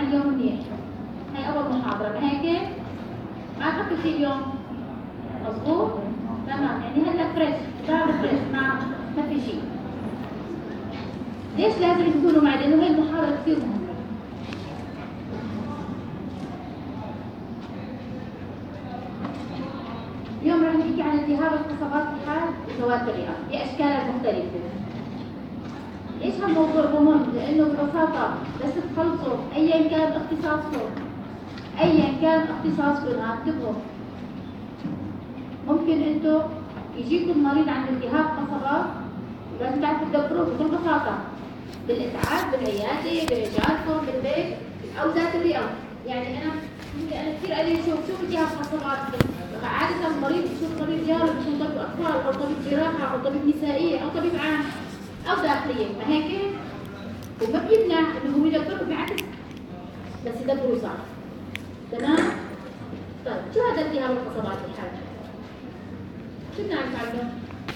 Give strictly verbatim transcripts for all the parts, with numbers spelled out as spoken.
اليوم منيح. هي أول محاضرة ما هيك؟ ما تفكر فيه اليوم مظبوط؟ تمام، يعني هلا فريش، ضرب فريش، ما ما في شيء. ليش لازم تكونوا معي؟ لأنه هي المحاضرة كثير مهمة. اليوم راح نحكي عن التهاب القصبات في حال ذوات الرئة بأشكالها المختلفة. ليش هالموضوع مهم؟ لأنه ببساطة بس تخلصوا أيا كان اختصاصكم أيا كان اختصاصكم انتبهوا، ممكن أنتم يجيكم مريض عند التهاب قصبات ولازم تعرفوا تدبروه بكل بساطة بالإسعاف بالعيادة برجالكم بالبيت أو ذات الرئة. يعني أنا أنا كثير قليل شوف شوف التهاب قصبات، عادة المريض بشوف طبيب جاري بشوف طبيب أطفال أو طبيب جراحة أو طبيب نسائية أو طبيب عام أو داخلية، ما هيك؟ وما بيمنع إنه هو يدبروا بالعكس بس يدبروا صح. تمام؟ طيب شو هذا التهاب القصبات الحاد؟ شو بنعرف عنه؟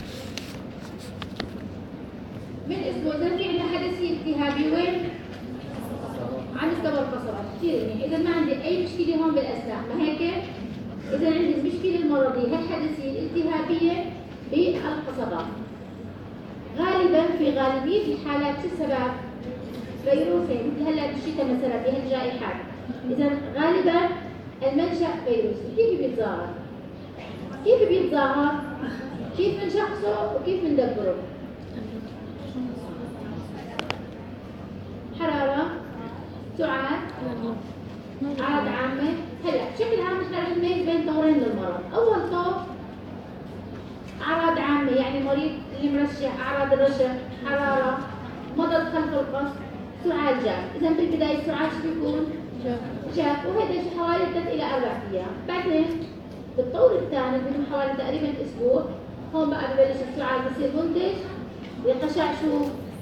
من اسمه إذا في عندنا حدثية التهابي وين؟ عن مستوى القصبات كثير يعني، إذا ما عندي أي مشكلة هون بالأسنان، ما هيك؟ إذا عندي المشكلة المرضية الحدثية الالتهابية بالقصبات. غالبا في غالبية الحالات شو السبب؟ فيروسي مثل هلا بالشتاء مثلا بهالجائحات. إذا غالبا المنشأ فيروسي. كيف بيتظاهر؟ كيف بيتظاهر؟ كيف نشخصه وكيف ندبره؟ حرارة، سعال، أعراض عامة. هلا بشكل عام نحن رح نميز بين طورين للمرض. أول طور أعراض عامة، يعني مريض اللي مرشح، أعراض الرشح، حرارة، مضض خلف القص، سعال جاف. إذا بالبداية السعال شو بيكون؟ جاف. جاف، وهذا شي حوالي ثلاث إلى أربع أيام. بعدين بالطور الثاني بيكون حوالي تقريبا أسبوع، هون بقى ببلش السعال بصير منتج، القشع شو؟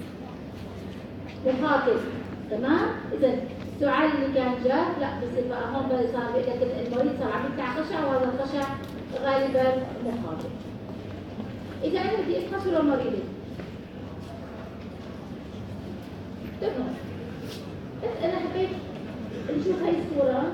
مخاطب. تمام؟ إذا السعال اللي كان جاف لا بصير بقى هون بقى صار بيقول لك المريض صار عم يدفع قشع، وهذا القشع غالبا مخاطب. إذا أنا بدي أفحص المريض تمام، بس أنا حبيت نشوف هاي الصورة.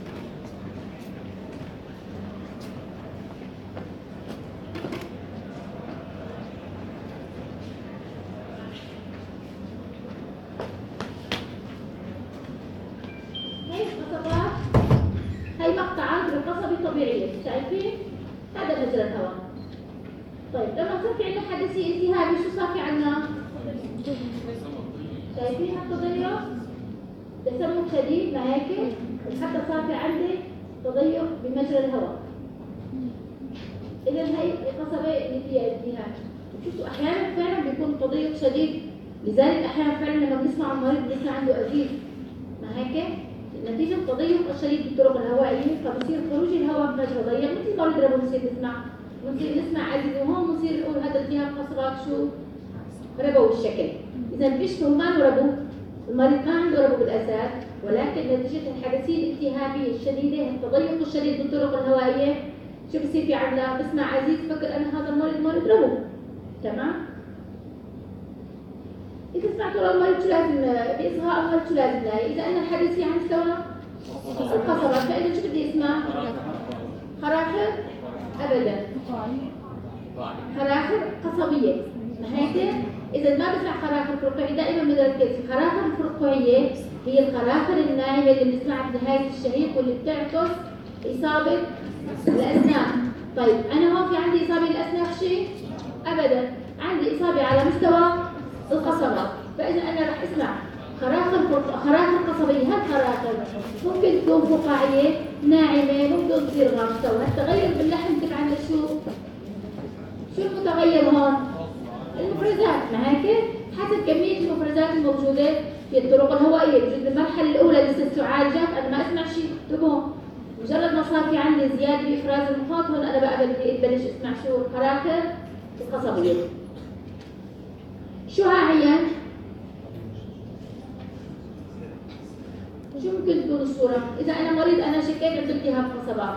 هاي القصبات، هاي مقطع عرض القصبة طبيعية، شايفين؟ هذا مجرى الهواء. طيب لما صار في عندنا حدثي التهابي شو صار في عندنا؟ شايفين التضيق؟ تسمم شديد ما هيك؟ حتى صار في عندي تضيق بمجرى الهواء. إذا هي القصبة اللي فيها التهاب. شفتوا أحيانا فعلا بيكون تضيق شديد، لذلك أحيانا فعلا لما بنسمع المريض بنسمع عنده أزيز ما هيك؟ نتيجة التضيق الشديد بالطرق الهوائية فبصير خروج الهواء بمجرى ضيق، مثل ما نضرب بنصير نسمع بنصير نسمع عزيز، وهون بنصير نقول هذا التهاب قصبات شو؟ ربو الشكل. إذا بيشبه ما له ربو، المريض ما عنده ربو بالأساس، ولكن نتيجة الحدثية الالتهابية الشديدة التضيق الشديد بالطرق الهوائية شو بصير في عندنا؟ بسمع عزيز فكر أنا هذا المريض مريض ربو. تمام؟ إذا سمعتوا المريض شو لازم بإصغاء المريض شو لازم نلاقي؟ إذا أنا الحدثية عن مستوى القصبات فإذا شو بدي اسمع؟ خراخر؟ أبدا. خراخر قصبية ما هيك؟ إذا ما بسمع خراخر فرقعية دائما بنركز الخراخر الفرقعية هي الخراخر الناعمة اللي بنسمعها في نهاية الشهيق واللي بتعكس إصابة الأسنان. طيب أنا هون في عندي إصابة الأسنان شيء؟ أبدا، عندي إصابة على مستوى القصبات، فإذا أنا رح أسمع خراخر خراخر قصبية. هالخراخر ممكن تكون فقاعية ناعمة، ممكن تصير غامقة، وهالتغير باللحم تبعنا شو؟ شو المتغير هون؟ المفرزات ما هيك؟ حسب كمية المفرزات الموجودة في الطرق الهوائية. بجوز بالمرحلة الأولى لسه السعال جاف أنا ما أسمع شيء، انتبهوا مجرد ما صار في عندي زيادة بإفراز المخاط هون أنا بقى بدي أبلش أسمع شو؟ الخراخر القصبية. شو هاي؟ شو ممكن تكون الصورة؟ إذا أنا مريض أنا شكيت عند التهاب قصبات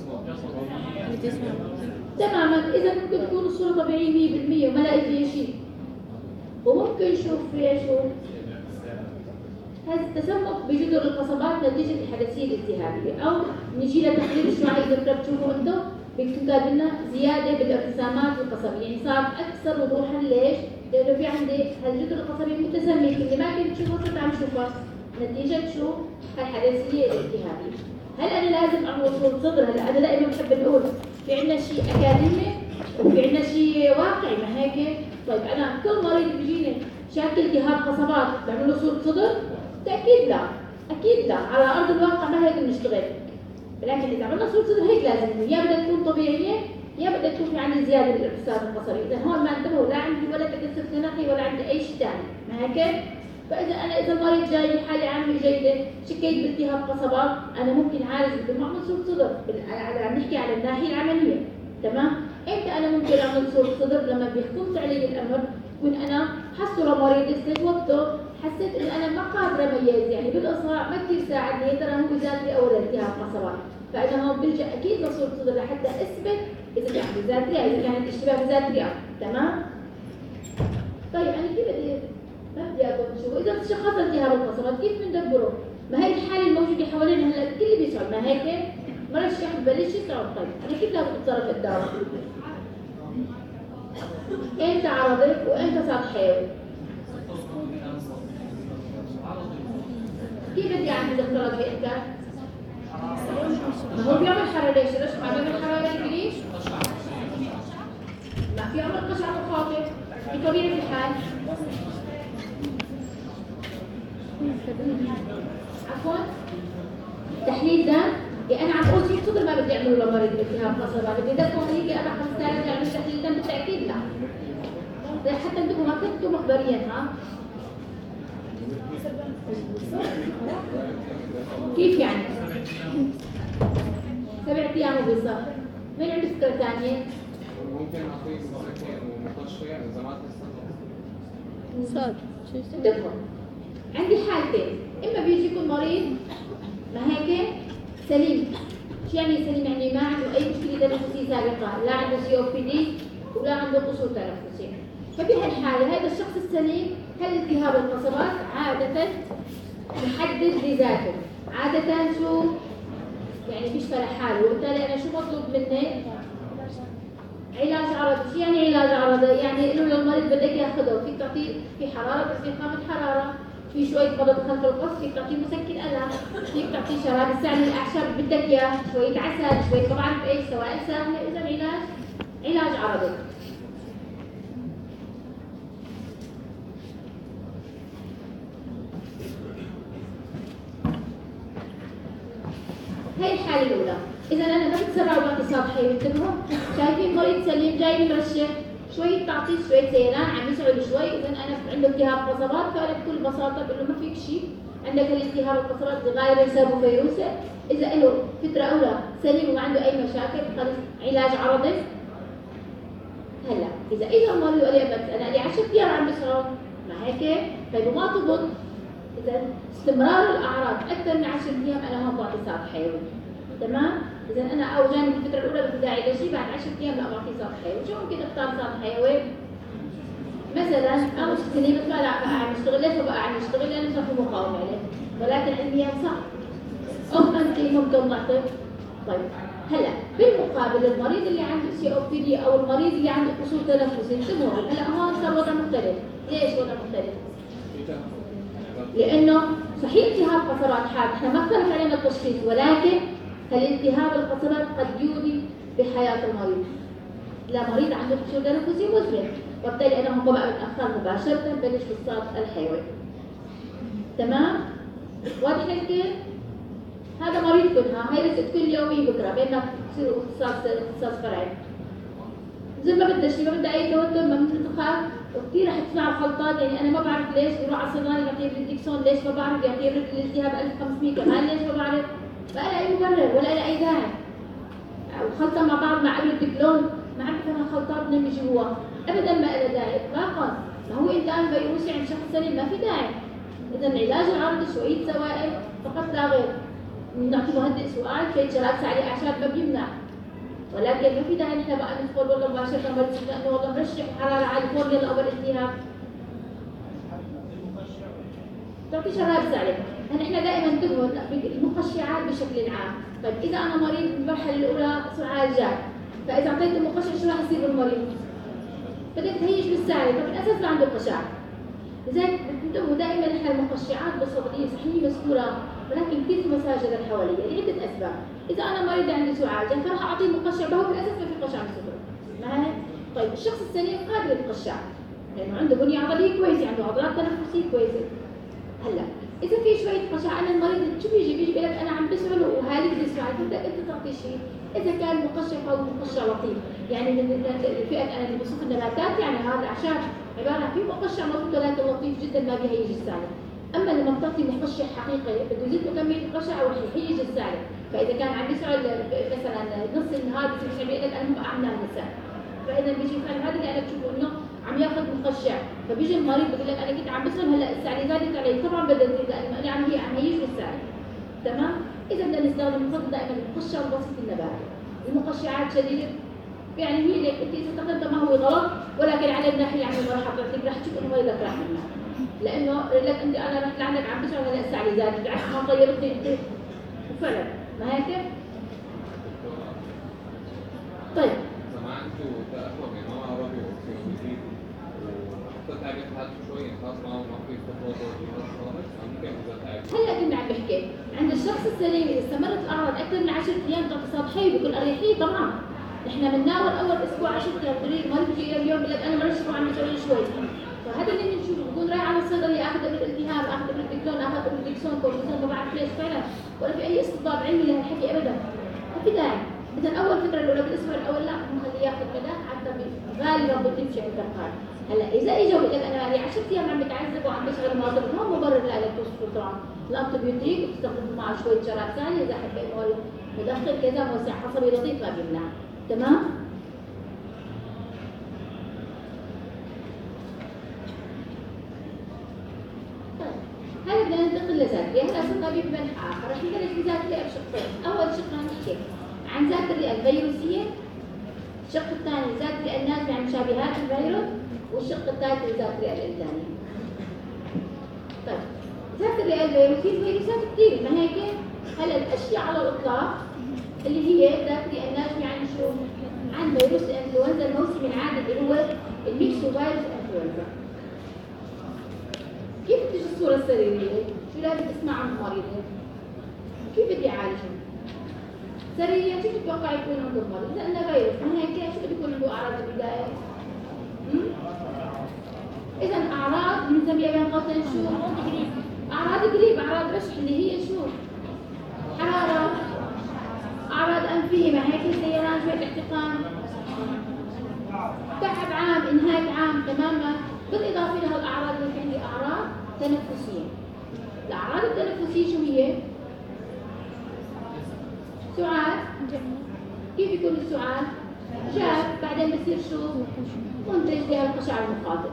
تماما، إذا ممكن تكون الصورة طبيعية مية بالمية وما لاقي فيها شيء، وممكن نشوف فيها شو؟ هذا التسمم بجذور القصبات نتيجة الحساسية الالتهابية، أو نجي لتحليل الشعاع إذا بتشوفوا أنتم بيكتب لنا زيادة بالارتسامات القصبية، يعني صار أكثر وضوحا. ليش؟ لأنه في عندي هالجذور القصبية متسمية اللي ما كنت تشوفها صرت عم تشوفها نتيجة شو؟ الحساسية الالتهابية. هل أنا لازم أعمل وصول صدر؟ هلا أنا دائما بحب نقول في عندنا شيء أكاديمي وفي عندنا شيء واقعي، ما هيك؟ طيب أنا كل مريض بيجيني شاكل التهاب قصبات بعمل له صورة صدر؟ تأكيد لا، أكيد لا، على أرض الواقع ما هيك بنشتغل. لكن إذا عملنا صورة صدر هيك لازم يا بدها تكون طبيعية يا بدها تكون في عندي زيادة بالارتسام القصري، إذا هون ما انتبهوا لا عندي ولا تكثف جناحي ولا عندي أي شيء ثاني، ما هيك؟ فإذا أنا إذا المريض جاي حالة عامة جيدة شكيت بالتهاب قصبات أنا ممكن أعالج بدون ما أعمل صورة صدر، عم نحكي على الناحية العملية، تمام؟ إمتى أنا ممكن أعمل صورة صدر؟ لما بيخفف علي الأمر كون أنا حسوا لمريض استجوبته حسيت إن أنا ما قادرة أميز، يعني بالإصبع ما كثير ساعدني يا ترى هو ذاتي أو التهاب قصبات، فأنا هون بلجأ أكيد لصورة صدر لحتى أثبت إذا كان بذات رئة، إذا كانت اشتباه بذات رئة، تمام؟ طيب أنا كيف بدي ما بدي أقول شو إذا تشخص التهاب القصبات كيف بندبره؟ ما هي الحالة الموجودة حوالينا هلا الكل بيصعب، ما هيك؟ مرشح ببلش يصعب. طيب أنا كيف لازم أتصرف الدواء؟ امتى عرضت وامتى صار حيوي؟ كيف بدي اعمل اختلاط بامتى؟ ما هو بيعمل حراره ليش؟ ليش ما بيعمل حراره ليش؟ ما في عمل قشع مخاطر بطبيعة الحال. عفوا تحليل دم، يعني انا عم بقول شيء صدر ما بدي اعمله لمريض التهاب قصبات، بدي ادخل هيك انا خمسة آلاف اعمل تحليل دم بالتاكيد لا. حتى انتم ما كنتوا مخبرين ها؟ كيف يعني؟ سبع ايام وبالظبط. مين عنده فكرة ثانية؟ ممكن اعطيك مسكن ومستشفى اذا ما تستطيع. صار انتبهوا عندي حالتين، اما بيجيكم مريض ما هيك سليم. شو يعني سليم؟ يعني ما عنده اي مشكلة تنفسية سابقة، لا عنده سي او بي دي ولا عنده قصور تنفسي. فبهالحالة هذا الشخص السليم هل التهاب القصبات عادة محدد لذاته، عادة شو؟ يعني بيشفى لحاله، وبالتالي أنا شو مطلوب مني؟ علاج عرضي. شو يعني علاج عرضي؟ يعني إنه للمريض بدك ياخذه، فيك تعطيه في حرارة بس في خافض حرارة، في شوية قبض خلف القص، فيك تعطيه مسكن ألم، فيك تعطيه شراب السعل الأعشاب اللي بدك إياه، شوية عسل، شوية ما بعرف إيش، سوائل ساخنة، إذا علاج علاج عرضي. هاي الحالة الأولى، إذا أنا ما بتسرع وبعطي صاب حيوي، انتبهوا، شايفين مريض سليم جاي مرشح، شوية تعطيه شوية سيلان عم يسعل شوي، إذا أنا عنده التهاب قصبات فأنا بكل بساطة بقول له ما فيك شيء، عندك الالتهاب القصبات غاير يسبب فيروسه، إذا له فترة أولى سليم وما عنده أي مشاكل خلص علاج عرضي. هلا إذا إجى المريض وقال لي بس أنا لي عشرة أيام عم بسعل، ما هيك؟ طيب وما تضبط، إذا استمرار الأعراض أكثر من عشرة أيام أنا هون بعطي صاب حيوي. تمام؟ إذا أنا أوجاني بالفترة الأولى بدي داعي لشيء بعد عشرة أيام لا بعطيه صاب حيوي، شو ممكن أختار صاب حيوي؟ مثلا أنا سليم بس ما لا عم اشتغل، ليش ما بقى عم اشتغل؟ لأنه صار في مقاومة عليه، ولكن علميا صح. أو أنت ممكن نعطي. طيب هلا بالمقابل المريض اللي عنده سي او بي دي أو المريض اللي عنده قصور تنفسي، انتبهوا هلا هون صار وضع مختلف، ليش وضع مختلف؟ لأنه صحيح التهاب قصبات حاد، احنا ما اختلف علينا التشخيص، ولكن الالتهاب القصبات قد يودي بحياة المريض. لا مريض عنده قصور تنفسي مزمن، وبالتالي أنا هون بقى بتأخر مباشرة بلش بالصاب الحيوي. تمام؟ واضح كيف؟ هذا مريضكم ها، هي رزقة كل يومي بكره بيننا تصيروا اختصاص اختصاص فرعي. زي ما بدها شيء، ما بدها أي توتر، ما بدها تخاف، وكثير رح تسمعوا خلطات، يعني أنا ما بعرف ليش بيروح على الصيدلي بيعطيه بريدكسون، ليش ما بعرف بيعطيه الالتهاب ألف وخمسمية كمان، ليش ما بعرف؟ ما لها أي مبرر ولا لها أي داعي. وخلطة مع بعض مع ابريدكلون، ما عرفت أنا خلطات من بيجيبوها، أبدا ما لها داعي إطلاقا، ما هو التهاب فيروسي عند شخص سليم ما في داعي. إذا العلاج العرضي شوية سوائل فقط لا غير. بنعطي مهدئ سؤال، شوية شراب سعلي أعشاب ما بيمنع. ولكن ما في داعي نحن بقى ندخل والله مباشرة مريض لأنه والله مرشح حرارة عالية فور للأول التهاب. تعطي شراب سعري. هلا احنا دائما انتبهوا المقشعات بشكل عام. طيب اذا انا مريض بالمرحله الاولى سعال جاي، فاذا اعطيته مقشع شو راح يصير بالمريض؟ بدك تهيج بالسعري، طب الاساس ما عنده قشع. لذلك انتبهوا دائما احنا المقشعات بالصيدليه صحيح مذكوره، ولكن كثير في مساجد الحواليه لعده اسباب. اذا انا مريض عندي سعال جاي فراح اعطيه مقشع، فهو بالاساس ما في قشع بالصدر. معي؟ طيب الشخص السليم قادر يتقشع لانه عنده بنيه عضليه كويسه، عنده عضلات تنفسيه كويسه. هلا اذا في شويه قشع، انا المريض شو بيجي بيجي بيقول لك انا عم بسعل وهالي بدي اسعل، بدك انت تعطي شيء. اذا كان مقشع فهو مقشع لطيف، يعني من الفئه انا اللي بوصف النباتات، يعني هذا الاعشاب عباره في مقشع مضبوط ولكن لطيف جدا ما بيهيج السعر. اما لما بتعطي مقشع حقيقي بده يزيد له كميه القشع او يهيج السعر، فاذا كان عم يسعل مثلا نص النهار بصير بيقول لك انا ما اعمل المساء، فاذا بيجي فعلا هذا اللي انا بشوفه انه عم ياخذ مقشع، فبيجي المريض بيقول لك انا كنت عم بسعل هلا السعر زادت علي، طبعا بدها تزيد لانه انا عم هي عم هيج السعر. تمام؟ اذا بدنا نستخدم بفضل دائما المقشع البسيط النباتي. المقشعات شديده يعني هي لك انت اذا استخدمتها ما هو غلط، ولكن على الناحيه يعني ما راح تعطيك، راح تشوف انه مريضك راح منها. لانه لك انت انا رحت لعندك عم بسعل هلا السعر زادت، بالعكس ما طيرتني انت وفعلا ما هيك؟ طيب سمعته تأخر من نوع عربي وكيوبيتي وحطيت عليه حد شوية خلاص ما ما في خطوات خالص، ممكن إذا تعب. هلا كنا عم بحكي عند الشخص السليم اذا استمرت الاعراض اكثر من عشرة ايام تعطي صباحيه بكل اريحيه طبعا. نحن بنناول اول اسبوع عشرة ايام، المريض بيجي اليوم بيقول لك انا مرة اسبوع عم بسوي شوي، فهذا اللي بنشوفه. بكون رايح على الصيدليه اخذ ابره التهاب، اخذ ابره دكتور، اخذ ابره دكسون، كورتيزون، ما بعرف ليش فعلا، ولا في اي استطلاع علمي لهالحكي ابدا. ما في داعي. اذا اول فتره الاولى بالاسبوع الاول لا بنخليه ياخذ كذا حتى غالبا بيطيب بشكل تلقائي. هلا اذا اجى بقول لك انا لي عشرة ايام عم بتعذب وعم بشغل مواصل، ما هو مبرر للاكتوسبوترون، الانتيبيوتيك بتستخدم معه شويه شراب ثاني اذا حبيت هو مدخل كذا موسع عصبي لطيف ما بيمنع. تمام؟ طيب هلا بدنا ننتقل لذاتريا. هلا صرنا بمنح اخر، رح نبلش بذاتريا بشقين. اول شق رح نحكي عن ذاتريا الفيروسيه، الشق الثاني ذاتريا الناتجه عن مشابهات الفيروس، والشق الثالث ذاتريا الانسانيه. طيب ذاتريا الفيروسيه الفيروسات كثير ما هيك؟ هلا الاشياء على الاطلاق اللي هي ذاتريا الناتجه عن شو؟ عن فيروس الانفلونزا الموسمي العادي اللي هو الميكسو فيروس انفلونزا. كيف بتجي الصوره السريريه؟ شو لازم اسمع عن المريض؟ كيف بدي اعالجه؟ سريريا شو بتتوقع يكون عنده المريض؟ لانه فيروس ما هيك؟ شو بده يكون عنده اعراض البدايه؟ اذا اعراض بنسميها بين قوسين شو؟ اعراض قريب، اعراض رشح اللي هي شو؟ حراره، اعراض انفيه ما هيك؟ سيران، شويه احتقان، تعب عام، انهاك عام، تماما. بالاضافه الى الاعراض اللي عندي اعراض تنفسيه. الاعراض التنفسيه شو هي؟ سعال. كيف يكون السعال؟ جاف بعدين بصير شو؟ منتج لهالقشع المخاطب.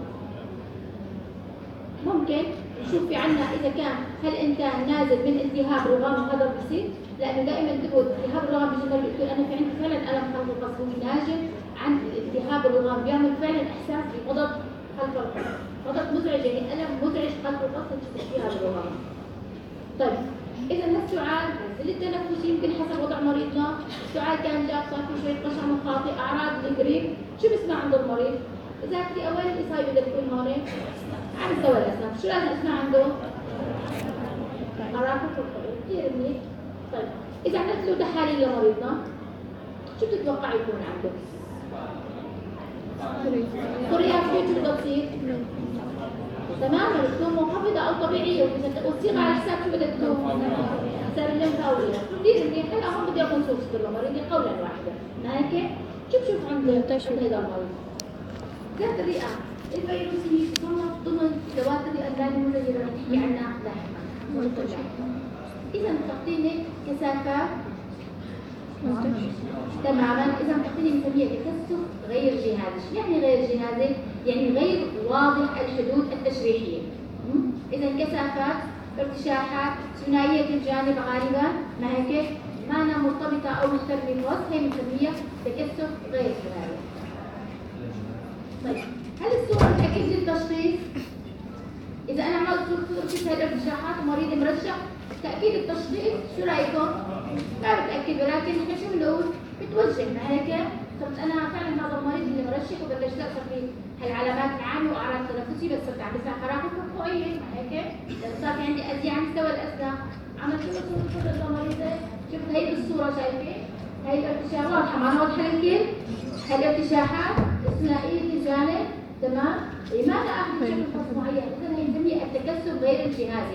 ممكن نشوف في عنا اذا كان هل الانسان نازل من التهاب رغام هذا بصير؟ لانه دائما انتبهوا التهاب الرغام بيجي المريض يقول انا في عندي فعلا الم خلف القص، هو ناجم عن التهاب الرغام، بيعمل فعلا احساس بغضب خلف القص، غضب مزعج يعني الم مزعج خلف القص تشوف فيها الرغام. طيب اذا هالسعال نزل التنفس يمكن حسب وضع مريضنا، السعال كان جاب صار في شويه قشع مخاطي، اعراض القريب، شو بسمع عند المريض؟ اذا في اول الاصابه بدها تكون هون على مستوى الاسنان، شو لازم اسمع عنده؟ اراقه القلب، كثير منيح. طيب اذا عملت له تحاليل لمريضنا شو بتتوقع يكون عنده؟ كوريا شو بدها تصير؟ تماما تكون منخفضه او طبيعيه، والصيغه على حساب شو بدها تكون؟ حساب الليمفاويه، كثير منيح. هلا هون بدي اكون صوص للمريض قولا واحدا، هيك؟ شو بشوف عند هذا المريض؟ ذات الرئه الفيروسيه تصنف ضمن ذوات الرئه اللانمزجه اللي نحكي عنها لاحقا. اذا تعطيني كثافات تماما، اذا تعطيني بنسميها تكثف غير جهازي. يعني غير جهازي؟ يعني غير واضح الحدود التشريحيه. اذا كثافات، ارتشاحات، ثنائيه الجانب غالبا ما هيك؟ مانا مرتبطه او مختلفه الوسط، هي بنسميها تكثف غير جهازي. طيب هل الصوره بتاكد لي التشخيص؟ اذا انا عملت صورة صدر فيها الارتشاحات ومريض مرشح، تأكيد التشخيص شو رأيكم؟ لا بتأكد، ولكن احنا شو بنقول؟ بتوجه ما هيك؟ صرت انا فعلا هذا المريض اللي مرشح وبلش لا صار في هالعلامات العامة واعراض تنفسية، بس صرت عم بسمع خرافة فرقوعية ما هيك؟ لأن صار في عندي أزياء على مستوى الأسنان، عملت له صورة صدر لمريضة، شفت هي الصورة شايفين؟ هي الارتشاح واضحة، معنا واضحة للكل؟ هي الارتشاحات الثنائية الجانب، تمام؟ لماذا اخذ بشكل خاص معين؟ اذا هي بنسميه التكسر غير الجهازي.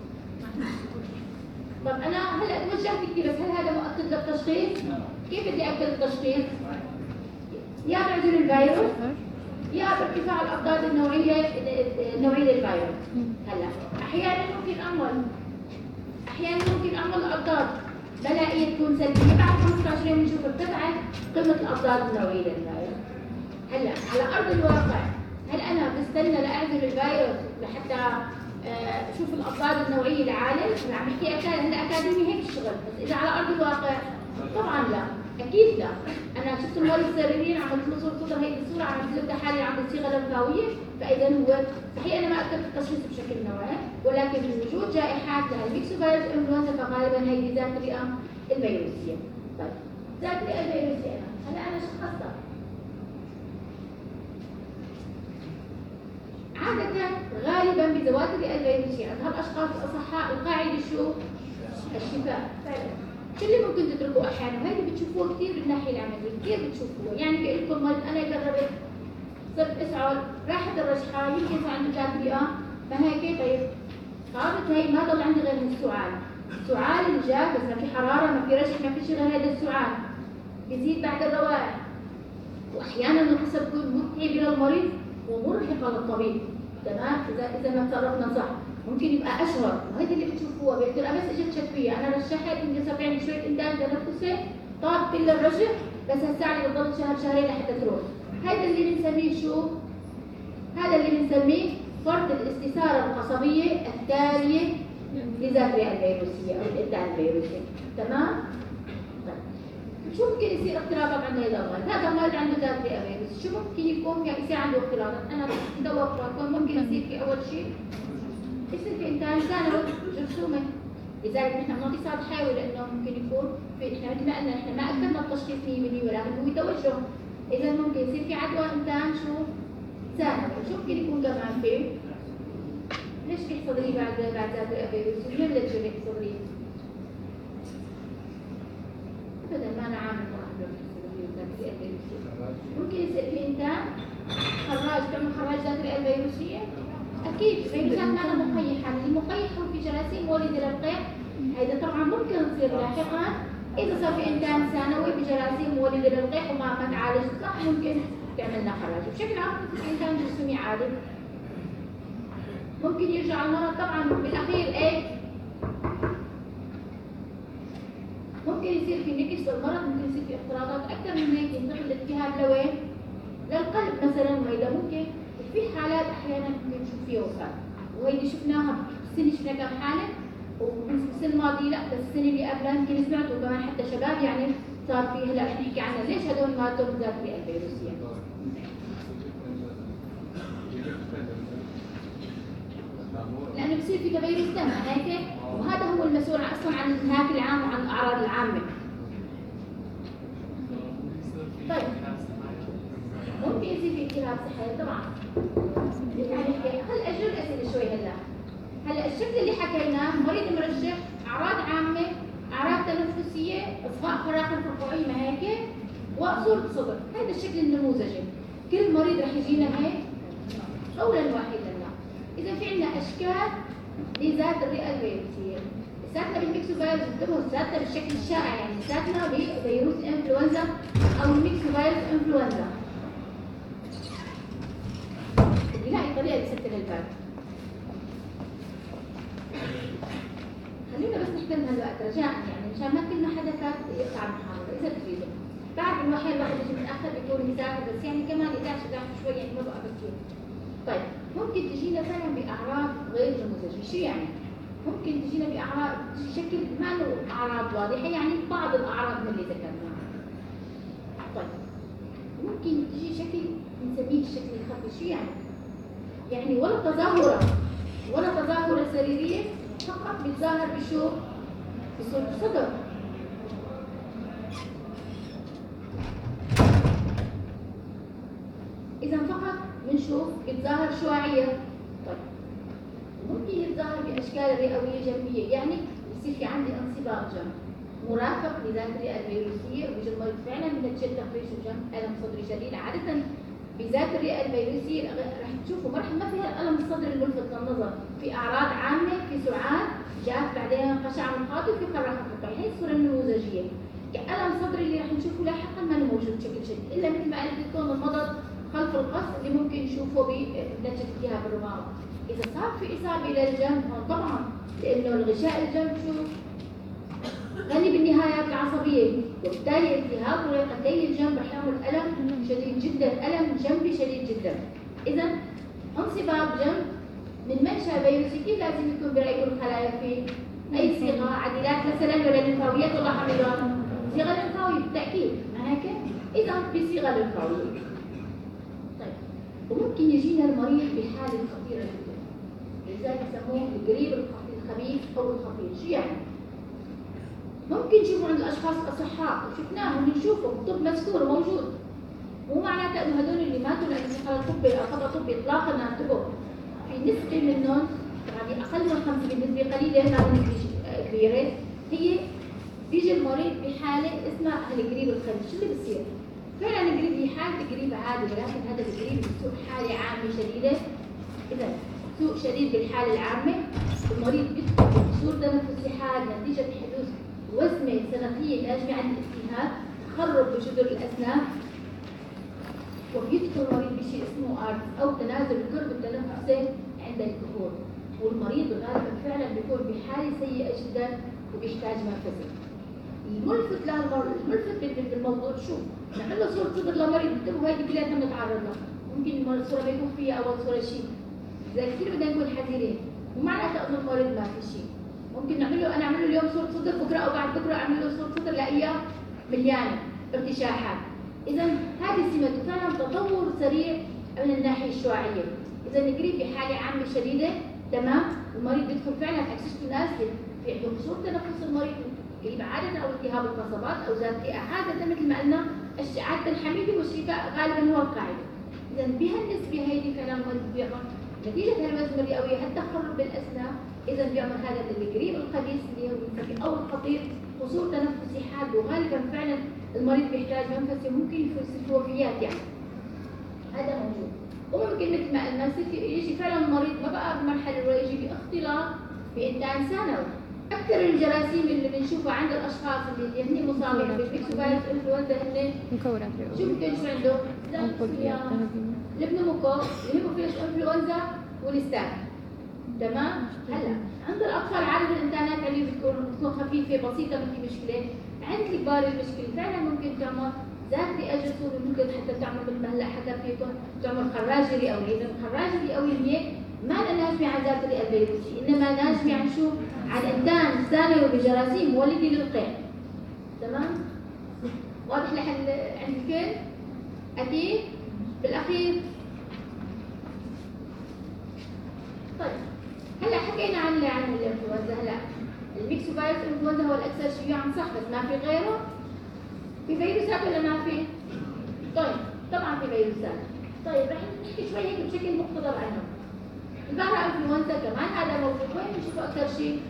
طب انا هلا توجهت كثير، بس هل هذا مؤكد للتشخيص؟ كيف بدي اكد التشخيص؟ يا بعزل الفيروس يا بارتفاع الاضداد النوعيه النوعيه للفيروس. هلا احيانا ممكن اعمل احيانا ممكن اعمل اضداد بلائيه تكون سلبيه، بعد خمسة عشر يوم نشوف ارتفعت قيمه الاضداد النوعيه للفيروس. هلا على ارض الواقع هل انا بستنى لاعزل الفيروس لحتى اشوف آه الاضداد النوعيه العاليه؟ انا عم بحكي هلا اكاديمي هيك الشغل، بس اذا على ارض الواقع طبعا لا، اكيد لا. انا شفت المريض السريرين عملت له صوره صدر، هي الصوره عملت له تحاليل عند الصيغه اللمفاويه، فاذا هو صحيح انا ما اكدت التشخيص بشكل نوعي، ولكن بوجود جائحات للميكسوفيروس انفلونزا فغالبا هي ذات الرئه الفيروسيه. طيب ذات الرئه الفيروسيه هلا انا شخصتها عادة غالبا بذوات الرئة الفيروسية، هالاشخاص الاصحاء القاعدة شو؟ الشفاء فعلا. شو اللي ممكن تتركوه احيانا؟ وهذه بتشوفوه كثير بالناحية العملية، كثير بتشوفوه، يعني بيقول لكم مريض انا جربت صرت اسعر، راحت الرشحة يمكن صار عنده ذات رئة، ما هيك؟ طيب صارت هي ما ضل عندي غير السعال، السعال اللي جاء بس ما في حرارة ما في رشح ما في شيء غير هذا السعال، بيزيد بعد الروائح، واحيانا القصة بتكون متعبة للمريض ومرهقه للطبيب، تمام؟ اذا اذا ما تصرفنا صح ممكن يبقى اشهر، وهذا اللي بتشوفوها بيقول انا بس اجت شكويه، انا رشحت يمكن صار في عندي شويه انتاج تنفسي، طاب كل الرشح، بس هسه لي بضل شهر شهرين لحتى تروح. هذا اللي بنسميه شو؟ هذا اللي بنسميه فرط الاستثاره القصبيه التاليه لذات الرئه الفيروسيه او الانتاج الفيروسي، تمام؟ شو ممكن يصير اختلاطات عند هذا المريض؟ هذا المريض عنده ذات رئه فيروس، شو ممكن يكون يصير عنده اختلاطات؟ انا متوقع ممكن يصير في اول شيء يصير في انتاج ثانوي جرثومه، لذلك نحن بنعطي صاد حيوي لانه ممكن يكون في احنا مثل ما قلنا نحن ما اكدنا التشخيص مية بالمية ولكن هو توجه، اذا ممكن يصير في عدوى انتاج شو؟ ثانوي، شو ممكن يكون كمان فيه؟ ليش بيحصل لي بعد بعد ذات رئه فيروس؟ مين اللي بيحصل لي؟ ابدا ما انا عامل ممكن يصير في انتاج خراج تعمل خراج ذات الرئه الفيروسيه؟ اكيد فيروسات معنا مقيحه، المقيح هو في جراثيم مولده للقيح، هذا طبعا ممكن يصير لاحقا اذا صار في انتاج ثانوي بجراثيم مولده للقيح وما ما تعالج صح ممكن تعمل لنا خراج، بشكل عام في انتاج جرثومي عادي ممكن يرجع المرض طبعا بالاخير ايه؟ ممكن يصير في نكس للمرض، ممكن يصير في اختلاطات اكثر من هيك، ينتقل الالتهاب لوين؟ للقلب مثلا، وهذا ممكن، وفي حالات احيانا ممكن نشوف فيها وفاه، وهيدي شفناها السنه شفنا كم حاله، والسنه الماضيه لا بس السنه اللي قبلها يمكن سمعتوا كمان حتى شباب يعني صار في هلا نحكي عنها، ليش هدول ماتوا من ذات الرئه الفيروسيه؟ لانه بصير في تغير دم هيك، وهذا هو المسؤول اصلا عن الالتهاب العام وعن الاعراض العامه. طيب ممكن يصير في التهاب صحي طبعا. هلا اجل الاسئله شوي هلا. هلا الشكل اللي حكيناه مريض مرشح، اعراض عامه، اعراض تنفسيه، اصفاء فراغ فرقوعي ما هيك، وصوره صدر، هذا الشكل النموذجي. كل مريض رح يجينا هيك قولا واحدا. اذا في عندنا اشكال لذات الرئه الفيروسيه، ذاتنا بالميكسوفيروس انتبهوا ذاتنا بالشكل الشائع، يعني ذاتنا بفيروس انفلونزا او الميكسوفيروس انفلونزا. نلاقي طريقه لسكر الباب. خلينا بس نحترم هالوقت رجاء يعني مشان ما كل ما حدا فات يقطع المحاضره اذا تريدوا. بعرف انه احيانا الواحد يجي متاخر بيكون مسافر، بس يعني كمان احدى عشر احدى عشر شوي يعني ما بقى بكير. طيب ممكن تجينا فعلا باعراض غير نموذجيه، شو يعني؟ ممكن تجينا باعراض شكل ما له اعراض واضحه، يعني بعض الاعراض من اللي ذكرناها. طيب ممكن تجي شكل بنسميه الشكل الخفي، شو يعني؟ يعني ولا تظاهره ولا تظاهرة سريرية، فقط بتظاهر بشو؟ بصورة الصدر. إذا فقط بنشوف بتظاهر شعاعية. طيب ممكن يتظاهر بأشكال رئوية جنبية، يعني يصير في عندي انصباغ جنب مرافق لذات الرئة الفيروسية، ويجي المريض فعلا من تشد تخريج الجنب، ألم صدري شديد. عادة بذات الرئة الفيروسية رح تشوفوا مرحبا ما فيها الألم الصدري الملفت للنظر، في أعراض عامة، في سعال جات بعدين قشع منقاطي، وفي خراف منقطع. هي الصورة النموذجية. كألم صدري اللي رح نشوفه لاحقا ما موجود بشكل شديد، إلا مثل ما قلت لكم المضض خلف القص اللي ممكن نشوفه بنتيجة التهاب الرماد. إذا صار في إصابة للجنب طبعا لأنه الغشاء الجنب شو؟ غني بالنهايات العصبية، وبالتالي التهاب رئتي الجنب رح يعمل ألم شديد جدا، ألم جنبي شديد جدا. إذا انصباغ جنب من منشأ فيروسي كيف لازم يكون برأيكم الخلايا فيه؟ أي صيغة عديلات مثلا ولا لمفاويات ولا حميضات؟ صيغة لمفاوية بالتأكيد، ما هيك؟ إذا بصيغة لمفاوية. طيب وممكن يجينا المريض بحالة خطيرة جدا، لذلك يسموه القريب الخبيث أو الخطير. شو يعني؟ ممكن نشوفه عند الاشخاص الاصحاء، وشفناهم بنشوفه بالطب مذكور موجود، مو معناتها انه هدول اللي ماتوا لانه في خلل طبي او خطا طبي اطلاقا. انتبهوا، في نسبه منهم يعني اقل من خمسة بالمية، نسبه قليله ما نسبه كبيره، هي بيجي المريض بحاله اسمها القريب الخبيث. شو اللي بصير؟ فعلا القريب هي حاله قريب عادي، ولكن هذا القريب بسوء حاله عامه شديده. اذا سوء شديد بالحاله العامه، المريض بيدخل بكسور تنفسي حاد نتيجه حدوث وزمة سنقية ناجمة عن الالتهاب، تخرب بجذور الأسنان، وبيدخل المريض بشيء اسمه آرت أو تنازل القرب التنفسي عند الكحول، والمريض غالبا فعلا بيكون بحالة سيئة جدا وبيحتاج منفذ. الملفت له الملفت بالموضوع شو؟ نعمل له صورة صدر لمريض، انتبهوا هيدي كلها بنتعرض لها، ممكن الصورة ما يكون فيها أول صورة شيء، إذا كثير بدنا نكون حذرين، مو معناتها إنه المريض ما في شيء. ممكن نعمل له انا اعمل له اليوم صوره صدر، بكره او بعد بكره اعمل له صوره صدر لاقيها مليانه ارتشاحات. اذا هذه سمته فعلا تطور سريع من الناحيه الشعاعيه. اذا القريب بحاله عامه شديده تمام، المريض بيدخل فعلا اكسجين ناس في عنده قصور تنفس، المريض قريب عاده او التهاب القصبات او ذات رئه، عاده مثل ما قلنا عاده الحميده والشفاء غالبا هو القاعده. اذا بهالنسبه هيدي فعلا المريض بيعمل نتيجه هالوزمه الرئويه هالتخرب بالاسنان، اذا بيعمل هذا القريب الخبيث اللي هو بنسميه او الخطير، قصور تنفسي حاد، وغالبا فعلا المريض بيحتاج منفسي وممكن يصير في وفيات يعني. هذا موجود. وممكن مثل ما قلنا يجي فعلا المريض ما بقى بمرحله انه يجي باختلاط بانتان ثانوي. اكثر الجراثيم اللي بنشوفها عند الاشخاص اللي هن مصابين بالميكسوفيروس انفلونزا هن مكونات شو ممكن شو عنده؟ البنوموكوك، الهيموفيلس انفلونزا، والستاف. تمام؟ هلا عند الاطفال عدد الانتانات اللي بتكون بتكون خفيفه بسيطه ما في مشكله، عند الكبار المشكله فعلا ممكن تعمل ذات رئه جسور، ممكن حتى تعمل مثل ما هلا حكى فيكم تعمل خراجه رئويه. اذا الخراجه الرئويه هي ما ناجمه عن ذات الرئه الفيروسيه، انما ناجمه عن شو؟ عن انتان ثانوي بجراثيم مولده للقيع. تمام؟ واضح لحد عند الكل؟ اكيد؟ بالاخير طيب هلا حكينا عن عن الانفلونزا. هلا الميكسوفيروس انفلونزا هو الاكثر شيوعا صح، بس ما في غيره؟ في فيروسات ولا ما في؟ طيب طبعا في فيروسات. طيب رح نحكي شوي هيك بشكل مقتضب عنه. البارا انفلونزا كمان هذا موجود، وين بنشوفه اكثر شيء؟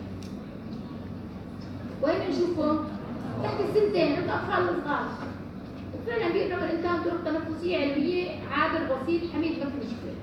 وين بنشوفه؟ تحت السنتين عند الاطفال الصغار. فعلا بيعمل انتان طرق تنفسيه علويه عابر بسيط حميد ما في مشكله.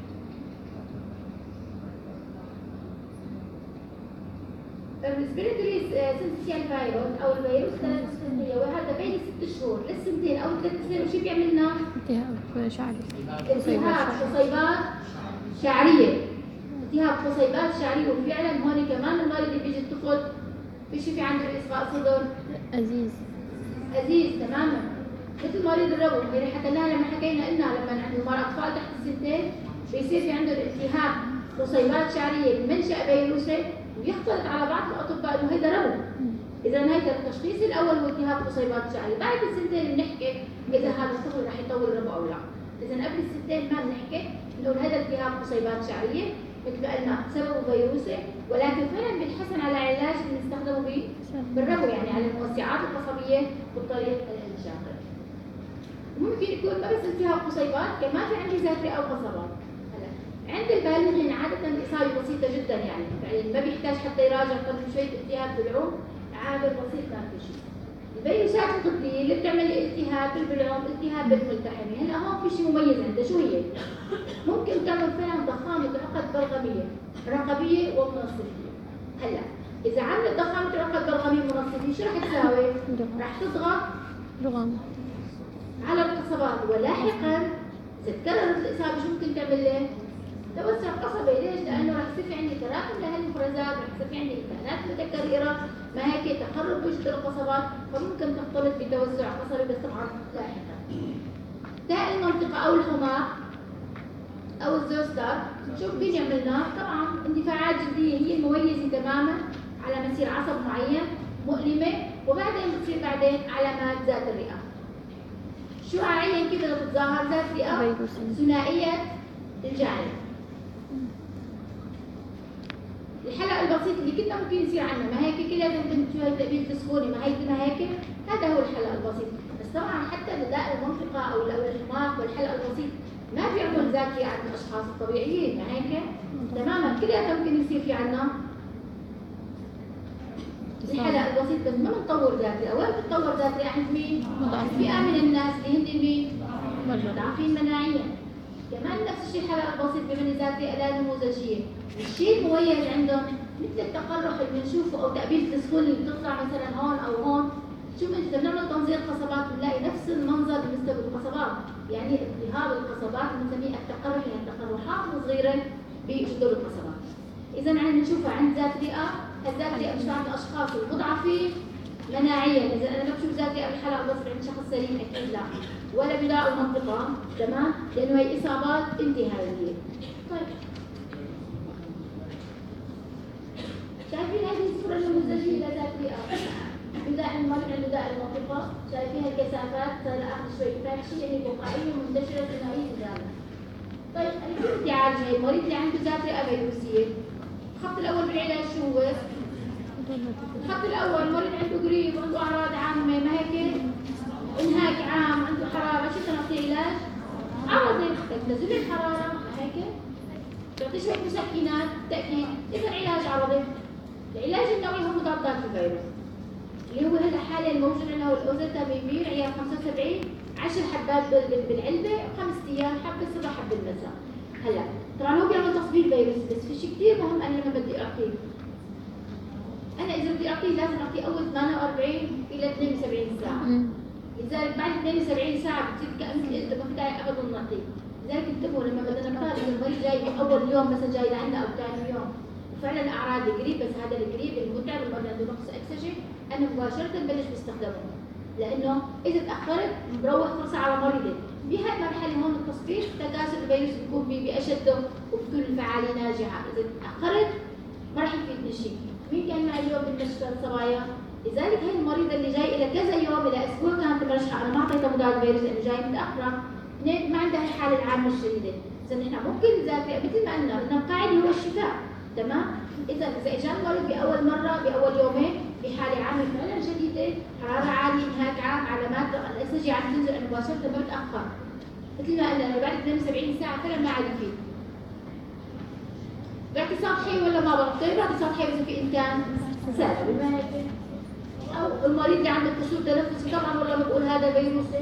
الريسبيراتوري سينسيال فيروس او الفيروس التنفسيه، وهذا بين ست شهور للسنتين او ثلاث سنين، وشو بيعمل لنا؟ التهاب شعري، التهاب قصيبات شعريه، التهاب قصيبات شعريه. وفعلا هون كمان المريض اللي بيجي الطفل بيجي في عنده اصغاء صدر أزيز أزيز تماما، مثل مريض الربو اللي حكيناها لما حكينا قلنا لما عند المرأة أطفال تحت السنتين بيصير في عنده التهاب قصيبات شعرية بمنشأ فيروسي، ويختلط على بعض الأطباء إنه هيدا ربو. إذا هيدا التشخيص الأول هو التهاب قصيبات شعرية، بعد السنتين بنحكي إذا هذا الطفل رح يطول ربو أو لا. إذا قبل السنتين ما بنحكي إنه هذا التهاب قصيبات شعرية، مثل ما قلنا سببه فيروسي، ولكن فعلا بيتحسن على علاج بنستخدمه ب- بالربو يعني على الموسعات القصبيه بالطريق الشاقي. ممكن يكون ما بس التهاب قصيبات، كمان في عندي ذات او قصبات. هلا عند البالغين عاده الاصابه بسيطه جدا يعني يعني ما بيحتاج حتى يراجع قبل شويه التهاب بالعوم، عامل بسيط ما في شيء. الفيروسات الطبيه اللي بتعمل التهاب بالبلعوم، التهاب بالملتحمه، هلا هون في شيء مميز عندها، شو هي؟ ممكن تعمل فعلا ضخامه عقد بلغميه رقبيه ومنصفيه. هلا اذا عملت ضخامه عقد بلغميه ومنصفيه شو رح تساوي؟ رح تضغط رغم على القصبات، ولاحقا اذا تكررت الاصابه شو ممكن تعمل لي؟ توسع قصبي. ليش؟ لانه رح يصير في عندي تراكم لهالمفرزات، رح يصير في عندي انتانات متكرره، ما هيك تقرب وجود القصبات، فممكن تختلط بتوسع قصبي بس طبعا لاحقا. داء المنطقه او الحماق او الزوستر شو ممكن يعملنا؟ طبعا اندفاعات جلديه هي المميزه تماما على مسير عصب معين مؤلمه، وبعدين بتصير بعدين علامات ذات الرئه. شو عين كده بتتظاهر ذات رئه؟ ثنائيه الجانب. الحلقه البسيط اللي كنا ممكن يصير عندنا ما هيك كده لازم شويه تقبيل تسخوني ما هيك ما هيك، هذا هو الحلقه البسيط. بس طبعا حتى لداء المنطقه او الحماق والحلقه البسيط ما في عندهم ذاتي عند الاشخاص الطبيعيين، ما هيك تماما كلها ممكن يصير في عندنا الحلقه البسيط، بس ما بنطور ذاتي. وين بتطور ذاتي؟ عند مين؟ فئه من الناس اللي هن مين؟ مضاعفين مناعيا. كمان نفس الشيء الحلقه البسيط بمن ذاتي اداه نموذجيه. الشيء المميز عندهم مثل التقرح اللي بنشوفه او تقبيل السخون اللي بتطلع مثلا هون او هون، شو اذا بنعمل تنظير قصبات بنلاقي نفس المنظر بالنسبه للقصبات، يعني التهاب القصبات بنسميه التقرح، يعني تقرحات صغيره بجذور القصبات. اذا عم نشوفها عند ذات رئه، هالذات رئه مش عند الاشخاص المضعفين مناعيا. اذا انا ما بشوف ذات رئه بالحلقه بس عند شخص سليم اكيد لا، ولا بداء المنطقه تمام، لانه هي اصابات انتهائيه. طيب شايفين هذه الصوره النموذجيه لذات رئه؟ بداء المرض عند بداء المنطقه، شايفين الكثافات صار اخذ شوي فاتشي يعني بقائيه منتشره ثنائيه الجانب. طيب انا كيف بدي اعالج هي المريض اللي عنده ذات رئه فيروسيه؟ الخط الاول بالعلاج شو هو؟ الخط الاول المريض عنده قريب وعنده اعراض عامه ما هيك؟ انهاك عام، عنده حراره، شو نعطيه علاج؟ عرضي، تنزل الحراره هيك؟ تعطيه شويه مسكنات بالتاكيد، اذا علاج عرضي. العلاج النوعي هو مضادات الفيروس اللي هو هلا حاليا الموجود عندنا هو الاوزيتاميفير عيار خمسة وسبعين، عشر حبات بالعلبه خمس ايام، حبه الصبح حبه المساء. هلا طبعا هو بيعمل تصبير فيروس، بس في شيء كثير مهم انا لما بدي اعطيه. انا اذا بدي اعطيه لازم اعطيه اول ثمانية وأربعين الى اثنين وسبعين ساعه. لذلك بعد اثنين وسبعين ساعه بتصير كأنك انت ما في داعي ابدا نعطيه. لذلك انتبهوا لما بدنا نختار اذا المريض جاي باول يوم مثلا جاي لعندنا او ثاني يوم وفعلا الاعراض قريب، بس هذا القريب المتعب المريض عنده نقص اكسجين، انا مباشره بلش بستخدمه. لانه اذا تاخرت بروح فرصه على مريضي. بهاي المرحله هون التصفير تكاثر الفيروس بيكون باشده وبتكون الفعاليه ناجعه، اذا تاخرت ما راح يفيدني شيء. مين كان معي اليوم بالمستشفى الصبايا؟ لذلك هي المريضه اللي جاي الى كذا يوم الى اسبوع كانت مرشحه، انا ما اعطيتها مضاد فيروس لانه جاي متاخره، اثنين ما عندها الحاله العامه الشديده. اذا نحن ممكن نذاكر مثل ما قلنا بدنا القاعده هو الشفاء، تمام؟ اذا اذا اجى المريض باول مره باول يومين بحاله عامه فعلا شديده، حراره عاليه، انهاك عام، علامات الاكسجين عم تنزل، انا مباشره ما بتاخر. مثل ما قلنا انا بعد اثنين وسبعين ساعه فعلا ما عاد يفيد. بعطي سطحي ولا ما بعطي؟ بعطي سطحي اذا في امكان سهل بما هيك. او المريض اللي عنده كسور تنفسي طبعا والله بقول هذا فيروسي.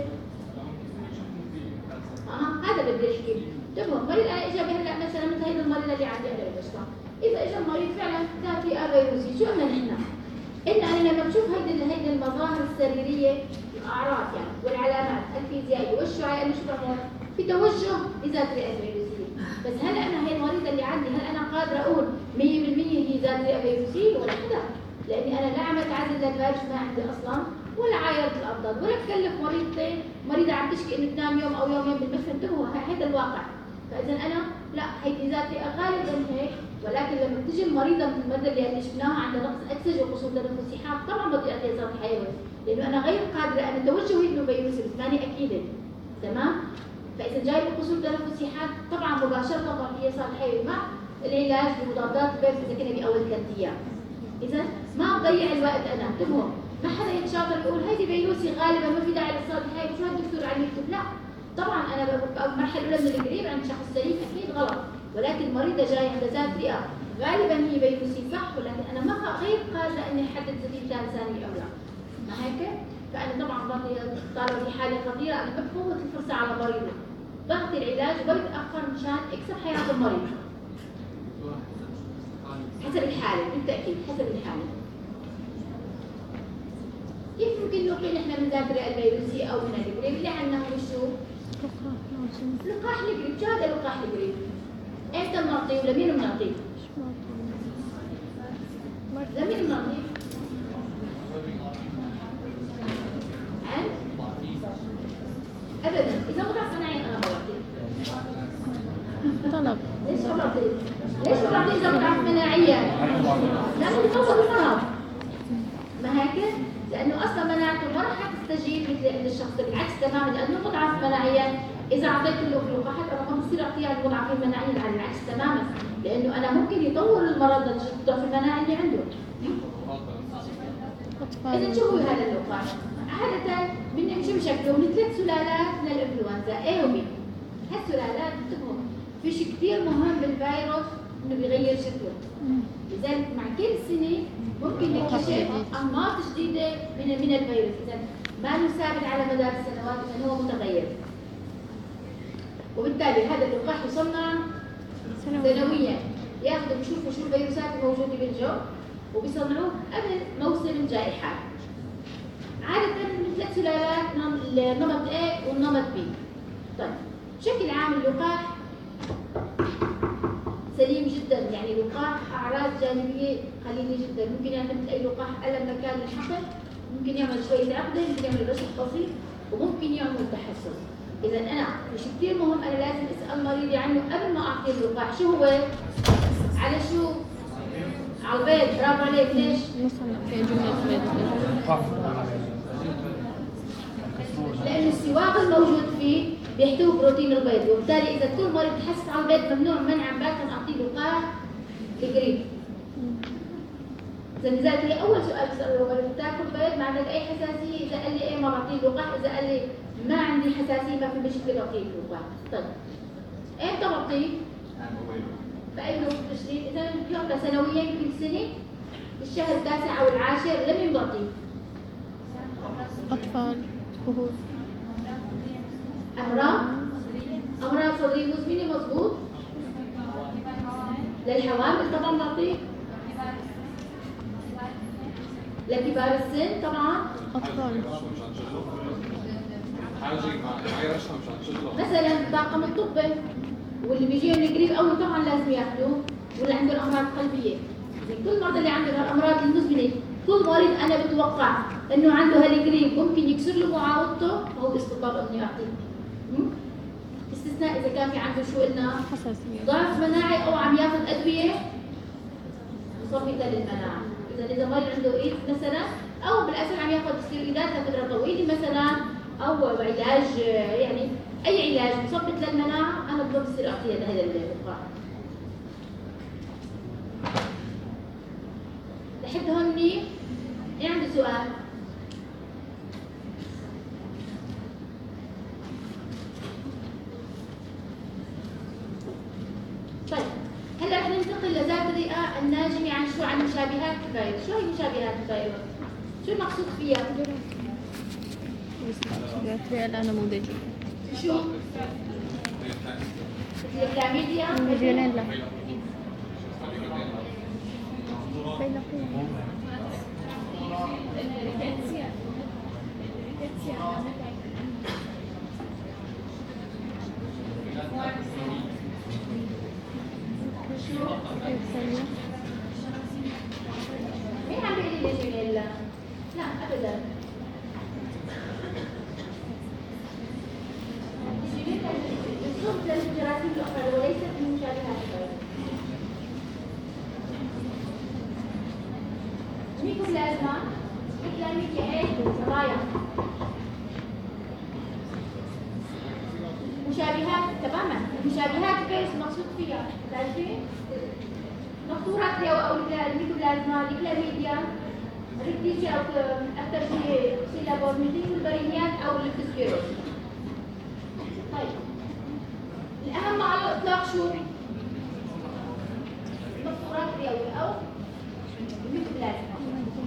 اه هذا بدي احكي. انتبهوا المريض انا اجى هلا مثلا مثل هيدا المريض اللي عندي انا بالمستشفى، اذا اجى المريض فعلا كان في فيروسي، شو قلنا نحن؟ قلنا انا لما بشوف هيدي هيدي المظاهر السريريه الاعراض يعني والعلامات الفيزيائيه والشعاع اللي شو بعمل؟ في توجه لذات رئه فيروسيه، بس هل انا هي المريضه اللي عندي هل انا قادره اقول مية بالمية هي ذات رئه فيروسيه ولا لا؟ لاني انا لا عملت عزل للفيروس ما عندي اصلا، ولا عايرت الابضاد، ولا بكلف مريضتين مريضه عم تشكي انه تنام يوم او يومين بالمستشفى. انتبهوا هذا الواقع. فاذا انا لا هيدي ذات رئه غالبا هيك، ولكن لما بتجي المريضه مثل المرضى اللي شفناها عندها نقص اكسجين وقصور تنفسي حاد طبعا بدي اعطيها صوت حيوي، لانه انا غير قادره انا توجهي انه فيروسي بس ماني اكيده، تمام؟ فاذا جاي بقصور تنفسي حاد طبعا مباشره بعطيها صوت حيوي، ما العلاج بمضادات الفيروس اذا كنا باول ثلاث ايام. اذا ما بضيع الوقت انا، انتبهوا، ما حدا يتشاطر يقول هيدي فيروسي غالبا ما في داعي للصيد، هاي شو الدكتور عم يكتب، لا طبعا انا ببقى بمرحله الاولى من القريب عند شخص سليم اكيد غلط، ولكن المريضه جاي عندها ذات رئه غالبا هي فيروسي صح، ولكن انا ما غير قادره اني احدد اذا كان ثاني او لا. ما هيك؟ فانا طبعا بعطي طالما في حاله خطيره انا بفوت الفرصه على مريضي، بعطي العلاج وبتاخر مشان اكسب حياه المريض. حسب الحاله بالتاكيد، حسب الحاله. كيف ممكن نوقي نحن من ذات الرئه الفيروسي او من الجريب اللي عندنا هو شو؟ لقاح الجريب، شو هذا لقاح الجريب؟ امتى بنعطيه ولمين بنعطيه؟ لمين بنعطيه؟ عن؟ ابدا، اذا وضع صناعي انا بعطيه. طلب ليش بعطيه؟ ليش بعطيه اذا وضع مناعيا؟ لانه بيفوت المرض. ما هيك؟ لانه اصلا مناعته ما راح تستجيب مثل عند الشخص، بالعكس تماما، لانه مضاعف مناعيا. اذا اعطيت له لقاحات انا ما بصير اعطيها المضاعفين مناعيا، على العكس تماما، لانه انا ممكن يطور المرض نتيجه الضعف المناعي اللي عنده. اذا شو هو هذا اللقاح؟ عاده بنمشي بشكله من ثلاث سلالات من الانفلونزا، ايه وبي. هالسلالات انتبهوا في شيء كثير مهم بالفيروس انه بيغير شكله. لذلك مع كل سنه ممكن نكتشف انماط جديده من من الفيروس، اذا ما له ثابت على مدار السنوات، اذا هو متغير. وبالتالي هذا اللقاح يصنع سنويا، ياخذوا بيشوفوا شو الفيروسات الموجوده بالجو وبيصنعوه قبل موسم الجائحات. عاده من ثلاث سلالات، النمط A والنمط B. طيب بشكل عام اللقاح سليم جدا، يعني لقاح اعراض جانبيه قليله جدا، ممكن يعمل مثل اي لقاح الم مكان الحقن، ممكن يعمل شويه عقده، ممكن يعمل رشح بسيط، وممكن يعمل تحسس. اذا انا في شيء كثير مهم انا لازم اسال مريضي عنه قبل ما اعطيه اللقاح، شو هو؟ على شو؟ على البيض، برافو عليك، ليش؟ في جملة بيض. لأن السواق الموجود فيه بيحتوي بروتين البيض، وبالتالي إذا كل مريض تحسس على البيض ممنوع منعا باتا نعطيه لقاح الجريب. إذا لذلك هي أول سؤال بسأله لو بتاكل بيض ما عندك أي حساسية؟ إذا قال لي إيه ما بعطيه لقاح، إذا قال لي ما عندي حساسية ما في مشكلة بعطيه لقاح. طيب إمتى بعطيه؟ بأي نوع تشريد؟ إذا يعطى سنويا كل سنة بالشهر التاسع أو العاشر. لمين بعطيه؟ أطفال كهول أمراض أمراض صدرية مزمنة، مضبوط. للحوامل طبعا بعطيه، لكبار السن طبعا، أطفال مثلا الطاقم الطبي واللي بيجيهم القريب قوي طبعا لازم ياخذوه، واللي عنده امراض قلبيه. يعني كل المرضى اللي عندهم الامراض المزمنه، كل مريض انا بتوقع انه عنده هالقريب ممكن يكسر له معاوضته، فهو باستطاعته انه يعطيه. باستثناء اذا كان في عنده شو قلنا؟ حساسية، ضعف مناعي او عم ياخذ ادويه مصمته للمناعه. اذا اذا مريض عنده ايدز مثلا، او بالاسف عم ياخذ ستيرويدات لفتره طويله مثلا، او علاج يعني اي علاج مثبت للمناعه، انا بصير اعطيها لهذا اللقاح. لحد هون منيح؟ مين عنده سؤال؟ طيب هلا رح ننتقل لذات الرئه الناجمه عن شو؟ عن مشابهات الفيروس. شو هي مشابهات الفيروس؟ شو المقصود فيها؟ الرئة النموذجي. شو؟ مثل الكلاميديا؟ فيونيلا. مين عم بيقول لي فيونيلا؟ لا ابدا. الصوت للجراثيم الاخرى وليست من مشابهات الفيروس. ميكوبلازما الكلاميديا ايش؟ الصبايا. مشابهات تماما، مشابهات فيروس مقصود فيها شايفين؟ مقصورات هي او الميكوبلازما، الكلاميديا، ريكتيشيا او اكثر شيء سيلابورميتين والبرينيات او الليبتوسبيروس. طيب الاهم على الاطلاق شو؟ المقصورات الرئويه او الميكوبلازما.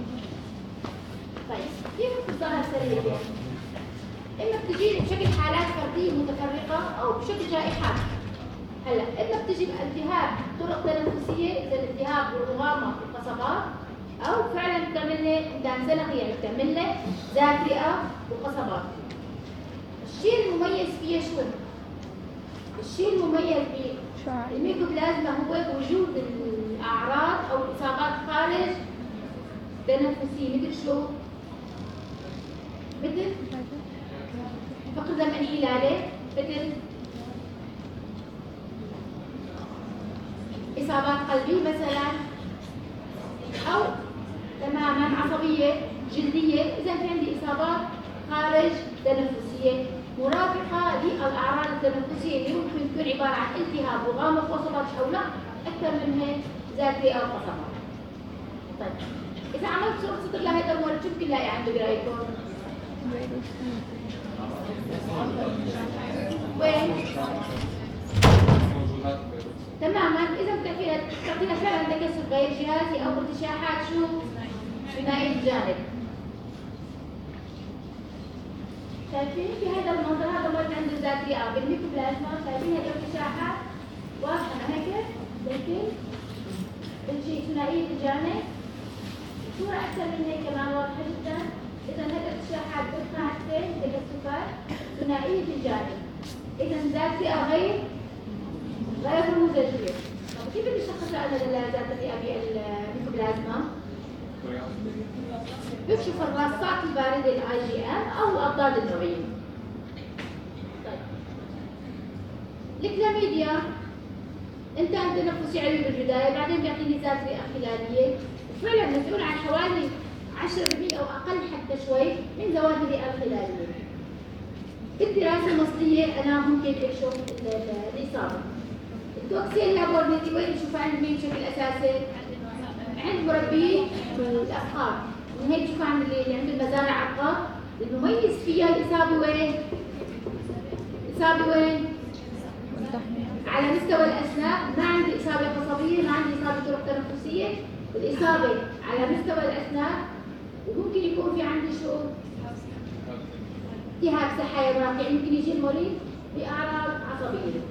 طيب كيف بتظهر سريعا؟ اما بتجي بشكل حالات فرديه متفرقه او بشكل جائحات. هلا اما بتجي بالتهاب طرق تنفسيه اذا الالتهاب بالرغامه والقصبات، او فعلا بتعمل لي دان زنقي يعني بتعمل لي ذات رئه وقصبات. الشيء المميز فيها شو؟ الشيء المميز بالميكوبلازما هو وجود الاعراض او الاصابات خارج تنفسيه مثل شو؟ مثل فقد دم انحلاله، مثل اصابات قلبيه مثلا، او تماما عصبيه جلديه اذا في عندي اصابات خارج تنفسيه مرافقه للاعراض التنفسيه اللي ممكن تكون عباره عن التهاب وغامه وقصبات او لا اكثر من هيك ذات رئه وقصبات. طيب اذا عملت صوره صدر لهذا المرض شو ممكن نلاقي عنده برايكم؟ وين؟ تماما اذا بتعطينا فعلا تكسر غير جهازي او ارتشاحات شو؟ ثنائيه الجانب. شايفين في هذا المنظر هذا مرض عنده ذات رئه بالميكوبلازما، شايفين هذه ارتشاحات واضحه هيك لكن بتجي ثنائيه الجانب. صورة اكثر من هيك كمان واضحه جدا. اذا هذه الارتشاحات بالقاعدتين تكثفات ثنائيه الجانب. اذا ذات رئه غير غير نموذجيه. طب كيف بنشخص انا ذات الرئه بالميكوبلازما؟ بكشف الراصات البارده الاي جي ام او الاضداد النوعيه. طيب الكلاميديا انتهى تنفسي علوي بالبدايه، بعدين بيعطيني ذات رئه خلاليه، وفعلا مسؤول عن حوالي عشرة بالمئة او اقل حتى شوي من ذوات الرئه الخلاليه. بالدراسه المصليه انا ممكن اكشف الاصابه. التوكسين لابورميتي وين نشوفها عند مين بشكل اساسي؟ عند مربي الافقار. من هيك بشوفها عند اللي عند المزارع افقار. المميز فيها الاصابه وين؟ الاصابه وين؟ على مستوى الاسنان، ما عندي اصابه قصبيه، ما عندي اصابه طرق تنفسيه، الاصابه على مستوى الاسنان، وممكن يكون في عندي شو؟ التهاب سحايا واقع، يمكن يجي المريض باعراض عصبيه.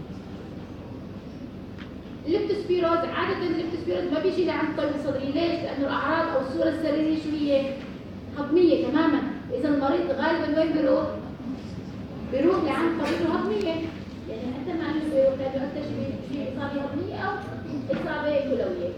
الليبتوسبيروز عادة الليبتوسبيروز ما بيجي لعند الطيب الصدري، ليش؟ لأنه الأعراض أو الصورة السريرية شو هي؟ هضمية تماما، إذا المريض غالبا وين بيروح؟ بيروح لعند طبيب الهضمية، يعني حتى ما عنده بيروح لأنه أكثر شيء في إصابة هضمية أو إصابة كلوية.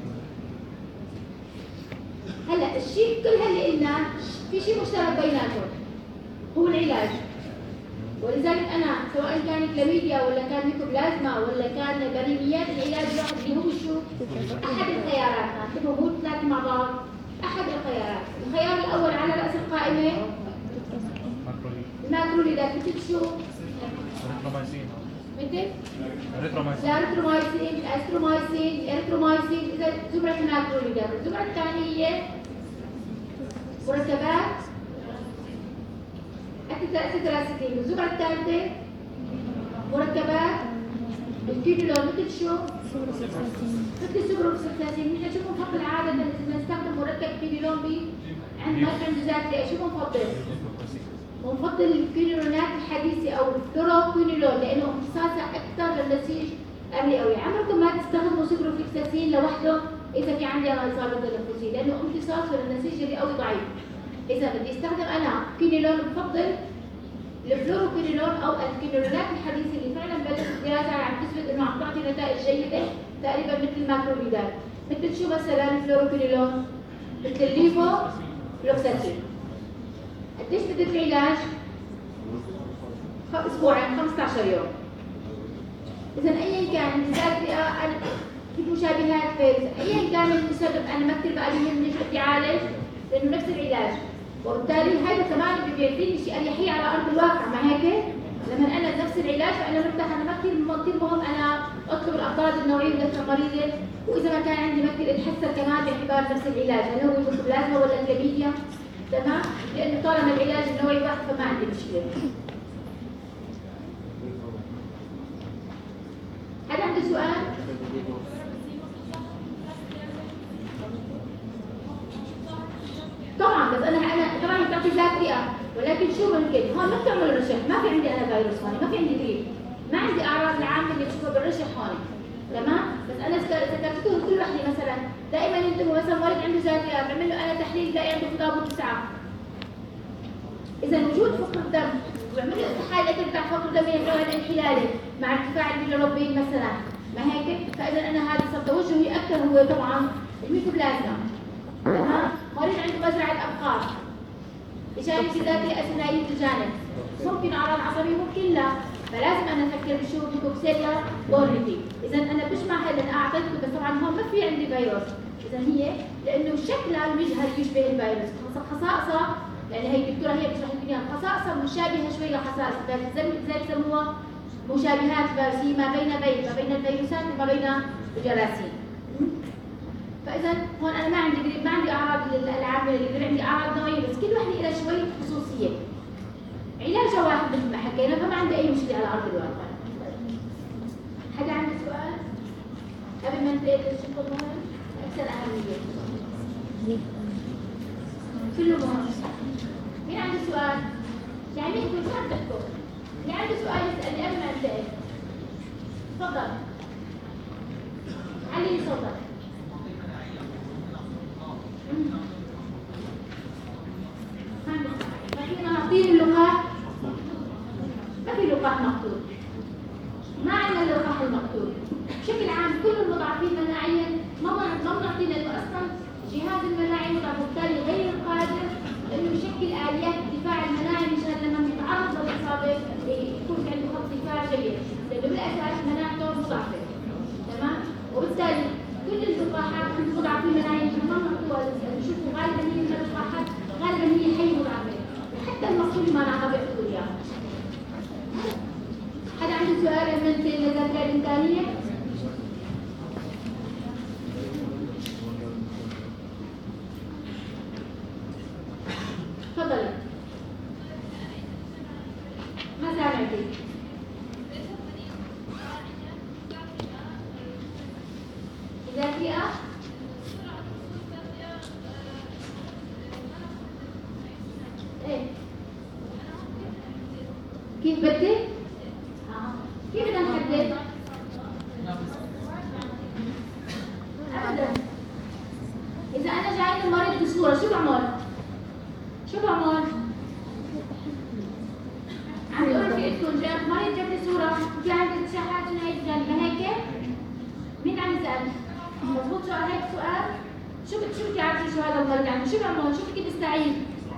هلا الشيء كل هاللي قلناه في شيء مشترك بيناتهم هو العلاج. ولذلك انا سواء كان كلاميديا ولا كان ميكوبلازما ولا كان برينيات، العلاج الواحد اللي هو شو؟ احد الخيارات، نكتبهم هو ثلاثه مع بعض. احد الخيارات، الخيار الاول على راس القائمه الماكروليدات، مثل شو؟ مثل؟ الاريثرومايسين، الاسترومايسين، الاريثرومايسين، اذا زمره الماكروليدات. الزمره الثانيه هي مركبات التتراسيتين. الزمرة الثالثة مركبات الكينولون مثل شو؟ مثل السوبروكسيتازين. نحن شو بنفضل عادة إذا بنستخدم مركب كينولون ب عند مرض عنده ذات رئة، شو بنفضل؟ بنفضل الكينولونات الحديثة أو الفلوروكينولون لأنه امتصاصها أكثر للنسيج الرئوي. عمركم ما تستخدموا سوبروكسيتازين لوحده إذا في عندي أنا إصابة تنفسية لأنه امتصاصه للنسيج الرئوي ضعيف. إذا بدي استخدم أنا كينولون بفضل الفلوروكينولون أو الكينولونات الحديثة اللي فعلا بلشت الدراسة عم تثبت إنه عم تعطي نتائج جيدة تقريبا مثل الماكروليدات. مثل شو مثلا الفلوروكينولون؟ مثل الليفو فلوكساتين. قديش مدة العلاج؟ أسبوعين، خمسة عشر يوم. إذا أيا كان انتزاع رئة في مشابهات فيروس، أيا كان المسبب أنا ما كثير بقى لي يهمني شو بدي أعالج لأنه نفس العلاج، وبالتالي هذا كمان بيعطيني شيء أريحية على أرض الواقع. ما هيك؟ لما أنا نفس العلاج فأنا مرتاحة، أنا ما كثير كثير مهم النوعيه والدفع المريضه، واذا ما كان عندي ممكن اتحسن كمان باعتبار نفس العلاج، هل هو الميكوبلازما ولا الكلاميديا؟ تمام؟ لانه طالما العلاج النوعي واحد فما عندي مشكله. هل عنده سؤال؟ طبعا بس انا انا طبعا بتعطي ذات رئه، ولكن شو ممكن؟ هون ما بتعملوا رشح، ما في عندي انا فيروس هون، ما في عندي جريب، ما عندي اعراض العامه اللي بتشوفها بالرشح هون. تمام؟ بس انا ذكرتهم كل وحده مثلا، دائما انتبهوا مثلا مريض عنده ذات رئه، بعمل له انا تحليل بلاقي عنده تضابط تسعه. اذا وجود فقر الدم وبعمل له تحاليل تبع فقر الدم من النوع الانحلالي مع ارتفاع البيليروبين مثلا، ما هيك؟ فاذا انا هذا صار توجهي اكثر هو طبعا الميكوبلازما. تمام؟ مريض عنده مزرعه ابقار، جانب ذاتي اثنائيه الجانب، ممكن اعراض عصبيه ممكن لا، فلازم انا افكر بشو بكوكسيلا بورنيتي. اذا انا بجمع هذا انا اعطيته، بس طبعا هون ما في عندي فيروس، اذا هي لانه شكلها المجهر يشبه الفيروس، خصائصها يعني هي الدكتوره هي بتشرح لكم اياها، خصائصها مشابهه شوي لخصائص الفيروس، زي بسموها مشابهات فيروسيه ما بين بين ما بين الفيروسات وما بين الجراثيم. فاذا هون انا ما عندي جريب، ما عندي اعراض العامه اللي عندي اعراض نوعيه، بس كل وحده لها شوي خصوصيه. علاجها واحد مثل ما حكينا، فما عندي اي مشكله على ارض الواقع. حدا عنده سؤال؟ قبل ما ننتقل للشق المهم اكثر اهميه. كله مهم. مين عنده سؤال؟ يعني انتوا شو عم تحكوا؟ اللي عنده سؤال يسالني قبل ما انتقل. تفضل. علي صوتك. ما فينا نعطيه اللقاح؟ ما في لقاح مقتول. ما عندنا اللقاح المقتول. بشكل عام كل المضاعفين مناعيا ما ما بنعطي لانه اصلا جهاز المناعي مضاعف، وبالتالي غير قادر انه يشكل اليات الدفاع المناعي مشان لما يتعرض للاصابه يكون في عنده خط دفاع جيد، لانه بالاساس مناعته مضاعفه. تمام؟ وبالتالي كل اللقاحات المضاعفين مناعيا ما بنعطوها، بنشوفوا غالبا هي من اللقاحات غالبا هي حي مضاعفه، وحتى المقتول ما نعطى بيعطوا اياه. حدا عنده سؤال عن الذاكره الانسانيه؟ تفضلي. ما سامعتي. ذاكره؟ ايه كيف بدي؟ اه كيف بدنا نحدد؟ ابدا. اذا انا جاي المريض بصوره شو بعمل؟ شو بعمل؟ عم تقول في اسكن جاب مريض جاب لي صوره في عندي تشحات من هيك جانب هيك؟ مين عم يسال؟ مضبوط سؤال هيك سؤال؟ شو بت شو بدي اعرف شو هذا المريض عنده؟ شو بعمل؟ شو بدي بستعيد؟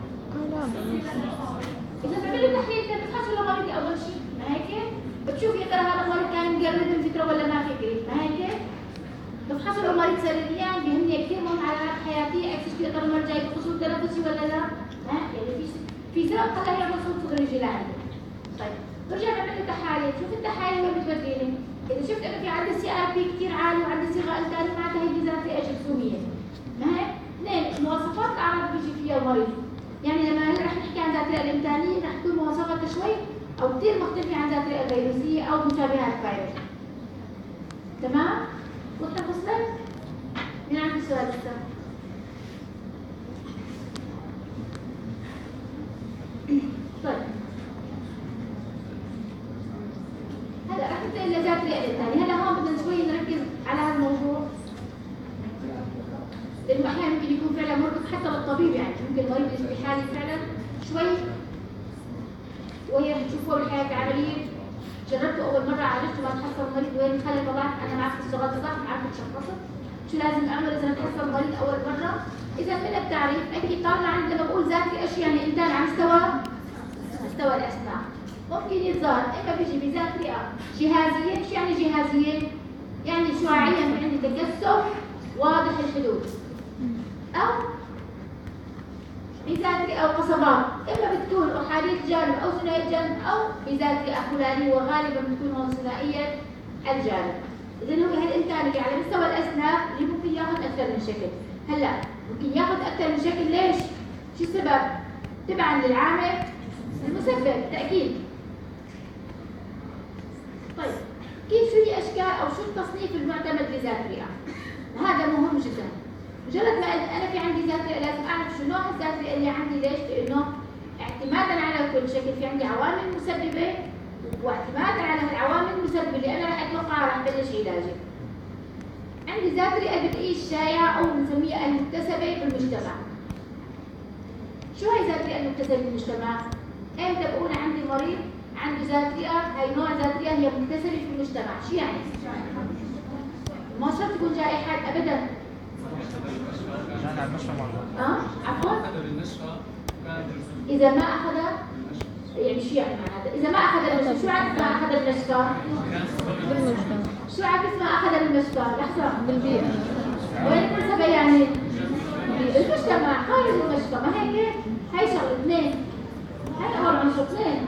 إذا بعمل له تحليل أنت بتحصل لمريضي أول شيء، ما هيك؟ بتشوف يا ترى هذا المريض كان مقرب من فترة ولا ما في قريب، ما هيك؟ بتحصل لمريض سريريان بيهمني كثير مهم علامات حياتية، أكسس يا ترى المريض جاي بقصور تنفسي ولا لا؟ ها؟ يعني في في سبب خلاه يعمل صوت صدر يجي لعنده. طيب، برجع بعمل له تحاليل، شوف التحاليل وين بتوديني؟ إذا شفت إنه في عندي سي آر بي كثير عالي وعندي صيغة ألتالي معناتها هي ذات رئة جرثومية. ما هيك؟ اثنين، مواصفات الأعراض اللي بيجي فيها المريض. يعني لما رح نحكي عن ذات الرئة الإمتانية رح تكون مواصفاتها شوي أو كثير مختلفة عن ذات الرئة الفيروسية أو مشابهة للفيروس. تمام؟ وضحت وصلت؟ مين عنده سؤال لسه؟ طيب. هلا رح ننتقل لذات الرئة الإمتانية، هلا هون بدنا شوي نركز على هذا الموضوع. لأنه أحيانا ممكن يكون فعلا مربط حتى للطبيب، يعني ممكن المريض يجي بحالة فعلا شوي وهي بتشوفه بالحياة العملية، جربته أول مرة عالجته ما تحسن المريض وين خلى طلعت أنا ما عرفت اشتغلت صح، ما عرفت شخصت، شو لازم أعمل إذا تحسن المريض أول مرة؟ إذا من التعريف أكيد طالع عندنا لما بقول ذاتي أشياء يعني إنتاج على مستوى مستوى الأسنان، ممكن يتظاهر إما بيجي بذات رئة جهازية، شو يعني جهازية؟ يعني شعاعيا عندي تكثف واضح الحدود، أو بذات رئة أو قصبات، إما بتكون أحادية جانب أو ثنائية جانب أو بذات رئة فلانية، وغالبا بتكون هون ثنائية الجانب. اذا هو هالانتاج اللي على مستوى الاسنان اللي ممكن ياخذ اكثر من شكل. هلا ممكن ياخذ اكثر من شكل ليش؟ شو السبب؟ تبعا للعامل المسبب تاكيد. طيب كيف شو هي اشكال او شو التصنيف المعتمد لذات الرئه؟ هذا مهم جدا. مجرد ما انا في عندي ذات رئه لازم اعرف شو نوع الذات الرئه اللي عندي. ليش؟ لانه اعتمادا على كل شكل في عندي عوامل مسببه، واعتمادا على العوامل المسببه اللي انا راح اتوقعها راح بلش علاجي. عندي ذات رئه بالرئه الشائعه او بنسميها المكتسبه بالمجتمع. شو هي ذات الرئه المكتسبه بالمجتمع؟ امتى بقول عندي مريض عنده ذات رئه، هي نوع ذات رئه هي مكتسبه في المجتمع، شو يعني؟ ما شرط تكون جائحات ابدا. اه عفوا؟ اذا ما اخذ يعني شو يعني هذا؟ اذا ما اخذ المشفى، شو عكس ما اخذ المشفى؟ بالمجتمع. شو عكس ما اخذ المشفى؟ لحظه. بالبيئة. وين المناسبة يعني؟ المجتمع خارج المشفى، ما هيك؟ هي شغله اثنين. هي عبارة عن شغله اثنين.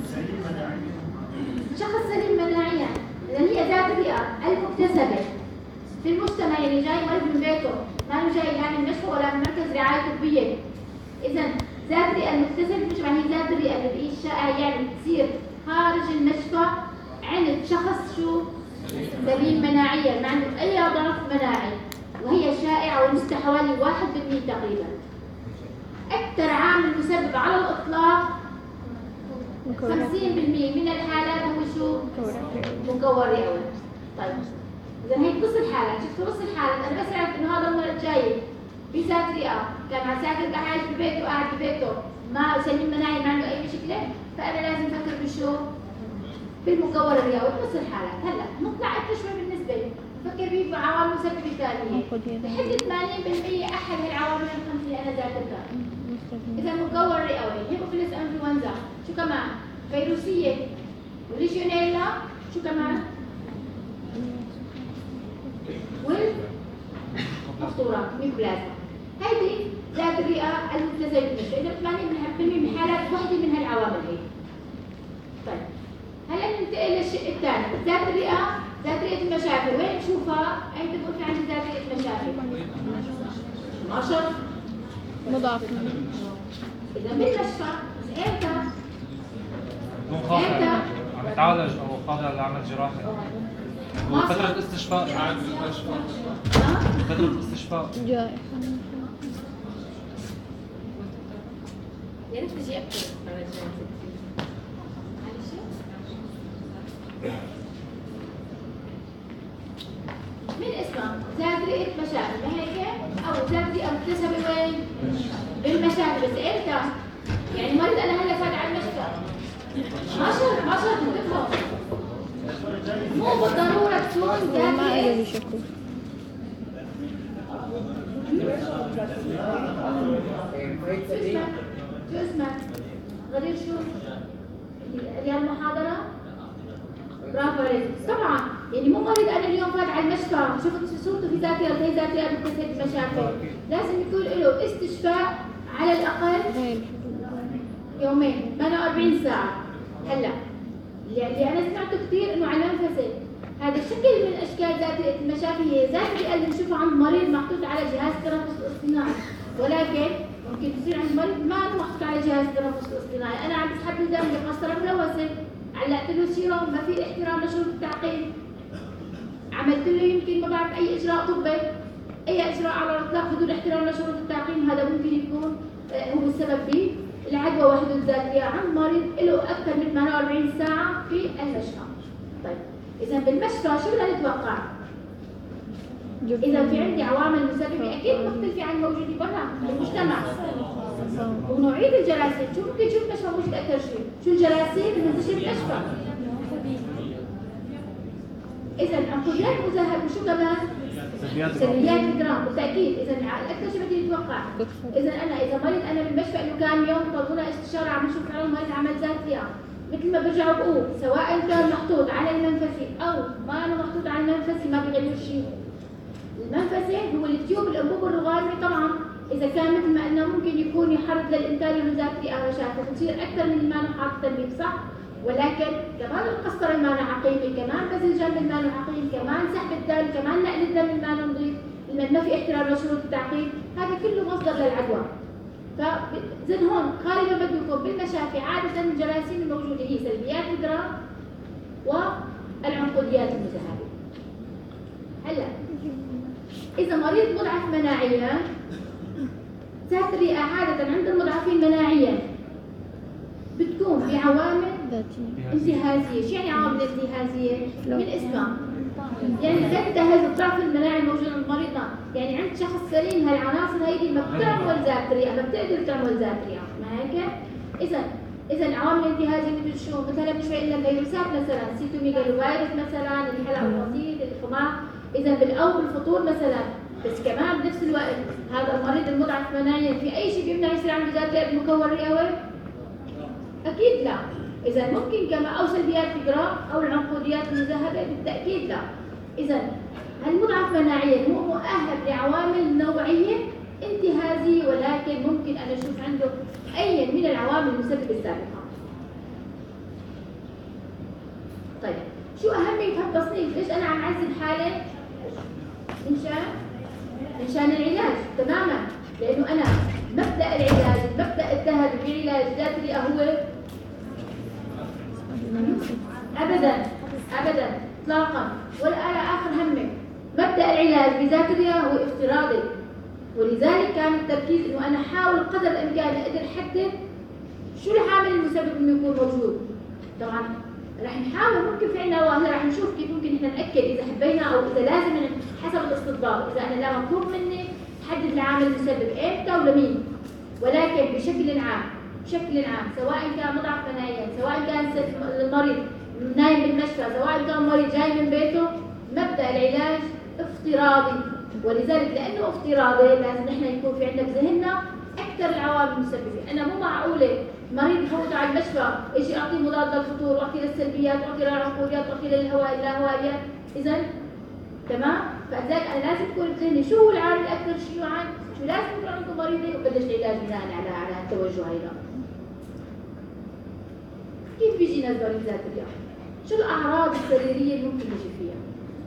شخص سليم مناعيا، اذا هي ذات الرئة المكتسبة في المجتمع، يعني جاي مريض من بيته، ما هو جاي لا من مشفى ولا من مركز رعاية طبية. اذا ذات الرئة المكتسبة في المجتمع هي ذات الرئة اللي الشائعة، يعني بتصير خارج المشفى عند شخص شو؟ سليم مناعيا، ما عنده اي ضعف مناعي، وهي شائعة ونسبة حوالي واحد بالمئة تقريبا. أكثر عامل مسبب على الإطلاق خمسين بالمئة من الحالات هو شو؟ مكون رئوي. طيب إذا هي نص الحالات، شفتوا نص الحالات، أنا بس عرفت إنه هذا المرض جاي بذات رئة، كان على ساعة يبقى عايش ببيته وقاعد ببيته، ما سليم مناعي ما عنده أي مشكلة، فأنا لازم أفكر بشو؟ بالمكون الرئوي نص الحالات. هلا نطلع أكثر شوي بالنسبة لي. فكر فيه بعوامل مسببة ثانية. لحد ثمانين بالمئة أحد هالعوامل الخمسة اللي أنا ذاكرتها. إذا مكون رئوي، هيموفيلس إنفلونزا، شو كمان؟ فيروسية، وليجيونيلا، شو كمان؟ والمخطورات، ميكوبلازما. هيدي ذات الرئة المكتسبة بالنسبة، إذا ثمانين بالمئة من حالات وحدة من هالعوامل هي. طيب، هلا ننتقل للشق الثاني، ذات الرئة ذات رئة المشافي، وين نشوفها؟ أنت بقول في عندي ذات رئة مشافي. ماشط مضاعف. إذا بالمشفى إمتى؟ إمتى؟ عم يتعالج أو قادر على عمل جراحي. فترة استشفاء. فترة استشفاء. جائحة. يا ريت تجي أكثر. من اسمها ذات رئة مشافي، ما هيك؟ أو ذات رئة مكتسبة وين؟ بالمشافي، بس إمتى؟ يعني مريض أنا هلا فات على المشفى. ما شرط ما شرط انتبهوا. مو بالضرورة تكون ذات ما رئة. إلي شكو. شو اسمك؟ شو اسمك؟ غدير شو؟ اليوم محاضرة؟ برافو عليك. طبعا يعني مو مريض انا اليوم فات على المشفى شفت صورته في ذاكره زي ذاكره مكتسبه المشافي، لازم يكون له استشفاء على الاقل يومين ثمانية وأربعين ساعه. هلا اللي انا سمعته كثير انه على منفسه، هذا شكل من اشكال ذات المشافي، هي ذات اللي بنشوفها عند مريض محطوط على جهاز التنفس الاصطناعي، ولكن ممكن تصير عند مريض ما محطوط على جهاز التنفس الاصطناعي، انا عم بسحب له دم بقسطره ملوثه، علقت له سيروم، ما في احترام لشروط التعقيم، عملت له يمكن ما بعرف اي اجراء طبي، اي اجراء على الاطلاق بدون احترام لشروط التعقيم، هذا ممكن يكون هو السبب بالعدوى وحده الذاتيه عند مريض له اكثر من ثمانية وأربعين ساعه في المشفى. طيب اذا بالمشفى شو بدنا نتوقع؟ اذا في عندي عوامل مسببه اكيد مختلفه عن الموجوده برا بالمجتمع. ونوعيه الجراثيم، شو ممكن تشوف مشفى موجود اكثر شيء؟ شو الجراثيم اللي منتشره بالمشفى؟ اذا عنقوديات مزهره وشو كمان؟ سلبيات الجرام بالتاكيد. اذا الاكثر شيء بدي نتوقع. اذا انا اذا مريض انا بالمشفى له كم يوم طلبونا استشاره عم نشوف فعلا المريض عمل ذات رئه، مثل ما برجعوا بقول سواء كان محطوط على المنفسي او ما أنا محطوط على المنفسي ما بيغير شيء. المنفسي هو التيوب الانبوب الرغازي، طبعا اذا كان مثل ما قلنا ممكن يكون يحرض للانتاج من ذات رئه مشافي بتصير اكثر من المانع حاط تنبيب صح، ولكن كمان القسطره المانع عقيمي، كمان باذنجان المانع عقيمي، الاكسجين، كمان سحب الدم، كمان نقل الدم اللي ما نضيف، اللي ما في احترام لشروط التعقيم، هذا كله مصدر للعدوى. فزين هون غالبا بده يكون بالمشافي عاده الجراثيم الموجوده هي سلبيات الجرام والعنقوديات المذهبه. هلا اذا مريض مضعف مناعيا، ذات الرئه عاده عند المضعفين مناعيا بتكون بعوامل انتهازيه. شو يعني عوامل انتهازيه؟ من اسمها يعني غير تهز الضعف المناعي الموجود عند مريضنا، يعني عند شخص سليم هالعناصر هيدي ما بتعمل ذات رئه، ما بتقدر تعمل ذات رئه، ما هيك؟ اذا اذا العوامل الانتهازيه مثل شو؟ مثلا شوي قلنا فيروسات مثلا، سيتوميجالو فيروس مثلا، الحلق البسيط، الخماق، اذا بالاول بالفطور مثلا، بس كمان بنفس الوقت هذا المريض المضعف مناعيا في اي شيء بيمنع يصير عنده ذات رئه بمكون رئوي؟ اكيد لا. إذا ممكن كما أو سلبيات الجرام أو العنقوديات المذهبة؟ بالتأكيد لا. إذا المضعف مناعيا هو مؤهل لعوامل نوعية انتهازية، ولكن ممكن أنا أشوف عنده أي من العوامل المسببة السابقة. طيب شو أهمية هالتصنيف؟ ليش أنا عم أعزل حالة؟ منشان منشان العلاج تماما، لأنه أنا مبدأ العلاج، مبدأ الذهب بعلاج ذات الرئة هو ابدا ابدا اطلاقا ولا على اخر همه. مبدا العلاج بذات الرئه هو افتراضي، ولذلك كان التركيز انه انا احاول قدر الامكان اقدر احدد شو العامل المسبب انه يكون موجود. طبعا رح نحاول، ممكن في عندنا وهلا رح نشوف كيف ممكن احنا ناكد اذا حبينا او اذا لازم حسب الاستطباق، اذا انا لا مطلوب مني احدد العامل المسبب امتى ولمين. ولكن بشكل عام بشكل عام سواء كان مضعف مناعيا، سواء كان المريض نايم بالمشفى، سواء كان مريض جاي من بيته، مبدا العلاج افتراضي. ولذلك لانه افتراضي لازم نحن يكون في عندنا بذهننا اكثر العوامل المسببه. انا مو معقوله مريض بفوته على المشفى اجي اعطيه مضاد للفطور واعطيه للسلبيات واعطيه للعنقوديات واعطيه للهواء اللاهوائيات. اذا تمام؟ فلذلك انا لازم يكون بذهني شو هو العامل الاكثر شيوعا، شو لازم يكون عنده مريض وبلش العلاج بناء على على التوجه هيدا. كيف بيجي ناس مريض ذات الرئه؟ شو الاعراض السريريه اللي ممكن يجي فيها؟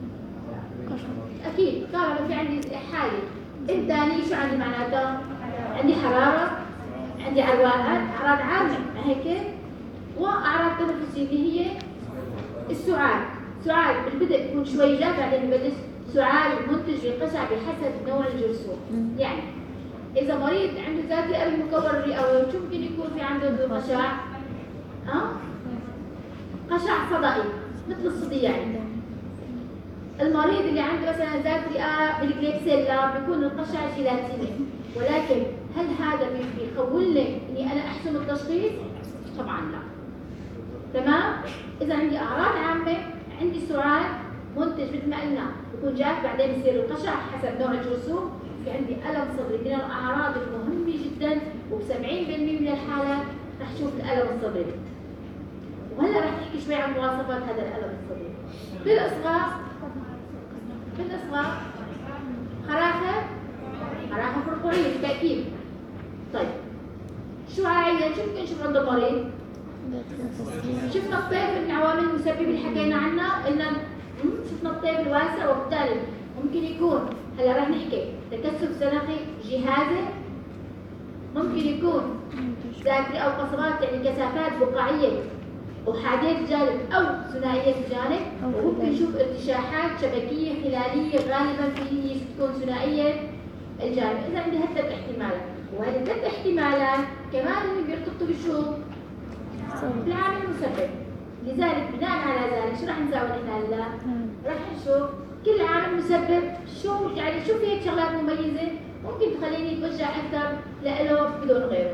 اكيد طالما في عندي حاله انتاني، شو عندي معناتها؟ عندي حراره، عندي عرواءات، اعراض عامه هيك، واعراض تنفسيه اللي هي السعال. سعال بالبدء بيكون شوي جاف، بعدين ببلش سعال منتج للقشع بحسب نوع الجرثوم. يعني اذا مريض عنده ذات رئه بالمكون الرئوي، شو ممكن يكون في عنده قشع؟ ها؟ قشع صدئي مثل الصدي. يعني المريض اللي عنده مثلا ذات رئه بالكليبسيلا بيكون القشع جيلاتيني، ولكن هل هذا بيخول لي اني انا احسن التشخيص؟ طبعا لا. تمام؟ اذا عندي اعراض عامه، عندي سعال منتج مثل ما قلنا بيكون جاف، بعدين بصير القشع حسب نوع الجرثوم، في عندي الم صدري من الاعراض المهمه جدا، وب سبعين بالمئة من الحالات رح تشوف الالم الصدري. وهلا رح نحكي شوي عن مواصفات هذا الالم الصدري. بالاصغاء بالاصغاء خراخه خراخه فرقوعيه بالتاكيد. طيب شعاعيا شو ممكن نشوف عند المريض؟ شفنا الطيف من العوامل المسببه اللي حكينا عنها، قلنا شفنا الطيف الواسع، وبالتالي ممكن يكون هلا رح نحكي تكثف زنقي جهازي، ممكن يكون ذاتي او قصبات يعني كثافات بقعيه احاديه الجانب او ثنائيه الجانب، وممكن نشوف ارتشاحات شبكيه خلاليه غالبا في تكون ثنائيه الجانب. اذا عندي هالثلاث احتمالات، وهذه الثلاث احتمالات كمان اللي بيرتبطوا بشو؟ بالعامل المسبب. لذلك بناء على ذلك شو رح نسوي نحن هلا؟ رح نشوف كل عامل مسبب شو يعني شو في هيك شغلات مميزه ممكن تخليني اتوجه اكثر له بدون غيره.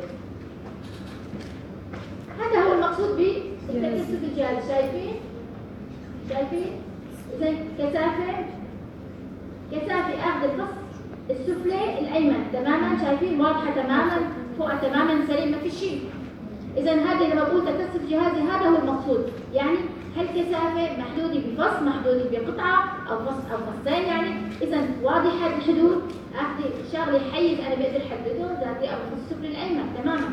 هذا هو المقصود بالتكثف الجهازي. شايفين؟ شايفين؟ اذا كثافه كثافه اخذ الفص السفلي الايمن تماما، شايفين؟ واضحه تماما، فوقها تماما سليم، ما في شيء. إذا هذا لما بقول تكثف جهازي هذا هو المقصود، يعني هالكثافة محدودة بفص، محدودة بقطعة أو فص أو فصين يعني، إذا واضحة الحدود، أخذ شغلة حيز أنا بقدر أحدده ذاتي أو الفص السفلي الأيمن تماما.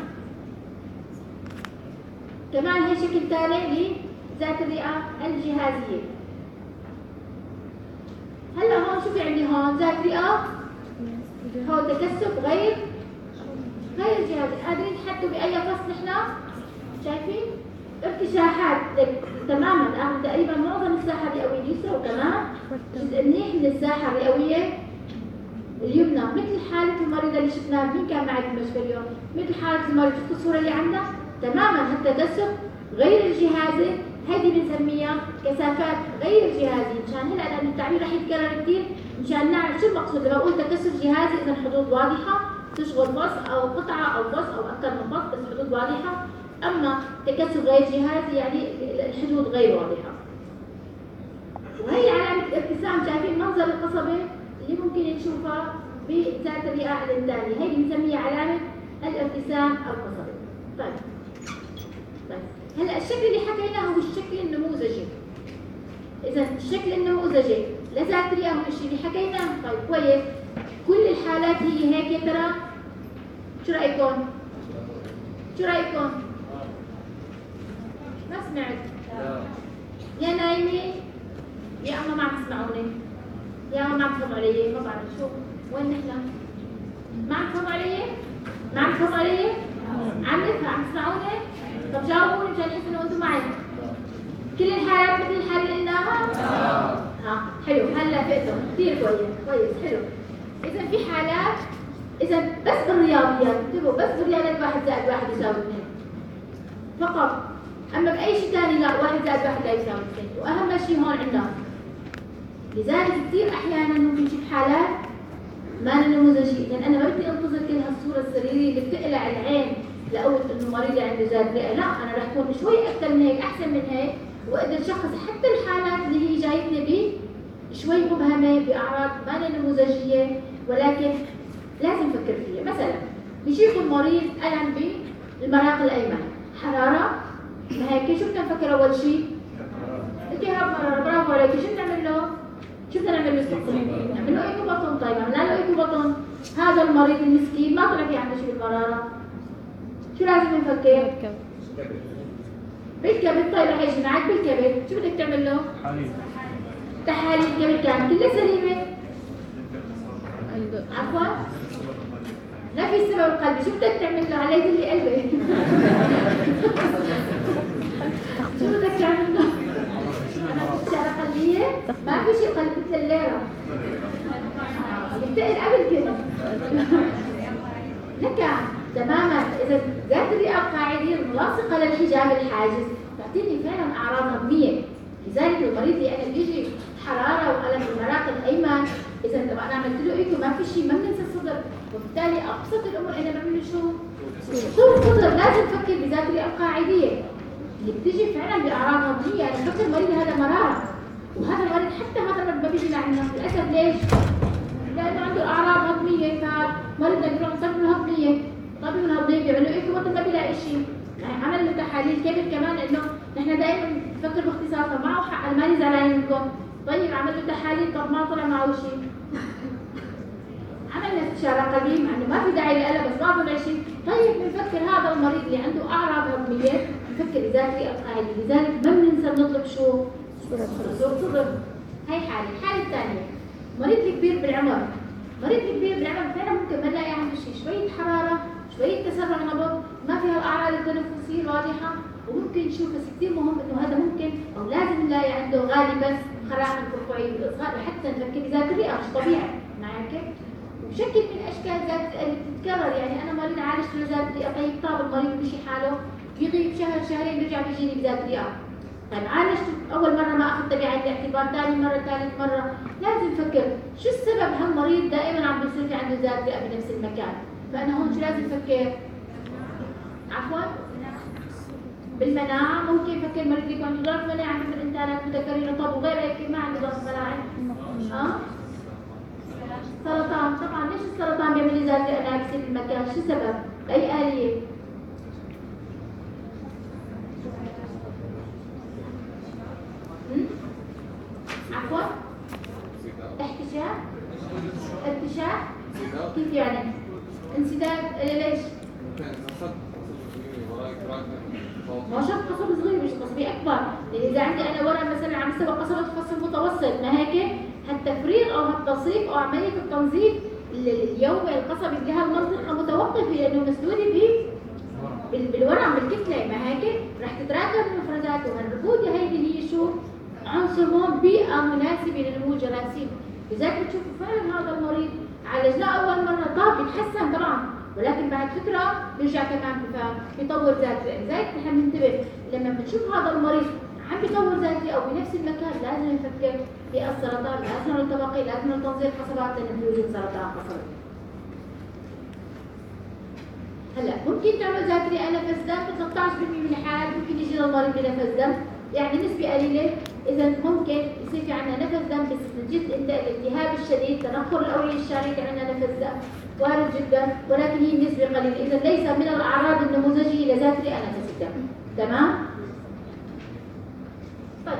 كمان هي شكل ثاني لذات الرئة الجهازية. شوفي عندي هون ذات رئة، هون تكثف غير غير جهازي. قادرين تحدوا بأي فصل نحن؟ شايفين؟ ارتشاحات تماما. الآن تقريبا معظم الساحة الرئوية اليسرى وكمان جزء منيح من الساحة الرئوية اليمنى، مثل حالة المريضة اللي شفناها. مين كان معي في المشفى اليوم؟ مثل حالة المريض، شفتوا الصورة اللي عندنا؟ تماما التكثف غير الجهازي، هذه بنسميها كثافات غير الجهازية. مشان هلا لأن التعبير رح يتكرر كثير، مشان نعرف شو المقصود لما بقول تكثف جهازي. إذا حدود واضحة تشغل فص أو قطعة أو فص أو أكثر من فص، بس حدود واضحة. أما تكثف غير جهازي يعني الحدود غير واضحة. وهي علامة الابتسام. شايفين منظر القصبة اللي ممكن نشوفها بذات الرئة الإنسانية، هي بنسميها علامة الابتسام القصبي. طيب طيب هلا الشكل اللي حكيناه هو الشكل النموذجي. إذا الشكل النموذجي لذات الرئة هو الشيء اللي حكيناه. طيب كويس، كل الحالات هي هيك يا ترى؟ شو رأيكم؟ شو رأيكم؟ ما سمعت. يا نايمة يا أما ما عم تسمعوني يا أما ما عم تفهموا علي. ما بعرف شو وين نحن؟ ما عم تفهموا علي؟ ما عم تفهموا علي؟ عم نفهم. عم تسمعوني؟ طب جاوبوني مشان احس انه انتم معي. كل الحالات مثل الحالة اللي قلناها؟ ها حلو. هلا فقتوا كثير كويس كويس حلو. إذا في حالات، إذا بس بالرياضيات انتبهوا، بس بالرياضيات واحد زائد واحد يساوي اثنين فقط. أما بأي شيء ثاني لا، واحد زائد واحد لا يساوي اثنين. وأهم شيء هون عندنا، لذلك كثير أحيانا ممكن نشوف حالات ما نموذجية. يعني أنا ما بدي أنتظر كل هالصورة السريرية اللي بتقلع العين لقول إنه مريض عنده ذات رئة، لا، أنا رح أكون شوي أكثر من هيك، أحسن من هيك، وأقدر أشخص حتى الحالات اللي هي جايتني ب شوي مبهمة بأعراض ما نموذجية، ولكن لازم نفكر فيها. مثلا بيجيكم المريض ألم بالمراق الأيمن، حرارة، ما هيك شو بدنا نفكر أول شيء؟ التهاب مرارة. برافو عليك. شو بنعمل له؟ شو بدنا نعمل له؟ نعمل له إيكو بطن. طيب عملنا له إيكو بطن، هذا المريض المسكين ما طلع في عنده شيء بالمرارة، شو لازم نفكر؟ بالكبد. طيب رح يجي معك بالكبد، شو بدك تعمل له؟ حليب. تحاليل الكبد كانت كلها سليمة. عفوا؟ لا في سبب القلبي، شو بدك تعمل له؟ على يدلي قلبي. شو بدك تعمل له؟ أنا استشارة قلبية؟ ما في شيء قلب مثل الليرة. ينتقل قبل كده. لك تماما. إذا ذات الرئة القاعدية الملاصقة للحجاب الحاجز تعطيني فعلا أعراض هضمية. لذلك المريض اللي أنا بيجي حرارة وألم بالمراق الأيمن، إذا طبعا أنا عملت له إيكو ما في شيء، ما بننسى الصدر، وبالتالي أبسط الأمور أنا بعمل له شو؟ صور الصدر. لازم نفكر بذات الرئة القاعدية اللي بتجي فعلا بأعراض هضمية. يعني فكر المريض هذا مرارة، وهذا المريض حتى هذا المريض ما بيجي لعنا للأسف. ليش؟ لأنه عنده أعراض هضمية، فمريضنا بيروح نصرف له هضمية. طبيب الهضمية بيعمل له إيكو بطن ما بيلاقي شيء. يعني عمل له تحاليل كبد كمان، إنه نحن دائما نفكر باختصار، فمعه حق الماني زعلانين منكم. طيب عمل له تحاليل، طب ما طلع معه شيء. عملنا استشارة قديم انه ما في داعي لها بس ما طلع شيء. طيب بنفكر هذا المريض اللي عنده اعراض هضميه بنفكر ذات رئه القاعده، لذلك ما بننسى نطلب شو؟ صورة صدر. هي حالة. الحالة الثانية مريض كبير بالعمر. مريض كبير بالعمر فعلا ممكن ما نلاقي عنده شيء، شوية حرارة، شوية تسرع نبض، ما فيها الأعراض التنفسية الواضحة، وممكن نشوف بس كثير مهم إنه هذا ممكن أو لازم نلاقي عنده غالي بس خراخ الفرقعية والإصغاء لحتى نفكر ذات الرئة مش طبيعي. معي كيف؟ وشكل من أشكال ذات اللي بتتكرر. يعني أنا مريض عالج في ذات الرئة، طيب طاب المريض مشي حاله، بيغيب شهر شهرين بيرجع بيجيني بذات الرئة. طيب عالجت أول مرة ما أخذت بعين الاعتبار، ثاني مرة ثالث مرة، لازم نفكر شو السبب هالمريض دائما عم بيصير في عنده ذات رئة بنفس المكان. فأنا هون شو لازم أفكر؟ عفوا؟ بالمناعة. ممكن يفكر المريض يكون عنده ضعف مناعي، عنده الإنتانات متكررة، طب وغير هيك ما عنده ضعف مناعي؟ ها؟ سرطان. طبعا ليش السرطان بيعمل لي ذات رئة ناقصة بالمكان؟ شو السبب؟ بأي آلية؟ عفوا؟ احتشاء؟ ارتشاء؟ كيف يعني؟ انسداد ليش؟ ما شرط قصب صغير، مش قصبي اكبر، لان اذا عندي انا ورم مثلا عم يسوي قصبة فصل متوسط، ما هيك؟ هالتفريغ او هالتصريف او عمليه التنظيف اليومي القصبي بهالمنطقه متوقفه لانه مسدوده ب بالورم بالكتله، ما هيك رح تتراكم المفرزات وهالركود هيدي اللي هي شو؟ عنصر هون بيئه مناسبه لنمو الجراثيم، لذلك بتشوفوا فعلا هذا المريض عالجناه اول مره طاب بيتحسن طبعا، ولكن بعد فتره بيرجع كمان بيطور ذاته، لذلك نحن بننتبه لما بنشوف هذا المريض عم بيطور ذاته او بنفس المكان لازم نفكر في السرطان، لازم الطبقي، لازم تنظيف قصبات لانه يوجد سرطان قصبي. هلا ممكن تعمل ذات رئه نفس دم ب ثلاثة عشر بالمئة من الحالات ممكن يجي للمريض بنفس دم، يعني نسبه قليله، اذا ممكن يصير في عندنا نفس دم بس نتيجه الالتهاب الشديد تنخر الاوعيه الشهريه عندنا نفس دم وارد جدا، ولكن هي نسبه قليله، اذا ليس من الاعراض النموذجيه لذات رئه نفس الدم. تمام؟ طيب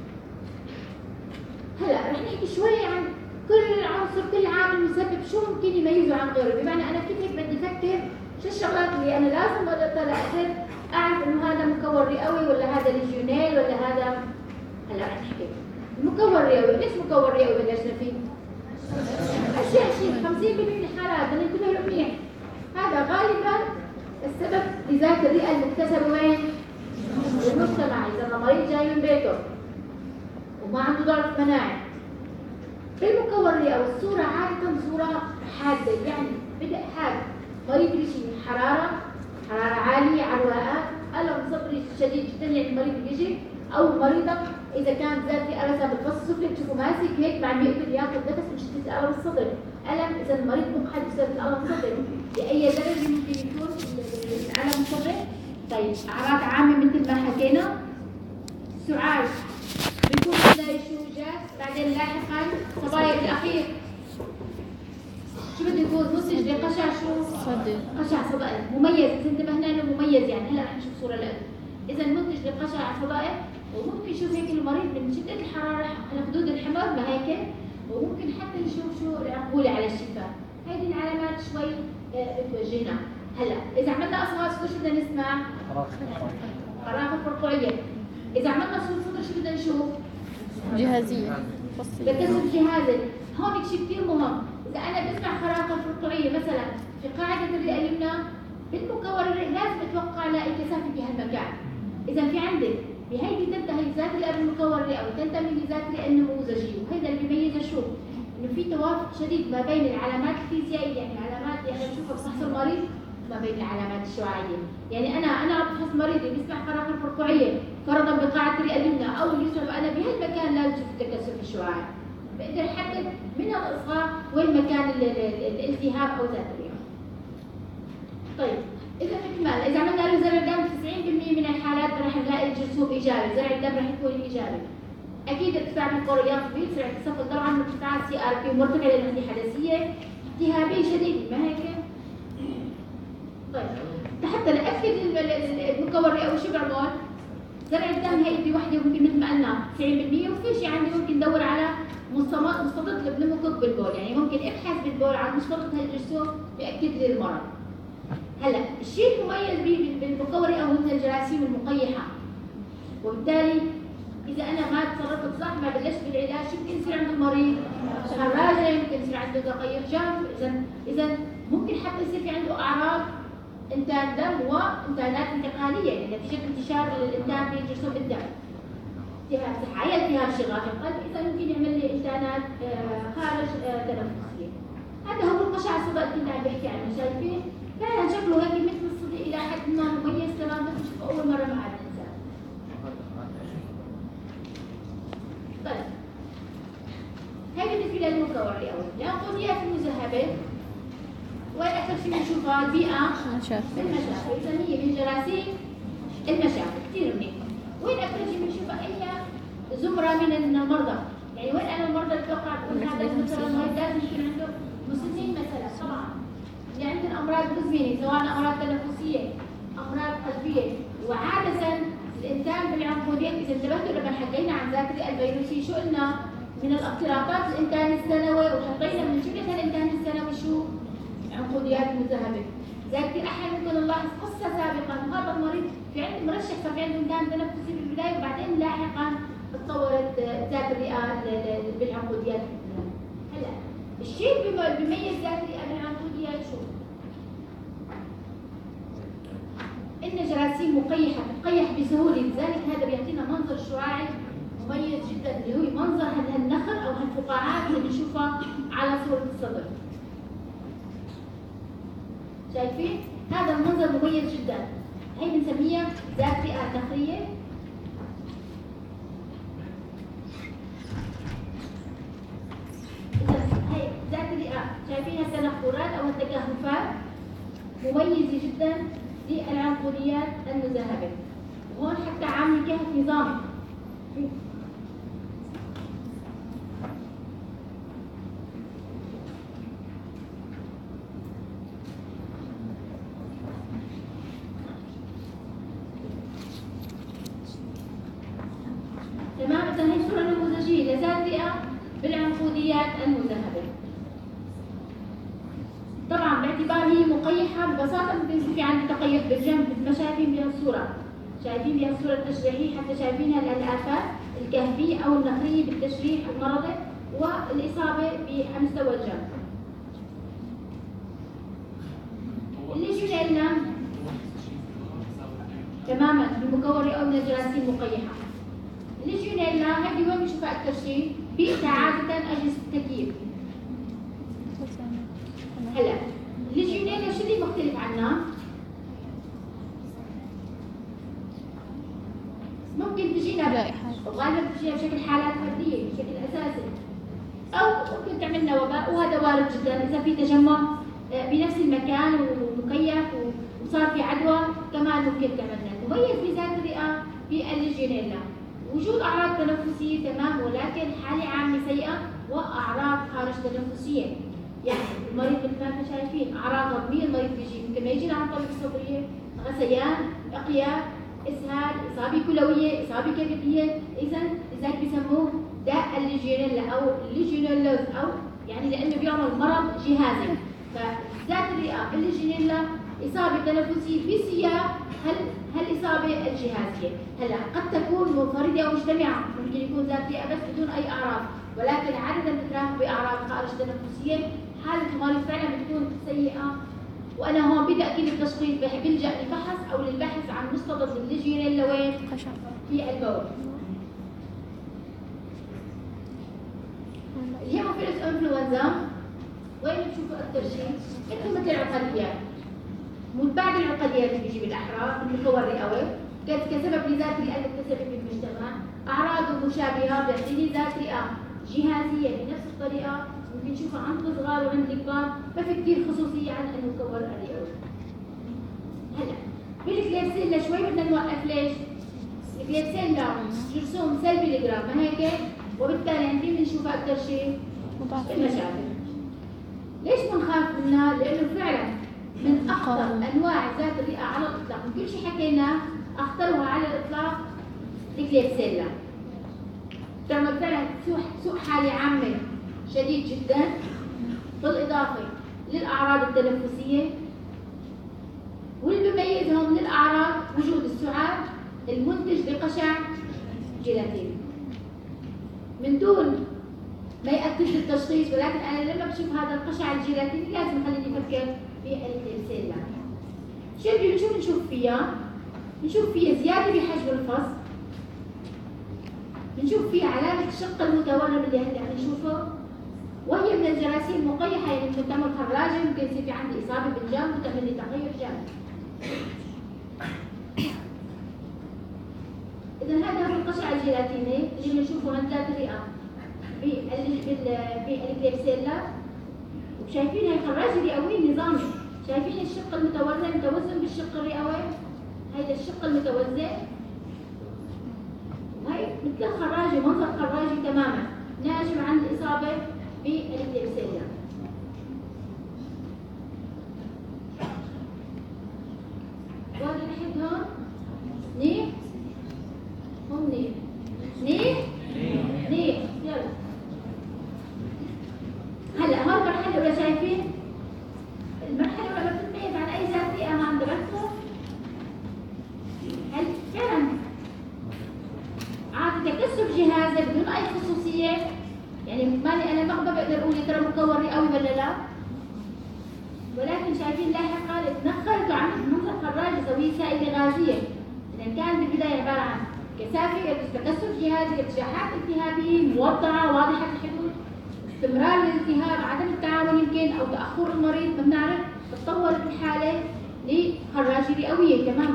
هلا رح نحكي شوي عن كل عنصر كل عامل مسبب شو ممكن يميزه عن غيره، بمعنى انا كيف هيك بدي افكر شو الشغلات اللي انا لازم اقدر اقدر اعرف انه هذا مكون رئوي ولا هذا ليجيونيل ولا هذا. هلا رح نحكي المكون الرئوي، ليش مكون رئوي بلشنا فيه؟ اشياء شيء خمسين بالمئة من الحالات بدنا ننتبه له منيح، هذا غالبا السبب لذات الرئه المكتسبه وين؟ بالمجتمع، اذا المريض جاي من بيته وما عنده ضعف مناعي. بالمكون الرئوي الصوره عاده صوره حاده، يعني بدا حاد، مريض بيجي حراره حراره عاليه، عرواءات، الم صدري شديد جدا، يعني المريض بيجي، او مريضه اذا كانت ذات رئه بتفصل السفلى بتشوفه ماسك هيك مع بيقدر ياخذ نفس من شده الالم الصدري، الم اذا المريض مقحد بسبب الالم الصدري، باي درجه ممكن يكون الالم الصدري. طيب اعراض عامه مثل ما حكينا، سعال بيكون بدنا شو جاس، بعدين لاحقا صبايا الاخير شو بده يكون نسج لقشع شو؟ صدر قشع صدائي مميز، اذا انتبهنا له مميز، يعني هلا رح نشوف صوره له، اذا منتج لقشع صدائي، وممكن نشوف هيك المريض من شده الحراره على خدود الحمر ما هيك، وممكن حتى نشوف شو العقوله على الشفاه، هذه العلامات شوي بتوجهنا. هلا اذا عملنا اصوات صدر شو بدنا نسمع؟ قرافه فرقعيه. اذا عملنا صوت صدر شو بدنا نشوف؟ جهازية فصيلة. بكسب جهازي، هون شيء كثير مهم، اذا انا بسمع خرافه فرقعيه مثلا في قاعده الرئه اليمنى بالمكون الرئوي لازم اتوقع الاقي كثافه بهالمكان، اذا في عندك بهيدي تنتهي ذات الرئه بالمكون الرئوي تنتمي لذات الرئه النموذجيه، وهذا اللي بيميزها شو؟ انه في توافق شديد ما بين العلامات الفيزيائيه، يعني العلامات اللي انا بشوفها بفحص المريض ما بين العلامات الشعاعيه، يعني انا انا بفحص مريض اللي بيسمع خرافه فرقعيه فرضا بقاعده الرئه اليمنى او اليسرى، فانا بهالمكان لازم اشوف التكثف الشعاعي، بقدر احدد من الاصغاء وين مكان الالتهاب او ذات الرئه. طيب اذا اكمال، اذا عملنا له زرع دم تسعين بالمئة من الحالات رح نلاقي الجرثوم ايجابي، زرع الدم رح يكون ايجابي. اكيد ارتفاع بالقوليات كبير، سرعه الصفر طبعا ارتفاع السي ار بي مرتفع لان عندي حدثيه التهابيه شديده ما هيك؟ طيب حتى ناكد المكون الرئوي شو بعمل؟ زرع الدم هي وحده ممكن مثل ما قلنا تسعين بالمئة، وفي شيء عندي ممكن ندور على مستضد لبنموكوك بالبول، يعني ممكن ابحث بالبول عن مستضد هالجرثوم بياكد لي المرض. هلا الشيء المميز بالمكون الرئوي من الجراثيم المقيحه، وبالتالي اذا انا ما تصرفت صح ما بلشت بالعلاج شو ممكن يصير عند المريض؟ خراجه، يمكن يصير عنده تغير جنب، اذا اذا ممكن حتى يصير في عنده اعراض انتان دم وانتانات انتقاليه، يعني نتيجه انتشار الانتان في جرثوم الدم. التهاب صحيه، التهاب شغاف القلب، اذا ممكن يعمل لي انتانات خارج تنفسيه. هذا هو القشع الصدى اللي كنت عم بحكي عنه، شايفين؟ فعلا شكله هيك مثل الصدى الى حد ما مميز تمام، بس بشوفه اول مره مع الانسان. طيب هاي بالنسبه للمكون الرئوي، العنقوديات المذهبه وين اكثر شيء بنشوفها؟ البيئه مشافي. المشافي، اذا هي من جراثيم المشافي كثير منيح. وين اكثر شيء بنشوفها؟ اي زمره من المرضى، يعني وين انا المرضى اتوقع تكون هذا مثلا المريض لازم يكون عنده مسنين مثلا، طبعا اللي عندهم امراض مزمنه سواء امراض تنفسيه امراض قلبيه، وعاده الانتان بالعنقوديات اذا انتبهتوا لما حكينا عن ذات الرئه الفيروسيه شو قلنا؟ من الاختراقات الانتان السنوي، وحطينا من جمله الانتان السنوي شو؟ عنقوديات مذهبه. ذلك احيانا ممكن نلاحظ قصه سابقا، هذا المريض في عنده مرشح صار في عنده انتان تنفسي في البدايه، وبعدين لاحقا تطورت ذات الرئه بالعنقوديات طيب بيميز ذات الرئه بالعنقوديات شو؟ ان جراثيم مقيحه بتقيح بسهوله، لذلك هذا بيعطينا منظر شعاعي مميز جدا اللي هو منظر هالنخر او هالفقاعات اللي بنشوفها على صوره الصدر. شايفين؟ هذا المنظر مميز جدا. هي بنسميها ذات رئه نخريه. هي ذات الرئه، شايفين التنخرات او التكهفات مميزه جدا للعنقوديات المذهبه. وهون حتى عامل كهف نظامي. تمام. إذا هي صورة نموذجية لذات رئة بالعنقوديات المذهبة. طبعا باعتبار هي مقيحة ببساطة ممكن يصير في عندي تقيح بالجنب مثل ما شايفين بهالصورة. شايفين بهالصورة التشريحية حتى شايفينها الآفات الكهفية أو النخرية بالتشريح المرضي والإصابة على مستوى الجنب. الليجيونيلا تماما بمكون رئوي من الجراثيم المقيحة. الليجيونيلا هذه وين بنشوفها أكثر شيء؟ بيئة عادة أجهزة التكييف. هلا الليجيونيلا شو اللي مختلف عنها؟ ممكن تجينا وغالبا بتجينا بشكل حالات فردية بشكل أساسي، أو ممكن تعملنا وباء، وهذا وارد جدا إذا في تجمع بنفس المكان ومكيف وصار في عدوى كمان ممكن تعملنا. المميز بذات الرئة بالليجيونيلا وجود أعراض تنفسية تمام، ولكن حالة عامة سيئة وأعراض خارج تنفسية. يعني المريض مثل ما انتم شايفين أعراض هضمية، المريض بيجي ممكن ما يجي عن طريق الصدرية، غثيان، إقياء، إسهال، إصابة كلوية، إصابة كبدية. إذا لذلك بيسموه داء الليجيونيلا أو الليجيونيلوز، أو يعني لأنه بيعمل مرض جهازي. فذات الرئة بالليجيونيلا إصابة تنفسية بسياق هل هالإصابة الجهازية. هلا قد تكون منفردة أو مجتمعة، ممكن يكون ذات رئة بس بدون أي أعراض، ولكن عادة بتترافق بأعراض خارج تنفسية. حالة المريض فعلا بتكون سيئة، وأنا هون بتأكيد التشخيص بلجأ للفحص أو للبحث عن مستضد الليجيونيلا وين؟ في البول. الهيموفيلس انفلونزا وين بتشوفوا أكثر شيء؟ مثل مثل العقديات. من بعد العقديات اللي بيجي بالاحراق المكون الرئوي كسبب لذات الرئه اللي اكتسبت بالمجتمع. اعراض مشابهه بيعطيني ذات رئه جهازيه بنفس الطريقه ممكن نشوفها عند الصغار وعند الكبار، ما في كثير خصوصيه عن المكون الرئوي. هلا بالكليبسيلا شوي بدنا نوقف. ليش؟ الكليبسيلا جرثوم سلبي الجرام ما هيك؟ وبالتالي عندي بنشوفها اكثر شيء المشاكل. ليش بنخاف منها؟ لانه فعلا من اخطر انواع ذات الرئه على الاطلاق، من كل شيء حكيناه اخطرها على الاطلاق الكليبسيلا. تعمل فعلا سوء سوء حاله عامه شديد جدا، بالاضافه للاعراض التنفسيه. واللي بيميزهم من الاعراض وجود السعال المنتج بقشع جيلاتيني. من دون ما يأكد التشخيص، ولكن انا لما بشوف هذا القشع الجيلاتيني لازم خليني افكر بالكليبسيلا. شو شو بنشوف فيها؟ بنشوف فيها زياده بحجم الفص، بنشوف فيها علامه الشق المتورم اللي هلا بنشوفه، وهي من الجراثيم المقيحه. يعني ممكن تعمل خراجه، ممكن يصير في عندي اصابه بالجنب وتعمل لي تغير جنب. اذا هذا هو القشع الجيلاتيني اللي بنشوفه عند ذات الرئه بالكليبسيلا. وشايفين هي خراجه رئويه نظامي، شايفين الشق المتورم متوزن بالشق الرئوي، هيدا الشق المتوزن، هي مثل الخراجه، منظر خراجي تماما ناجم عن الاصابه بالكليبسيلا. واضح لحد هون؟ منيح؟ مو منيح؟ منيح؟ منيح، يلا. هلا هون المرحله الاولى شايفين؟ المرحله الاولى بتتميز عن اي ذات رئه ما انتبهتوا؟ هل فعلا عادة تكسر جهازه بدون اي خصوصيه؟ يعني ماني انا ما بقدر اقول يا ترى مكون رئوي ولا لا؟ ولكن شايفين لاحقا تنخرت وعملت منظر خراج ذوي سائله غازيه. اذا كان بالبدايه عباره عن كثافه تكسر جهازي، ارتجاحات التهابيه موضعه واضحه الحدود، استمرار الالتهاب، عدم التعاون يمكن او تاخر المريض، ما بنعرف، تطورت الحاله لخراجه رئويه تماما.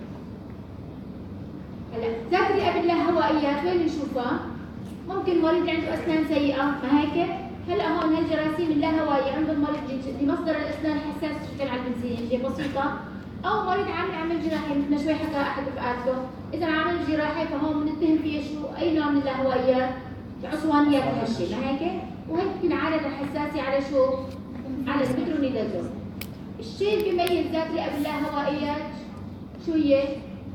هلا ذات الرئه باللاهوائيات وين نشوفها؟ ممكن مريض عنده اسنان سيئه، ما هيك؟ هلا هون هالجراثيم اللاهوائيه عند المريض لمصدر الاسنان حساس جدا على البنسلين بسيطه، او مريض عامل عمل جراحي مثل ما شوي حكى احد رفقاتكم، اذا عمل جراحي فهون بنتهم فيه شو؟ اي نوع من اللاهوائيات؟ عصوانيات هالشيء، ما هيك؟ وهي بتكون عادة حساسه على شو؟ على المترونيدازول. الشيء اللي بيميز ذات الرئه باللاهوائيات شو هي؟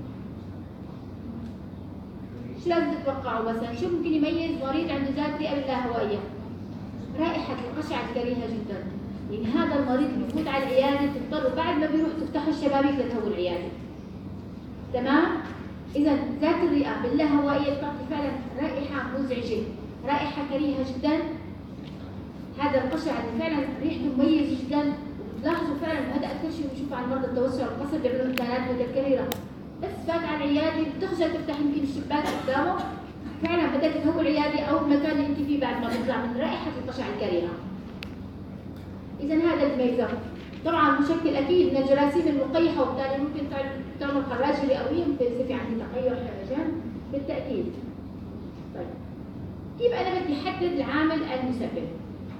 شو لازم تتوقعوا مثلا؟ شو ممكن يميز مريض عنده ذات رئه باللاهوائيه؟ رائحه القشع الكريهه جدا. يعني هذا المريض اللي بفوت على العياده تضطر بعد ما بيروح تفتحوا الشبابيك لتهووا العياده. تمام؟ اذا ذات الرئه باللاهوائيه بتعطي فعلا رائحه مزعجه، رائحه كريهه جدا. هذا القشع اللي فعلا ريحته مميزه جدا، لاحظوا فعلا هذا اكثر شيء بنشوفه على المرضى التوسع القصبي بيعملوا امتحانات متكرره. بس فات على العياده بتخجل تفتح يمكن الشباك قدامه، فعلا بدك تهوي العياده او المكان اللي انت فيه بعد ما بيطلع من رائحه القشع الكريهه. اذا هذا اللي بيميزه. طبعا مشكل اكيد من الجراثيم المقيحه وبالتالي ممكن تعمل خراجه رئويه، ممكن يصير في عندي تقيح حرجان بالتاكيد. طيب كيف انا بدي احدد العامل المسبب؟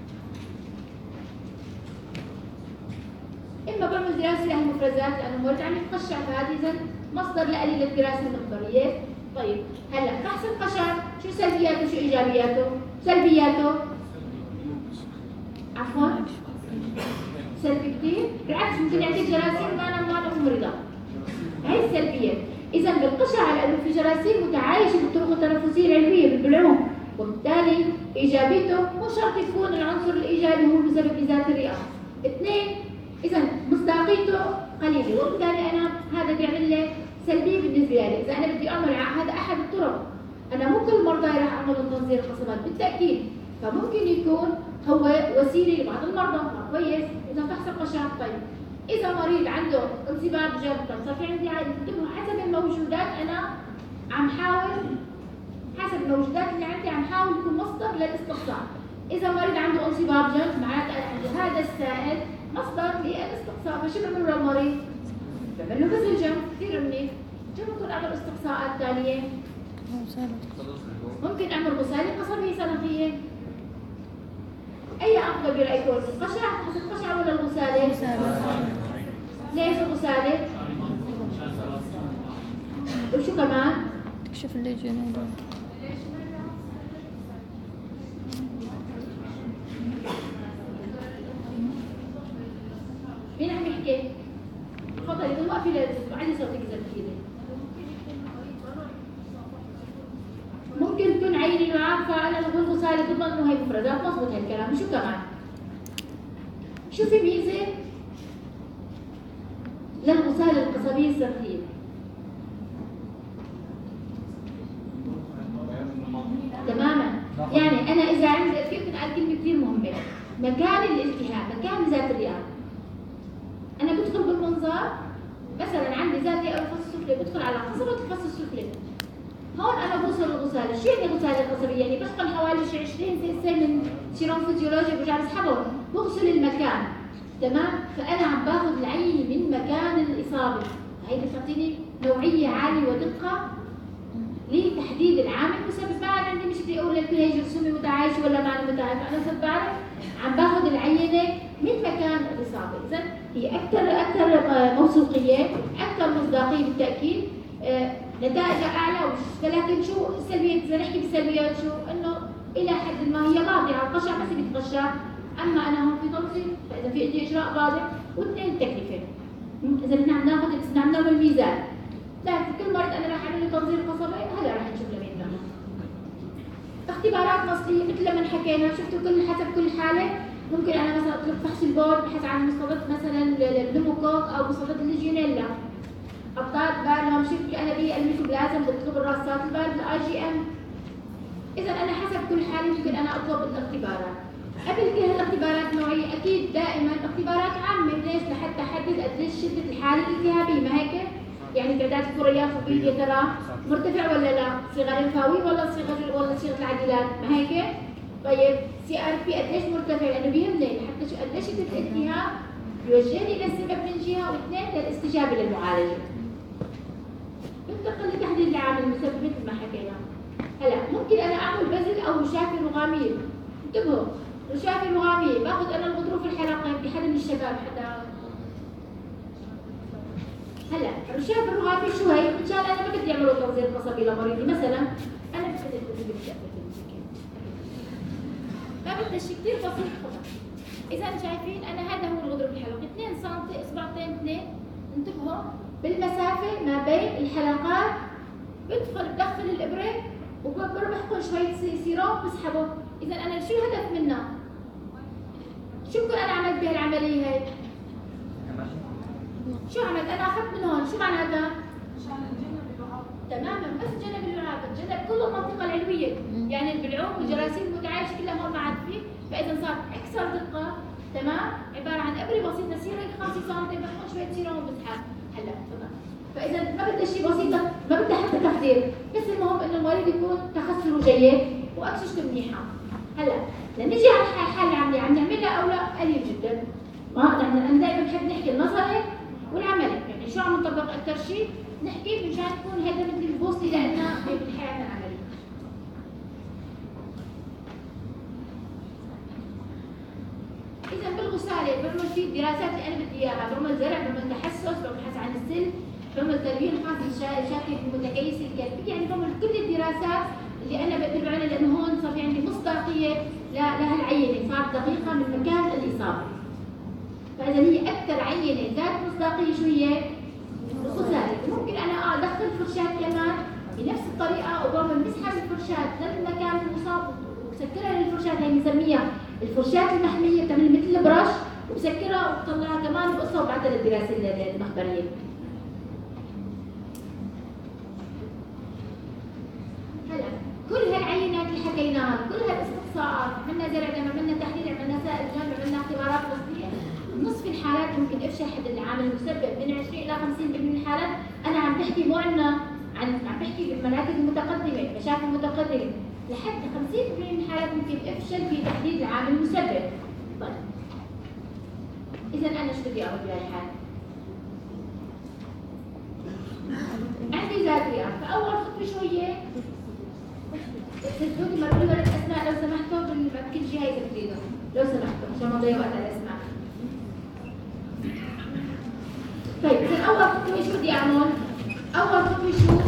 اما بعمل دراسه لهالمفرزات لانه المريض عم يتقشع، فهذه اذا مصدر لقليل الدراسه المقداريه. طيب هلا فحص القشع شو سلبياته شو ايجابياته؟ سلبياته عفوا سلبي كثير، بالعكس ممكن يعطيك جراثيم ما انا ما ممرضه. هي السلبيات. اذا بالقشع لانه في جراثيم متعايشه بالطرق التنفسيه العلويه بالبلعوم، وبالتالي ايجابيته مو شرط يكون العنصر الايجابي هو المسبب لذات الرئه. اثنين، اذا مصداقيته قليله، وبالتالي انا هذا بيعمل لي سلبيه بالنسبه لي. اذا انا بدي اعمل هذا احد الطرق، انا مو كل المرضى راح اعمل تنظير القصبات بالتاكيد، فممكن يكون هو وسيله لبعض المرضى. كويس، اذا فحص القشع. طيب اذا مريض عنده انسباب جلد، صار في عندي حسب الموجودات انا عم حاول حسب الموجودات اللي عندي عم حاول يكون مصدر للاستقصاء. اذا مريض عنده انسباب جلد معناته انا عندي هذا السائل مصدر للاستقصاء، فشو بعمل له المريض؟ بعمل له غسل جنب كثير منيح. شو ممكن اعمل استقصاءات ثانيه؟ ممكن اعمل غسالة قصبية صناعية. اي افضل برايكم؟ القشع فحص القشع ولا الغسالة؟ ليش الغسالة؟ وشو كمان؟ تكشف الليجن. مين عم يحكي؟ تفضلي ضل وقفي لعلي صوتك اذا بتقدري. ممكن تكون عيني انه عارفه انا بقول غساله تضمن انه هي مفردات، مضبوط هالكلام. شو كمان؟ شو في ميزه للغساله القصبيه الصرخيه؟ تماما. يعني انا اذا عندي كيف على كلمه كثير مهمه، مكان الالتهاب، مكان ذات الرئه. انا بدخل بالمنظار مثلا عندي ذات رئه الفص السفلي، بدخل على قصبه الفص السفلي. هون انا بوصل الغساله، شو يعني غساله قصبيه؟ يعني بشتغل حوالي شي عشرين سنه من سيروم فيزيولوجي برجع بسحبهم، بغسل المكان. تمام؟ فانا عم باخذ العينه من مكان الاصابه، هي بتعطيني نوعيه عاليه ودقه لتحديد العامل المسبب. بعد عندي مش بدي اقول لك هي جرثومه متعايشه ولا ما انا متعايشه، انا صرت بعرف عم باخذ العينه من مكان الاصابه. اذا هي اكثر اكثر موثوقيه، اكثر مصداقيه بالتاكيد، آه نتائجها اعلى. ولكن شو السلبيات؟ اذا نحكي بالسلبيات شو؟ انه الى حد ما هي قاضيه على القشع بس بيتقشع، اما انا هون في تنظيم، فاذا في عندي اجراء واضح. واثنين التكلفه. اذا بدنا عم ناخذ بدنا عم نعمل ميزان، لكن كل مريض انا راح اعمل له تنظير قصبي، هلا راح نشوف له مين بنعمل. اختبارات مصريه مثل لما حكينا، شفتوا كل حسب كل حاله. ممكن انا مثلا اطلب فحص البول بحث عن مصادات مثلا النموكوك او مصادات الليجيونيلا، ابطال بال، شركه انابيه الميكوبلازم، بطلب الرصات البال بالاي جي ام. اذا انا حسب كل حاله ممكن انا اطلب الاختبارات. قبل كل اكيد دائما اختبارات عامه، ليش؟ لحتى احدد قديش شده الحاله الالتهابيه، ما هيك؟ يعني تعداد الكريات الفقريه يا ترى مرتفع ولا لا؟ صغر الفاوي ولا صغر ولا صيغه العديلات، ما هيك؟ طيب سي ار بي قديش مرتفع؟ لانه بيهمني لحتى شو قديش شده الالتهاب يوجهني للسبب من جهه، واثنين للاستجابه للمعالجه. ننتقل لتحديد العامل المسبب مثل ما حكينا. هلا ممكن انا اعمل بذل او رشافه رغاميه. انتبهوا، رشافه رغاميه، باخذ انا الغضروف الحلقي بحدا من الشباب حدا. هلا الرشافه الرغاميه شو هي؟ مشان انا ما بدي اعمل توزيع قصبي لمريضي، مثلا انا بدي ما بدي شيء كثير بسيط خطا. اذا شايفين انا هذا هو الغضروف الحلقي، اثنين سم اصبعتين اثنين، انتبهوا بالمسافه ما بين الحلقات، بدخل بدخل الابره وبربحكم شويه سيروم بسحبه. اذا انا شو الهدف منها؟ شو بكون انا عملت بهالعمليه هي؟ شو عملت؟ انا اخذت من هون، شو معنى هذا؟ تماما، بس جنب اللعاب، جنب كل المنطقه العلويه، يعني البلعوم والجراثيم المتعايشه كلها هون ما عاد فيه، فاذا صارت اكثر دقه، تمام؟ عباره عن ابره بسيطه سيره خمسة سم بحط شويه سيروم وبسحب. هلا تمام. فاذا ما بدها شيء بسيط، ما بدها حتى تحضير، بس المهم انه المريض يكون تخثره جيد واكسجته منيحه. هلا لنجي على الحاله العمليه، عم نعملها او لا؟ قليل جدا. ما نحن انا دائما بنحب نحكي النظري والعملي، يعني شو عم نطبق اكثر شيء؟ نحكي مشان يكون هذا مثل البوصله لنا بحياتنا العمليه. اذا بالغساله بعمل في الدراسات اللي انا بدي اياها، بعمل زرع، بعمل تحسس، ببحث عن السل، بعمل تلوين خاص شاكك المتكيس الكلبي، يعني بعمل كل الدراسات اللي انا بقدر عليها، لانه هون صار في عندي مصداقيه لهالعينه، صارت دقيقه من مكان الاصابه. فاذا هي اكثر عينه ذات مصداقيه شو هي؟ الغساله. ممكن انا ادخل فرشاه كمان بنفس الطريقه وبعمل مسحه بالفرشاه للمكان المصاب وبسكرها للفرشاه، هي بنسميها الفرشاه المحميه، بتعمل مثل البرش وبسكرها وبطلعها كمان بقصها وبعتها للدراسه المخبريه. هلا كل هالعينات اللي حكيناها، كل هالاستقصاءات، عملنا زرع، عملنا تحليل، عملنا سائل جنب، عملنا اختبارات نصفيه، نصف الحالات ممكن افشل حد العامل المسبب من عشرين الى خمسين بالمئة من الحالات. انا عم بحكي مو عنا عن عم بحكي بالمراكز المتقدمه، مشاكل متقدمه، لحد خمسين بالمئة من الحالات ممكن افشل في تحديد العامل المسبب. طيب اذا انا شو بدي اعمل بهالحاله؟ عندي ذاتيه، فاول خطوه شو هي؟ اكتبوا لي مرقوا لي الاسماء لو سمحتوا، بكل شيء هي تكتبوا لو سمحتوا عشان ما نضيع وقت على الاسماء. طيب اذا اول خطوه شو بدي اعمل؟ اول خطوه شو؟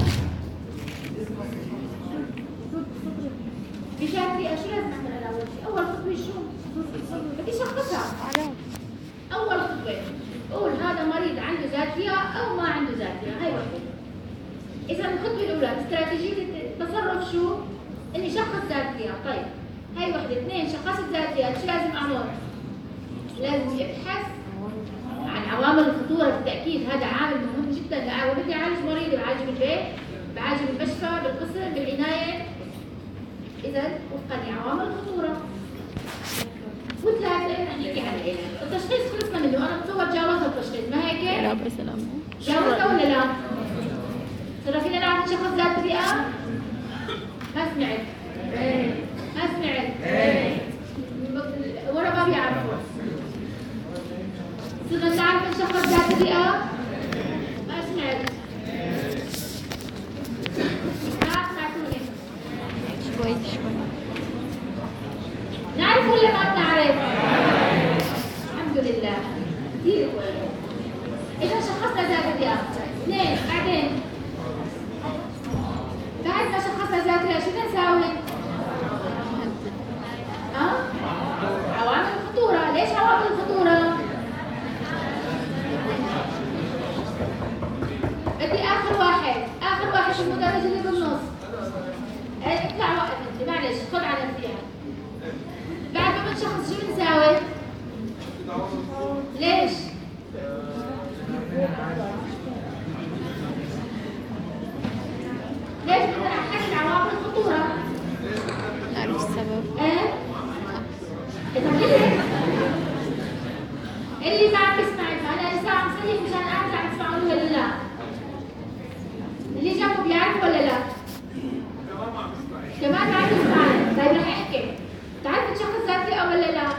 بشكل شو لازم اعمل انا اول شيء؟ اول خطوه شو؟ بدي شخصها. اول خطوه قول هذا مريض عنده ذاتيه او ما عنده ذاتيه، هاي وحده. اذا الخطوه الاولى استراتيجيه التصرف شو؟ اني شخص ذاتيه. طيب هاي وحده. اثنين شخصت ذاتيه، شو لازم اعمل؟ لازم يبحث عن عوامل الخطوره. بالتاكيد هذا عامل مهم جدا، لا بدي اعالج مريض، بعالجه بالبيت، بعالجه بالمستشفى، بالقسم، بالعنايه. اذا وفقا لعوامل الخطوره. وثلاثه رح نحكي عن العلاج. التشخيص خلصنا منه، انا بتصور جاوزنا التشخيص، ما هيك؟ يا رب سلامة. جاوزنا ولا لا؟ صار فينا نعرف نشخص ذات الرئه؟ ما سمعت. ما سمعت. ورا ما بيعرفوا. صرنا نعرف نشخص ذات الرئه؟ ما سمعت. ما سمعتوني. شوي شوي. نعرف ولا ما بنعرف؟ الحمد لله. كثير كويس. إذا شخصنا ذات الرئه، اثنين، بعدين بعد ما شخصنا ذات الرئه شو بدنا نساوي؟ ها؟ عوامل الخطورة، ليش عوامل الخطورة؟ بدي آخر واحد، آخر واحد في المدرج اللي بالنص. اطلع وقت انت، معلش خذ على فيها. بعد ما بنشخص شو بنساوي؟ ليش؟ ليش بدنا نحدد عوامل الخطورة؟ نعرف السبب. ايه؟ طب ليه؟ لا؟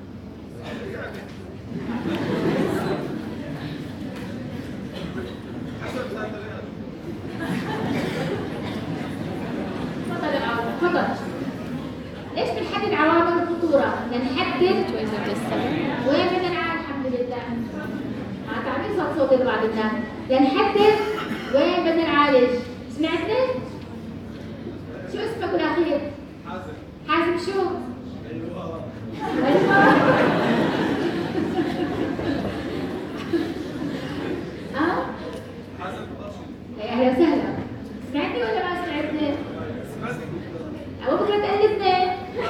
تفضل يا عمر، تفضل. ليش بنحدد عوامل الخطورة؟ لنحدد تويزر بالسبب. وين بدنا نعالج. الحمد لله. مع تعبير صوت صوتي لبعض الناس. لنحدد وين بدنا نعالج. سمعتني؟ شو اسمك بالأخير؟ حازم. حازم شو؟ أيوه. اه؟ حازم بطشي. يا أهلا وسهلا. سمعتني ولا ما سمعتني؟ سمعتني. أبو بكرة تقلدني.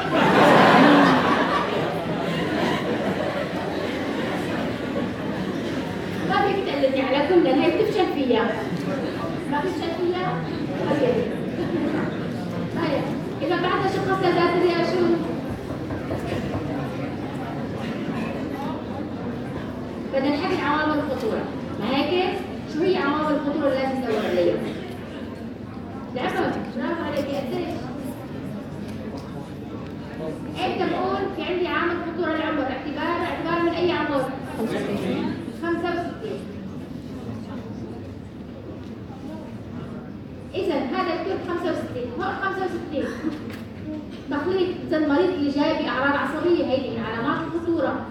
ما فيك تقلدني على كل هي بتفشل فيها. ما بتفشل فيها؟ طيب. طيب، إذا بعدها شخص ذات الرئة شو؟ بدنا نحدد عوامل الخطورة. ما هيك؟ شو هي عوامل الخطورة اللي لازم ندور عليها؟ لعبة، برافو عليك قديش؟ امتى بقول في عندي عامل خطورة العمر؟ اعتبار اعتبار من أي عمر؟ خمسة وستين. خمسة وستين. إذا هذا الكل خمسة وستين، فوق خمسة وستين تخليط. إذا المريض اللي جاي بأعراض عصبية هيدي من علامات الخطورة.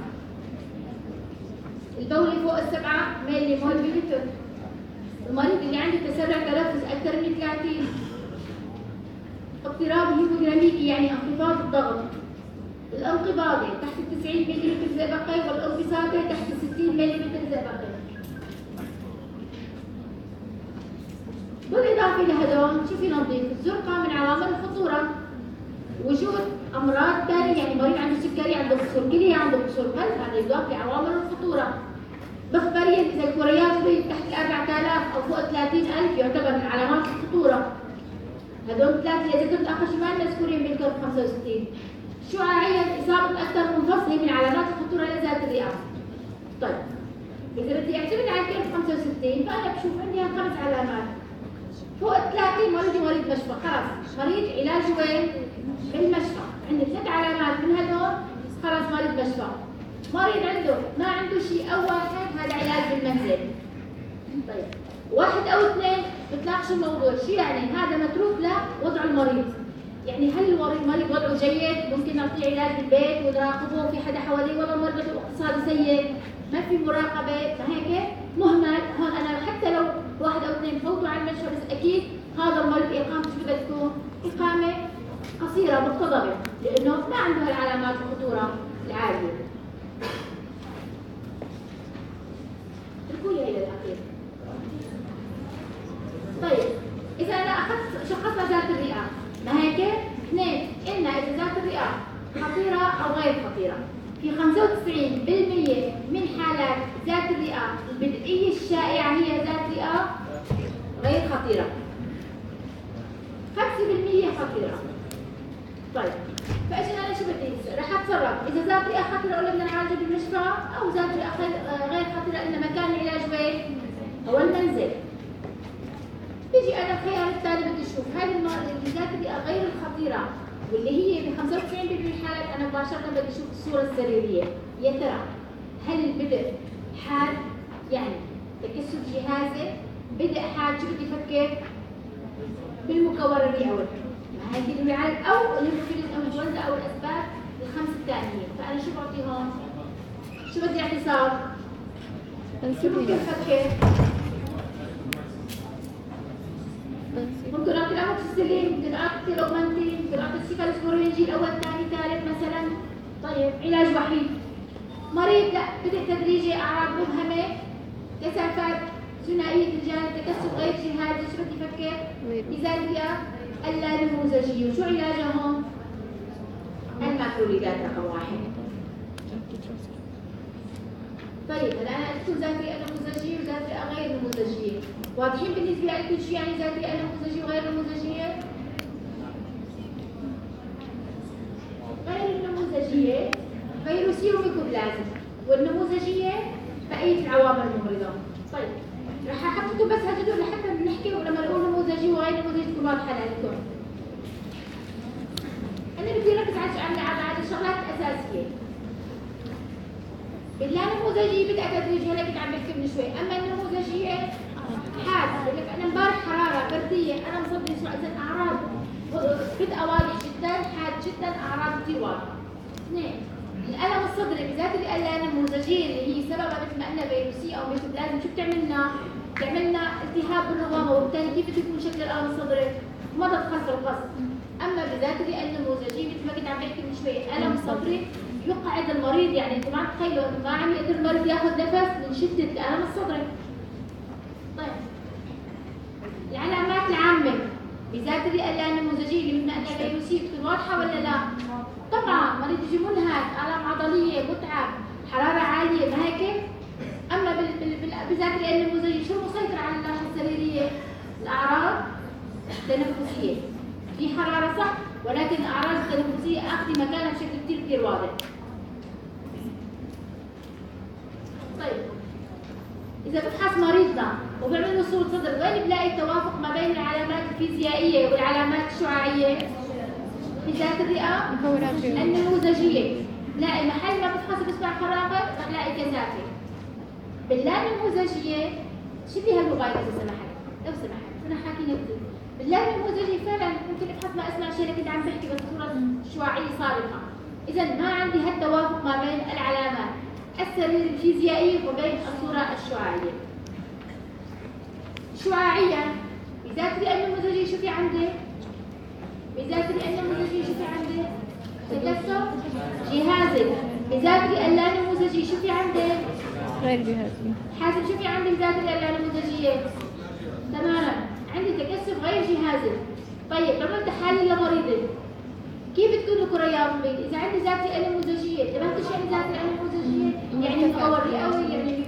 البول فوق السبعة ملي مول بلتر. المريض اللي عنده تسرع تنفس أكثر من ثلاثين. اضطراب هيموديناميكي يعني انخفاض الضغط. الانقباضي تحت تسعين ملم زئبقي والانبساطي تحت ستين ملم زئبقي. بالإضافة لهدول شوفي نضيف الزرقاء من عوامل الخطورة. وجود أمراض ثانية يعني مريض عنده سكري عنده كسور كلية عنده كسور قلب هذا يضاف لعوامل الخطورة. مخبريا إذا الكريات تحت أربعة آلاف أو فوق ثلاثين ألف يعتبر من علامات الخطورة. هدول ثلاثة إذا كنت أخر شمال مذكورين بالكرب خمسة وستين. شعاعيا إصابة أكثر من فصل هي من علامات الخطورة لذات الرئة. طيب إذا بدي أعتمد على الكرب خمسة وستين فأنا بشوف عندي خمس علامات. فوق ثلاثين مريض مريض مشفى خلاص مريض علاجه وين؟ بالمشفى. عندي ثلاث علامات من هدول خلاص مريض مشفى. مريض عنده ما عنده شيء أو واحد هذا علاج بالمنزل. طيب واحد أو اثنين بتناقش الموضوع شو يعني هذا متروك لوضع المريض. يعني هل المريض وضعه جيد ممكن نعطيه علاج بالبيت ونراقبه في حدا حواليه ولا المريض وضعه اقتصادي سيء ما في مراقبه فهيك مهمل. هون انا حتى لو واحد او اثنين فوتوا على المشفى بس اكيد هذا المريض اقامته شو بدها تكون؟ اقامه قصيره مقتضبه لانه ما عنده هالعلامات الخطوره العاليه. اتركوا لي هي للاخير. طيب اذا انا اخذت شخصنا ذات الرئه ما هيك؟ اثنين قلنا اذا ذات الرئه خطيره او غير خطيره. في خمسة وتسعين بالمئة من حالات ذات الرئه البدئيه الشائعه هي ذات رئه غير خطيره. خمسة بالمئة خطيره. طيب فايش انا شو بدي رح اتصرف اذا ذات رئه خطيره ولا بدنا نعالجها بالمشفى او ذات رئه غير خطيره ان مكان العلاج وين؟ هو المنزل. بيجي انا الخيار الثاني بدي اشوف هاي اللي ذات الرئه غير الخطيره واللي هي ب خمسة وتسعين بالمئة من الحالات انا مباشره بدي اشوف الصوره السريريه. يا ترى هل البدء حاد يعني تكسر جهازي؟ بدء حاد شو بدي افكر؟ بالمكون الرئوي. ما هيك اللي بيعالج او الهيموفيليز او الجلده او الاسباب الخمس الثانيين. فانا شو بعطي هون؟ شو بدي اعتصاب؟ شو ممكن افكر؟ ممكن اعطي الاموكسيسيلين، ممكن اعطي الاوغمانتين، ممكن اعطي السيفالوسبورينجي الاول ثاني ثالث مثلا. طيب علاج وحيد. مريض لا بدء تدريجي اعراض مبهمه كثافات ثنائيه الجانب تكسر غير جهازي شو بدي افكر؟ ميزان الرئه اللانموذجيه. وشو علاجها هون؟ الماكروليدات رقم واحد. طيب هلا انا قلت ذات رئه نموذجيه وذات رئه غير نموذجيه. واضحين بالنسبه لكم شو يعني ذات رئه نموذجيه وغير نموذجيه؟ غير النموذجيه فيروسيروميكوبلازم والنموذجيه بقيه العوامل الممرضه. طيب رح احط لكم بس هالجدول لحتى بنحكي ولما نقول نموذجي وغير نموذجي تكون واضحه لكم. انا بدي ركز على على على الشغلات الاساسيه. بالله النموذجية بدأت تدريجيا هلا كنت عم بحكي من شوي، أما النموذجية حاد بقول لك أنا امبارح حرارة بردية أنا مصدق شو إذا أعراض بدء واضح جدا حاد جدا أعراض كثير واضحة. اثنين الألم الصدري بالذات الألم النموذجية اللي هي سببها مثل ما قلنا فيروسية أو ميكوبلازم شو بتعملنا؟ بتعملنا التهاب بالرغم وبالتالي كيف بده يكون شكل الألم الصدري؟ مضض خصر القص. أما بذات الألم النموذجية مثل ما كنت عم بحكي من شوي ألم صدري يقعد المريض يعني انتم ما تتخيلوا انه ما عم يقدر المريض ياخذ نفس من شده الالم الصدري. طيب العلامات العامه بذات الالام النموذجيه اللي بدنا قلنا فيروسيه بتكون واضحه ولا لا؟ طبعا مريض يجي منهك، الام عضليه، متعب، حراره عاليه ما هيك؟ اما بذات الالام النموذجيه شو المسيطر على الناحيه السريريه؟ الاعراض التنفسيه. في حراره صح ولكن الاعراض التنفسيه اخذ مكانها بشكل كثير كثير واضح. طيب إذا بفحص مريضنا وبعمل له صورة صدر وين بلاقي التوافق ما بين العلامات الفيزيائية والعلامات الشعاعية؟ في ذات الرئة النموذجية بلاقي محل ما بفحص بسمع خرافة بلاقي كثافة. بالله النموذجية شبه هالموبايل إذا سمحت لو سمحت أنا حاكينا كثير. بالله النموذجية فعلا ممكن ابحث ما اسمع شيء لكن عم بحكي بس صورة شعاعية صارخة. إذا ما عندي هالتوافق ما بين العلامات السرير الفيزيائي وبين الصورة الشعاعية. شعاعية بذات الرئة النموذجية شو في عندي؟ بذات الرئة النموذجية شو في عندي؟ تكسر جهازي. بذات الرئة النموذجية شو في عندي؟ غير جهازي. حاسب شو في عندي بذات الرئة النموذجية؟ تماما عندي تكثف غير جهازي. طيب عملت تحاليل لمريضي كيف تكون الكريات بيض؟ إذا عندي ذات رئة نموذجية، انتبهتوا شو يعني ذات رئة نموذجية؟ يعني مكون رئوي يعني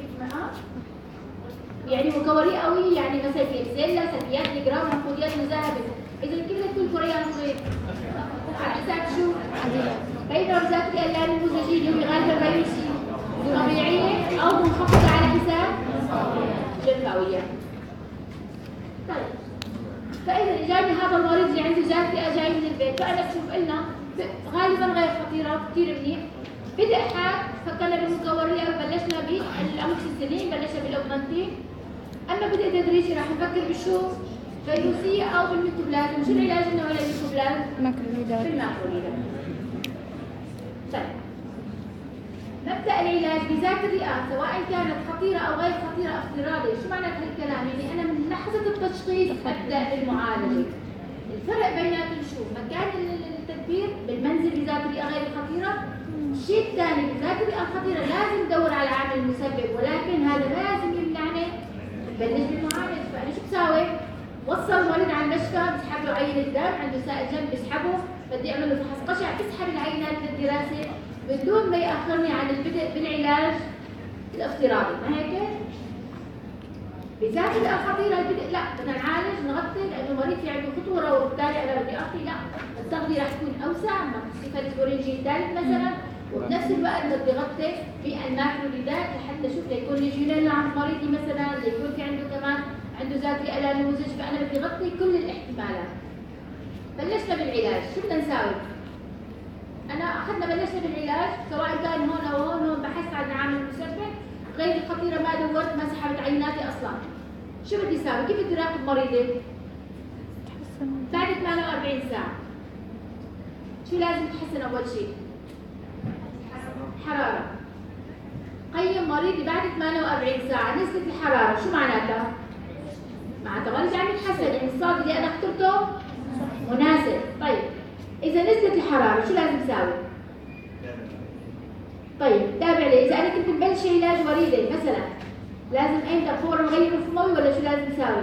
يعني مكون رئوي يعني مثلا فيبسيلا، سلبيات نجرام، حمضيات مذهبة. إذا كيف تكون الكريات بيض؟ على حساب شو؟ بينما ذات رئة نموذجية اللي هو غالبا فيروسي طبيعية أو منخفضة على حساب جفاوية. طيب فإذا إجاني هذا المريض اللي عنده ذات رئة جاي من البيت فأنا بشوف قلنا غالبا غير خطيرة كثير منيح. بدأ حاد فكرنا بالمكون الرئوي وبلشنا بالأموكسيسيلين بلشنا بالأوغمنتين. أما بدأ تدريجي راح نفكر بشو؟ فيروسية أو بالميكوبلازم. شو العلاج إنه ولا الميكوبلازم؟ ماكروليدات. بالماكروليدات. طيب مبدأ العلاج بذات الرئة سواء كانت خطيرة أو غير خطيرة افتراضي. شو معنى هالكلام؟ يعني أنا من لحظة التشخيص أبدأ بالمعالجة. الفرق بيناتهم شو؟ مكان التدبير بالمنزل بذات الرئة غير الخطيرة. الشيء الثاني بذات الرئة الخطيرة لازم ندور على عامل مسبب ولكن هذا لازم يمنعني نبلش بالمعالجة. فأنا شو بساوي؟ وصل المريض على المشفى بسحب له عينة دم، عنده سائل جنب بسحبه، بدي أعمل له فحص قشع بسحب العينات للدراسة بدون ما يأخرني عن البدء بالعلاج الافتراضي، ما هيك؟ بذات الرئة الخطيرة البدء لا بدنا نعالج نغطي لأنه المريض في عنده خطورة وبالتالي أنا بدي أغطي لا التغطية رح تكون أوسع مع سيفاليسبورينجي الثالث مثلا وبنفس الوقت بدي أغطي بالماكروليدات لحتى أشوف ليكون ليجيونيلا عند مريضي مثلا ليكون في عنده كمان عنده ذات رئة نموذج فأنا بدي أغطي كل الاحتمالات. بلشنا بالعلاج، شو بدنا نساوي؟ أنا أخذنا بلشنا بالعلاج سواء كان هون أو هون هون بحثت عن عامل مسبب غير الخطيرة ما دورت ما سحبت عيناتي أصلا. شو بدي أساوي؟ كيف بدي أراقب مريضي؟ بعد ثمانية وأربعين ساعة. شو لازم تحسن أول شيء؟ حرارة. قيم مريضي بعد ثمانية وأربعين ساعة نزلت الحرارة، شو معناتها؟ معناتها مريضي عم يتحسن يعني الصاد اللي أنا اخترته مناسب. طيب إذا نزلت الحرارة شو لازم أساوي؟ طيب تابع لي إذا أنا كنت مبلش علاج وريدي مثلا لازم أمتى فورا نغير الفموي ولا شو لازم أساوي؟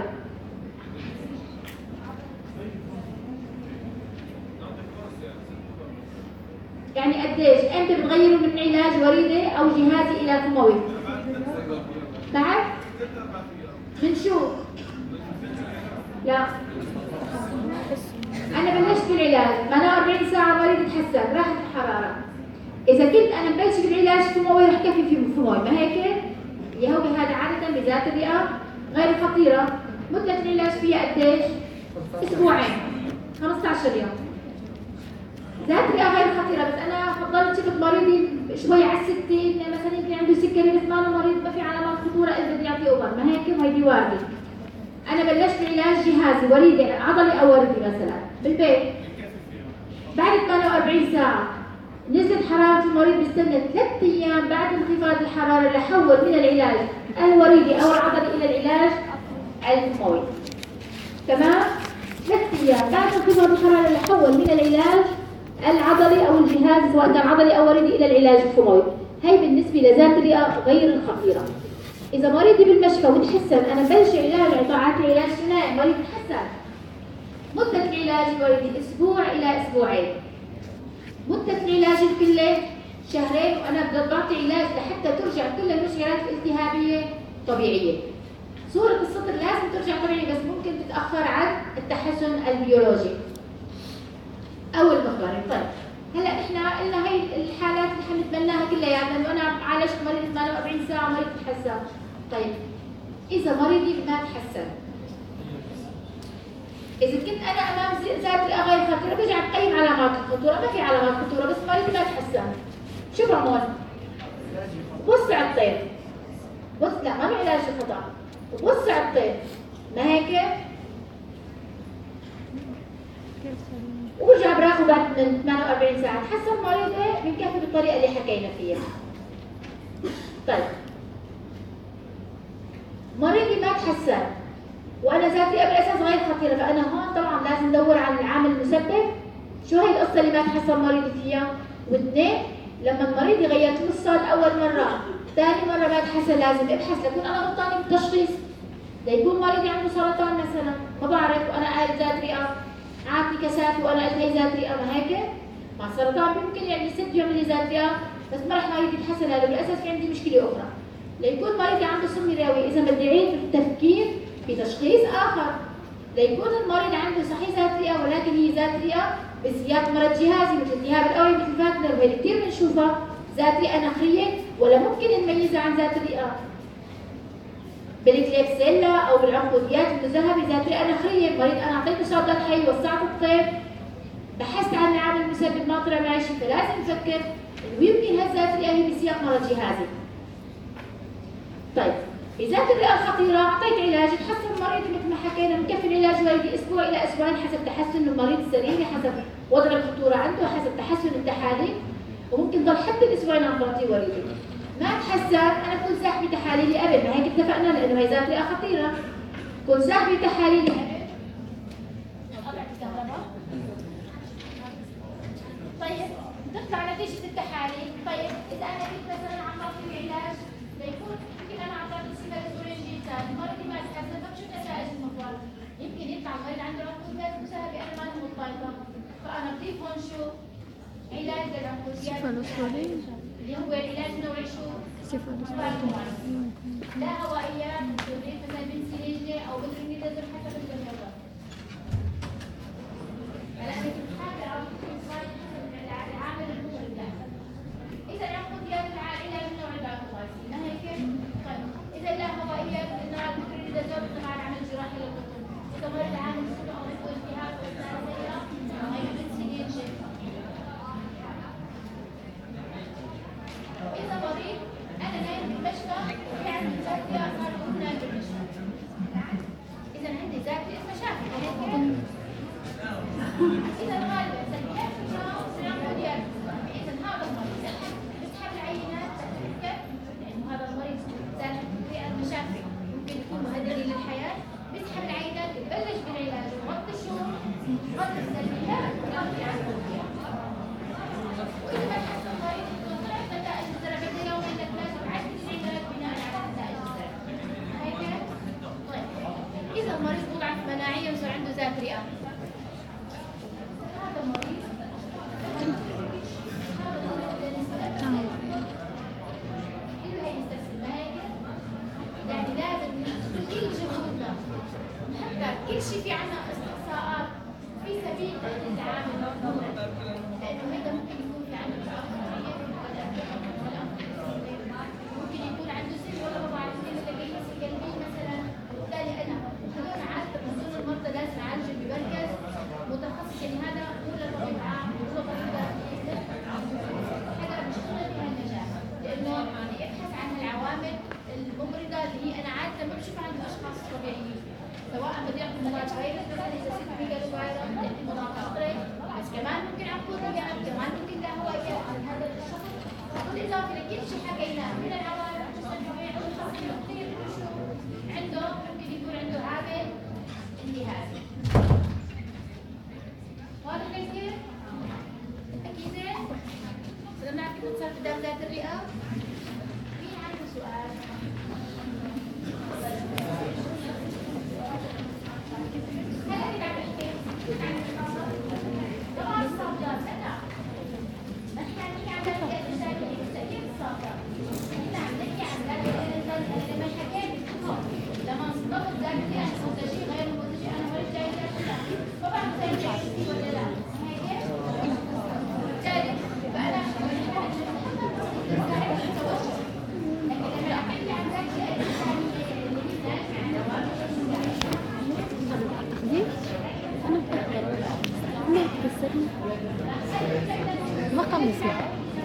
يعني قديش؟ أمتى بتغيروا من علاج وريدي أو جهازي إلى فموي؟ بعد؟ من شو؟ لا أنا بلشت بالعلاج ثمانية وأربعين ساعة مريض يتحسن راحت الحرارة. إذا كنت أنا مبلش بالعلاج فموي رح كفي في فموي ما هيك؟ يهو بهذا عادة بذات الرئة غير خطيرة مدة العلاج فيها قديش؟ أسبوعين خمسة عشر يوم. ذات الرئة غير خطيرة بس أنا فضلت شفت مريضي شوي على الستين مثلا يمكن عنده سكري بس ما له مريض ما في علامات خطوره اذا بده يعطي اوفر، ما هيك وهيدي وارده. انا بلشت علاج جهازي وريدي عضلي او وردي مثلا بالبيت، بعد ثمانية وأربعين ساعه نزلت حراره المريض، بيستنى ثلاث ايام بعد انخفاض الحراره لحول من العلاج الوريدي او العضلي الى العلاج الفموي. تمام؟ ثلاث ايام بعد انخفاض الحراره لحول من العلاج العضلي او الجهاز سواء كان عضلي او وردي الى العلاج الفموي. هي بالنسبه لذات الرئه غير الخطيره. اذا مريضي بالمشفى وتحسن انا بلش علاج اعطاءات علاج ثنائي، مريض تحسن، مده العلاج الوردي اسبوع الى اسبوعين، مده العلاج الكلي شهرين، وانا بدي بعطي علاج لحتى ترجع كل المشكلات الالتهابيه طبيعيه. صوره السطر لازم ترجع طبيعي بس ممكن تتاخر عن التحسن البيولوجي او المخبري. طيب هلا احنا قلنا هي الحالات اللي حنتمناها كلها، يعني لو انا عالجت مريض ثمانية وأربعين ساعه مريض تحسن. طيب اذا مريضي ما تحسن، اذا كنت انا امام ذات رئه غير خطيره برجع بقيم علامات الخطوره، ما في علامات خطوره بس مريضي ما تحسن، شو بعمل؟ وسع الطير، بص لا ما في علاج الخطا، وسع الطير ما هيك؟ وبرجع براخه بعد من ثمانية وأربعين ساعه، تحسن مريضي بنكفي بالطريقه اللي حكينا فيها. طيب مريضي ما تحسن وانا ذاتي بالاساس غير خطيره، فانا هون طبعا لازم ادور على العامل المسبب، شو هي القصه اللي ما تحسن مريضي فيها. واثنين، لما المريض يغير مصاد اول مره، ثاني مره ما تحسن لازم ابحث لكون انا غلطانه بالتشخيص. ليكون مريضي عنده سرطان مثلا ما بعرف وانا قايل ذات رئه، عاطني كثافه وانا قلت هي ذات رئه، ما هيك؟ مع السرطان ممكن يعني ست يعمل لي ذات رئه بس ما رح مريض يتحسن، هذا بالاساس في عندي مشكله اخرى. ليكون مريضي عنده سمي رئوي، اذا بدي اعيد التفكير في تشخيص اخر. ليكون المريض عنده صحيح ذات رئه ولكن هي ذات رئه بسياق مرض جهازي مثل التهاب الاوعيه مثل فاتنر، وهي كثير بنشوفها ذات رئه نخريه، ولا ممكن نميزها عن ذات الرئه بالكليبسيلا او بالعنقوديات المذهبه ذات رئه نخريه. مريض انا اعطيته صدى حي وسعت الطيب، بحثت عن العامل المسبب ما طلع معي شيء، فلازم نفكر انه يمكن هالذات الرئه هي بسياق مرض جهازي. طيب بذات الرئه الخطيره اعطيت علاج تحسن المريض مثل ما حكينا، بكفي العلاج الوردي اسبوع الى اسبوعين حسب تحسن المريض السريري، حسب وضع الخطوره عنده، حسب تحسن التحاليل، وممكن ضل حتى الاسبوعين عم بعطيه وردي. ما تحسن انا بكون ساحبه تحاليلي قبل، ما هيك اتفقنا لانه هي ذات رئه خطيره، بكون ساحبه تحاليلي قبل. قطعت الكهرباء. طيب تطلع نتيجه التحاليل. طيب اذا انا كنت مثلا عم بعطي علاج ليكون يمكن انا اعطيته سيفالوسبرينجين ثاني، مريضي ما تحسن، طب شو نتائج المفعول؟ يمكن يطلع المريض عنده عنقودات مسببه انا ما مطمئنه، فانا بضيف هون شو؟ علاج للعنقوديات اللي هو علاج نوعي شو؟ لا هوائيات بنضيف مثلا بنسلينجي او بنرينيدازول حسب الجرعه. هلا انا كنت حاجه او العامل المخرج ده. اذا العنقوديات العائله من نوع الباكولايسي ما هيك؟ طيب اذا لا هوائيات من نوع البنرينيدازول طبعا عمل جراحي للقطن. اذا مرض عامل سكر او التهاب او الثانيه هي بنسلينجي. إذا مريض أنا نايم بالمشفى وفي عندي ذات رئة صار يكون نايم بالمشفى. إذا عندي ذات رئة مشاكل هيك؟ إذا غالبا سلبيات الجراحة والعنقوديات، إذا هذا المريض بسحب العينات كيف؟ لأنه هذا المريض ذات رئة مشاكل ممكن يكون مهدد للحياة، بسحب العينات ببلش بالعلاج وغطي الشهور، غطي السلبيات وغطي العنقوديات. وإذا ما تحسن المريض نتائج الزرع بدنا يومين ثلاثة بعدد العلاج بناء على نتائج الزرع. هيك؟ طيب إذا المريض ضعف مناعية وصار عنده ذات رئة، هذا المريض هذا المريض اللي هيستسلم ما هيك؟ يعني لازم نحط كل جهودنا نحضر كل شيء في عنا استقصاءات في سبيل التعامل مع لأنه هذا ممكن يكون في عنا تأخر ممكن يكون عنده سن ولا ما بعرف سن ولا قلبي مثلا، وبالتالي انا هذول عاده هذول المرضى لازم اعالجهم بمركز متخصص، يعني هذا مو لطبيب عام ولا طبيب حدا بيشتغل بهالمجال. طبيعيه سواء بدي اعطي مضاد فيروس مثلا اذا ست ميجا فيروس بدي اعطي مضاد فطري بس كمان ممكن اعطي رياض كمان ممكن لا هوائيه عن هذا الشخص بالاضافه لكل شيء حكيناه من العوامل الطبيعيه او الشخص كثير عنده ممكن يكون عنده عامل انتهازي. واضح كيف؟ اكيد بدنا نعرف كيف تصير قدام ذات الرئه. مين عنده سؤال؟ هلا عم بحكي طبعا الصفدات لا ما احنا عم نحكي عن ذات الانسان كيف الصفدات؟ احنا عم نحكي عن ذات الانسان لما حكيت لما انضبط ذات الانسان منتجي غير منتجي انا ماليش جاي لا طبعا بترجع ولا لا هيك؟ بالتالي فانا ما قام نسمع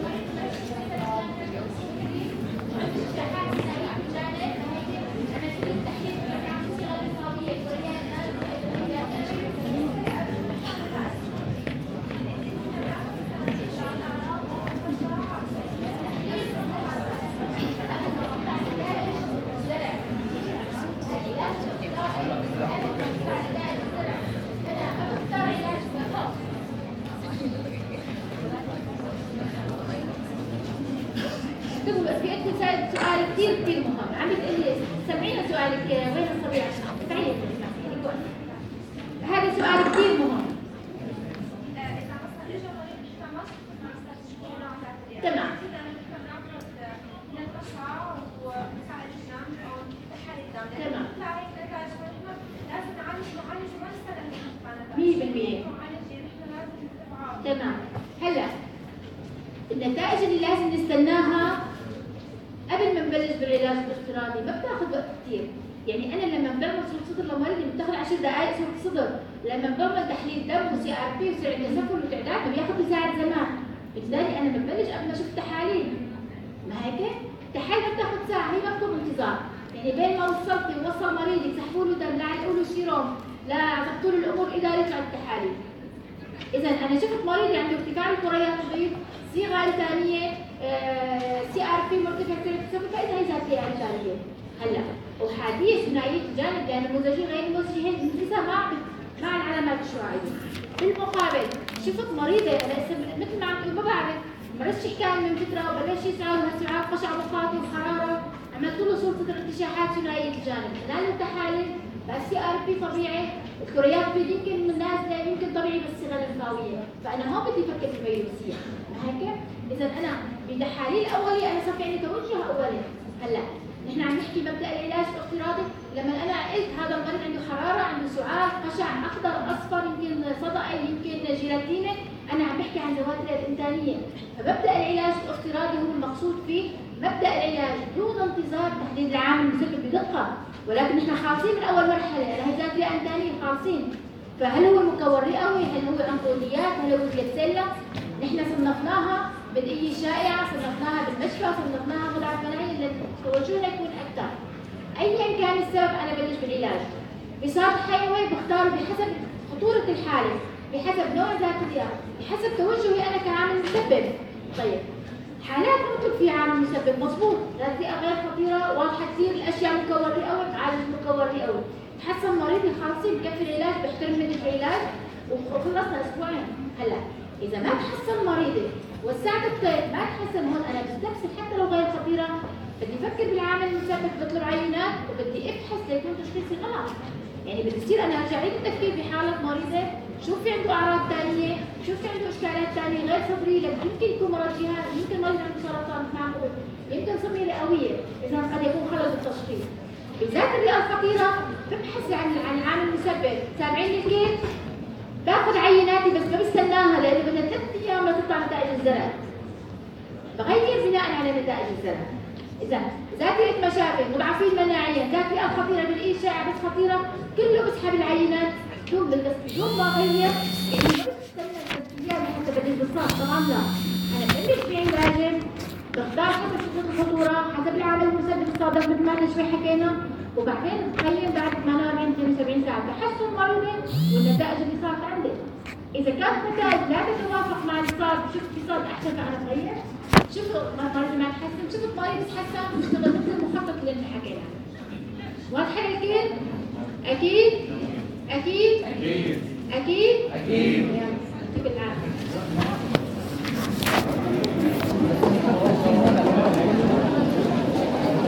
سؤال كثير كثير مهم عم بتقولي سمعينا سؤالك وين الصبيعة؟ تعالي هذا سؤال كثير مهم. تمام تمام مية بالمية تمام. هلا النتائج اللي لازم نستناها قبل ما نبلش بالعلاج الافتراضي ما بتاخذ وقت كثير، يعني انا لما بعمل صوره صدر لمريض بتاخذ عشر دقائق صوره صدر، لما بعمل تحليل دم وسي ار بي وسرعه تسفل وتعداد بياخذ لي ساعه زمان، بالتالي انا ببلش قبل ما اشوف تحاليل. ما هيك؟ التحاليل بتاخذ ساعه هي مكتوب انتظار، يعني بين ما وصلتي ووصل مريض يسحبوا له دم لا يعلقوا له شيروم لا يضبطوا له الامور الى يطلع التحاليل. اذا انا شفت مريض عنده ارتفاع الكريات البيض صيغه ثانيه سي ار بي مرتفع سرعه التسفل فاذا هي ذاتيه علاجيه. هلا وحديث ثنائيه الجانب لان المزاجين غير المزاجين لسه مع مع العلامات الشعاعيه. بالمقابل شفت مريضه انا مثل ما عم تقول ما بعرف مرضش حكايه من فتره وبلش يسعى وهالسعال قشع مخاطي وحراره عملت له صوره ارتشاحات ثنائيه الجانب خلال التحاليل بس سي ار بي طبيعي الكريات البيض يمكن نازله يمكن طبيعي بس صغر الفاويه فانا هون بدي افكر في الفيروسيه. هيك اذا انا بتحاليل اوليه انا صار في عندي توجه اولي. هلا نحن عم نحكي مبدا العلاج الافتراضي لما انا قلت هذا المريض عنده حراره عنده سعال قشع اخضر اصفر يمكن صدئي يمكن جيلاتيني انا عم بحكي عن ذوات الانتانيه. فمبدا العلاج الافتراضي هو المقصود فيه مبدا العلاج دون انتظار تحديد العامل المسبب بدقه ولكن نحن خالصين من اول مرحله لها ذات رئه انتانيه خالصين. فهل هو المكون رئوي؟ هل هو عنقوديات؟ هل هو كليتسيلا؟ نحن صنفناها بدقيه شائعه، صنفناها بالمشفى، صنفناها مضاعف مناعي اللي توجهنا يكون اكثر. ايا كان السبب انا بلش بالعلاج. بصار حيوي بختاره بحسب خطوره الحاله، بحسب نوع ذات الرئه، بحسب توجهي انا كعامل مسبب. طيب حالات ممكن في عامل مسبب مضبوط، ذات رئه غير خطيره، واضحه كثير الاشياء مكون رئوي بعالج مكون رئوي. تحسن مريضي خالصين بكفي العلاج بحترم منه العلاج وخلصنا اسبوعين. هلا اذا ما تحسن مريضي وسعت الطيب ما تحسن هون انا بستفسر حتى لو غير خطيره بدي افكر بالعامل المسبب بطلب عينات وبدي ابحث ليكون تشخيصي غلط. يعني بدي يصير انا ارجع لي التفكير بحاله مريضه شوف في عنده اعراض ثانيه، شوف في عنده اشكالات ثانيه غير صدريه يمكن يكون مرض جهاز، يمكن مريض عنده سرطان معقول، يمكن سميه رئويه، اذا قد يكون خلل بالتشخيص. بالذات الرئه الفقيره ببحث عن عن العامل المسبب، سامعيني كيف؟ باخذ عيناتي بس ما بستناها لانه بدنا ثلاث ايام لتطلع نتائج الزرع. بغير بناء على نتائج الزرع. اذا ذات رئه مشاكل، مضاعفين مناعيا، ذات رئه خطيره بالإيه شائعه بس خطيره، كله بسحب العينات بدون بدون ما اغير، يعني ما بستنى ثلاث ايام لحتى بدي بالضبط، طبعا لا، انا بلش بعلاج بختار حسب شدة الخطوره، حسب العامل المسبب الصادق مثل ما احنا شوي حكينا، وبعدين تخيل بعد ثمانية وأربعين خمسة وسبعين ساعه تحسن مريضه والنتائج اللي صارت عندك. اذا كانت نتائج لا تتوافق مع اللي صار، شفت في صار احسن فانا خير، شفت مريض ما تحسن، شفت مريض تحسن، بيشتغل مثل المخطط اللي احنا حكينا. واضحه الكل؟ اكيد؟ اكيد؟ اكيد؟ اكيد؟ اكيد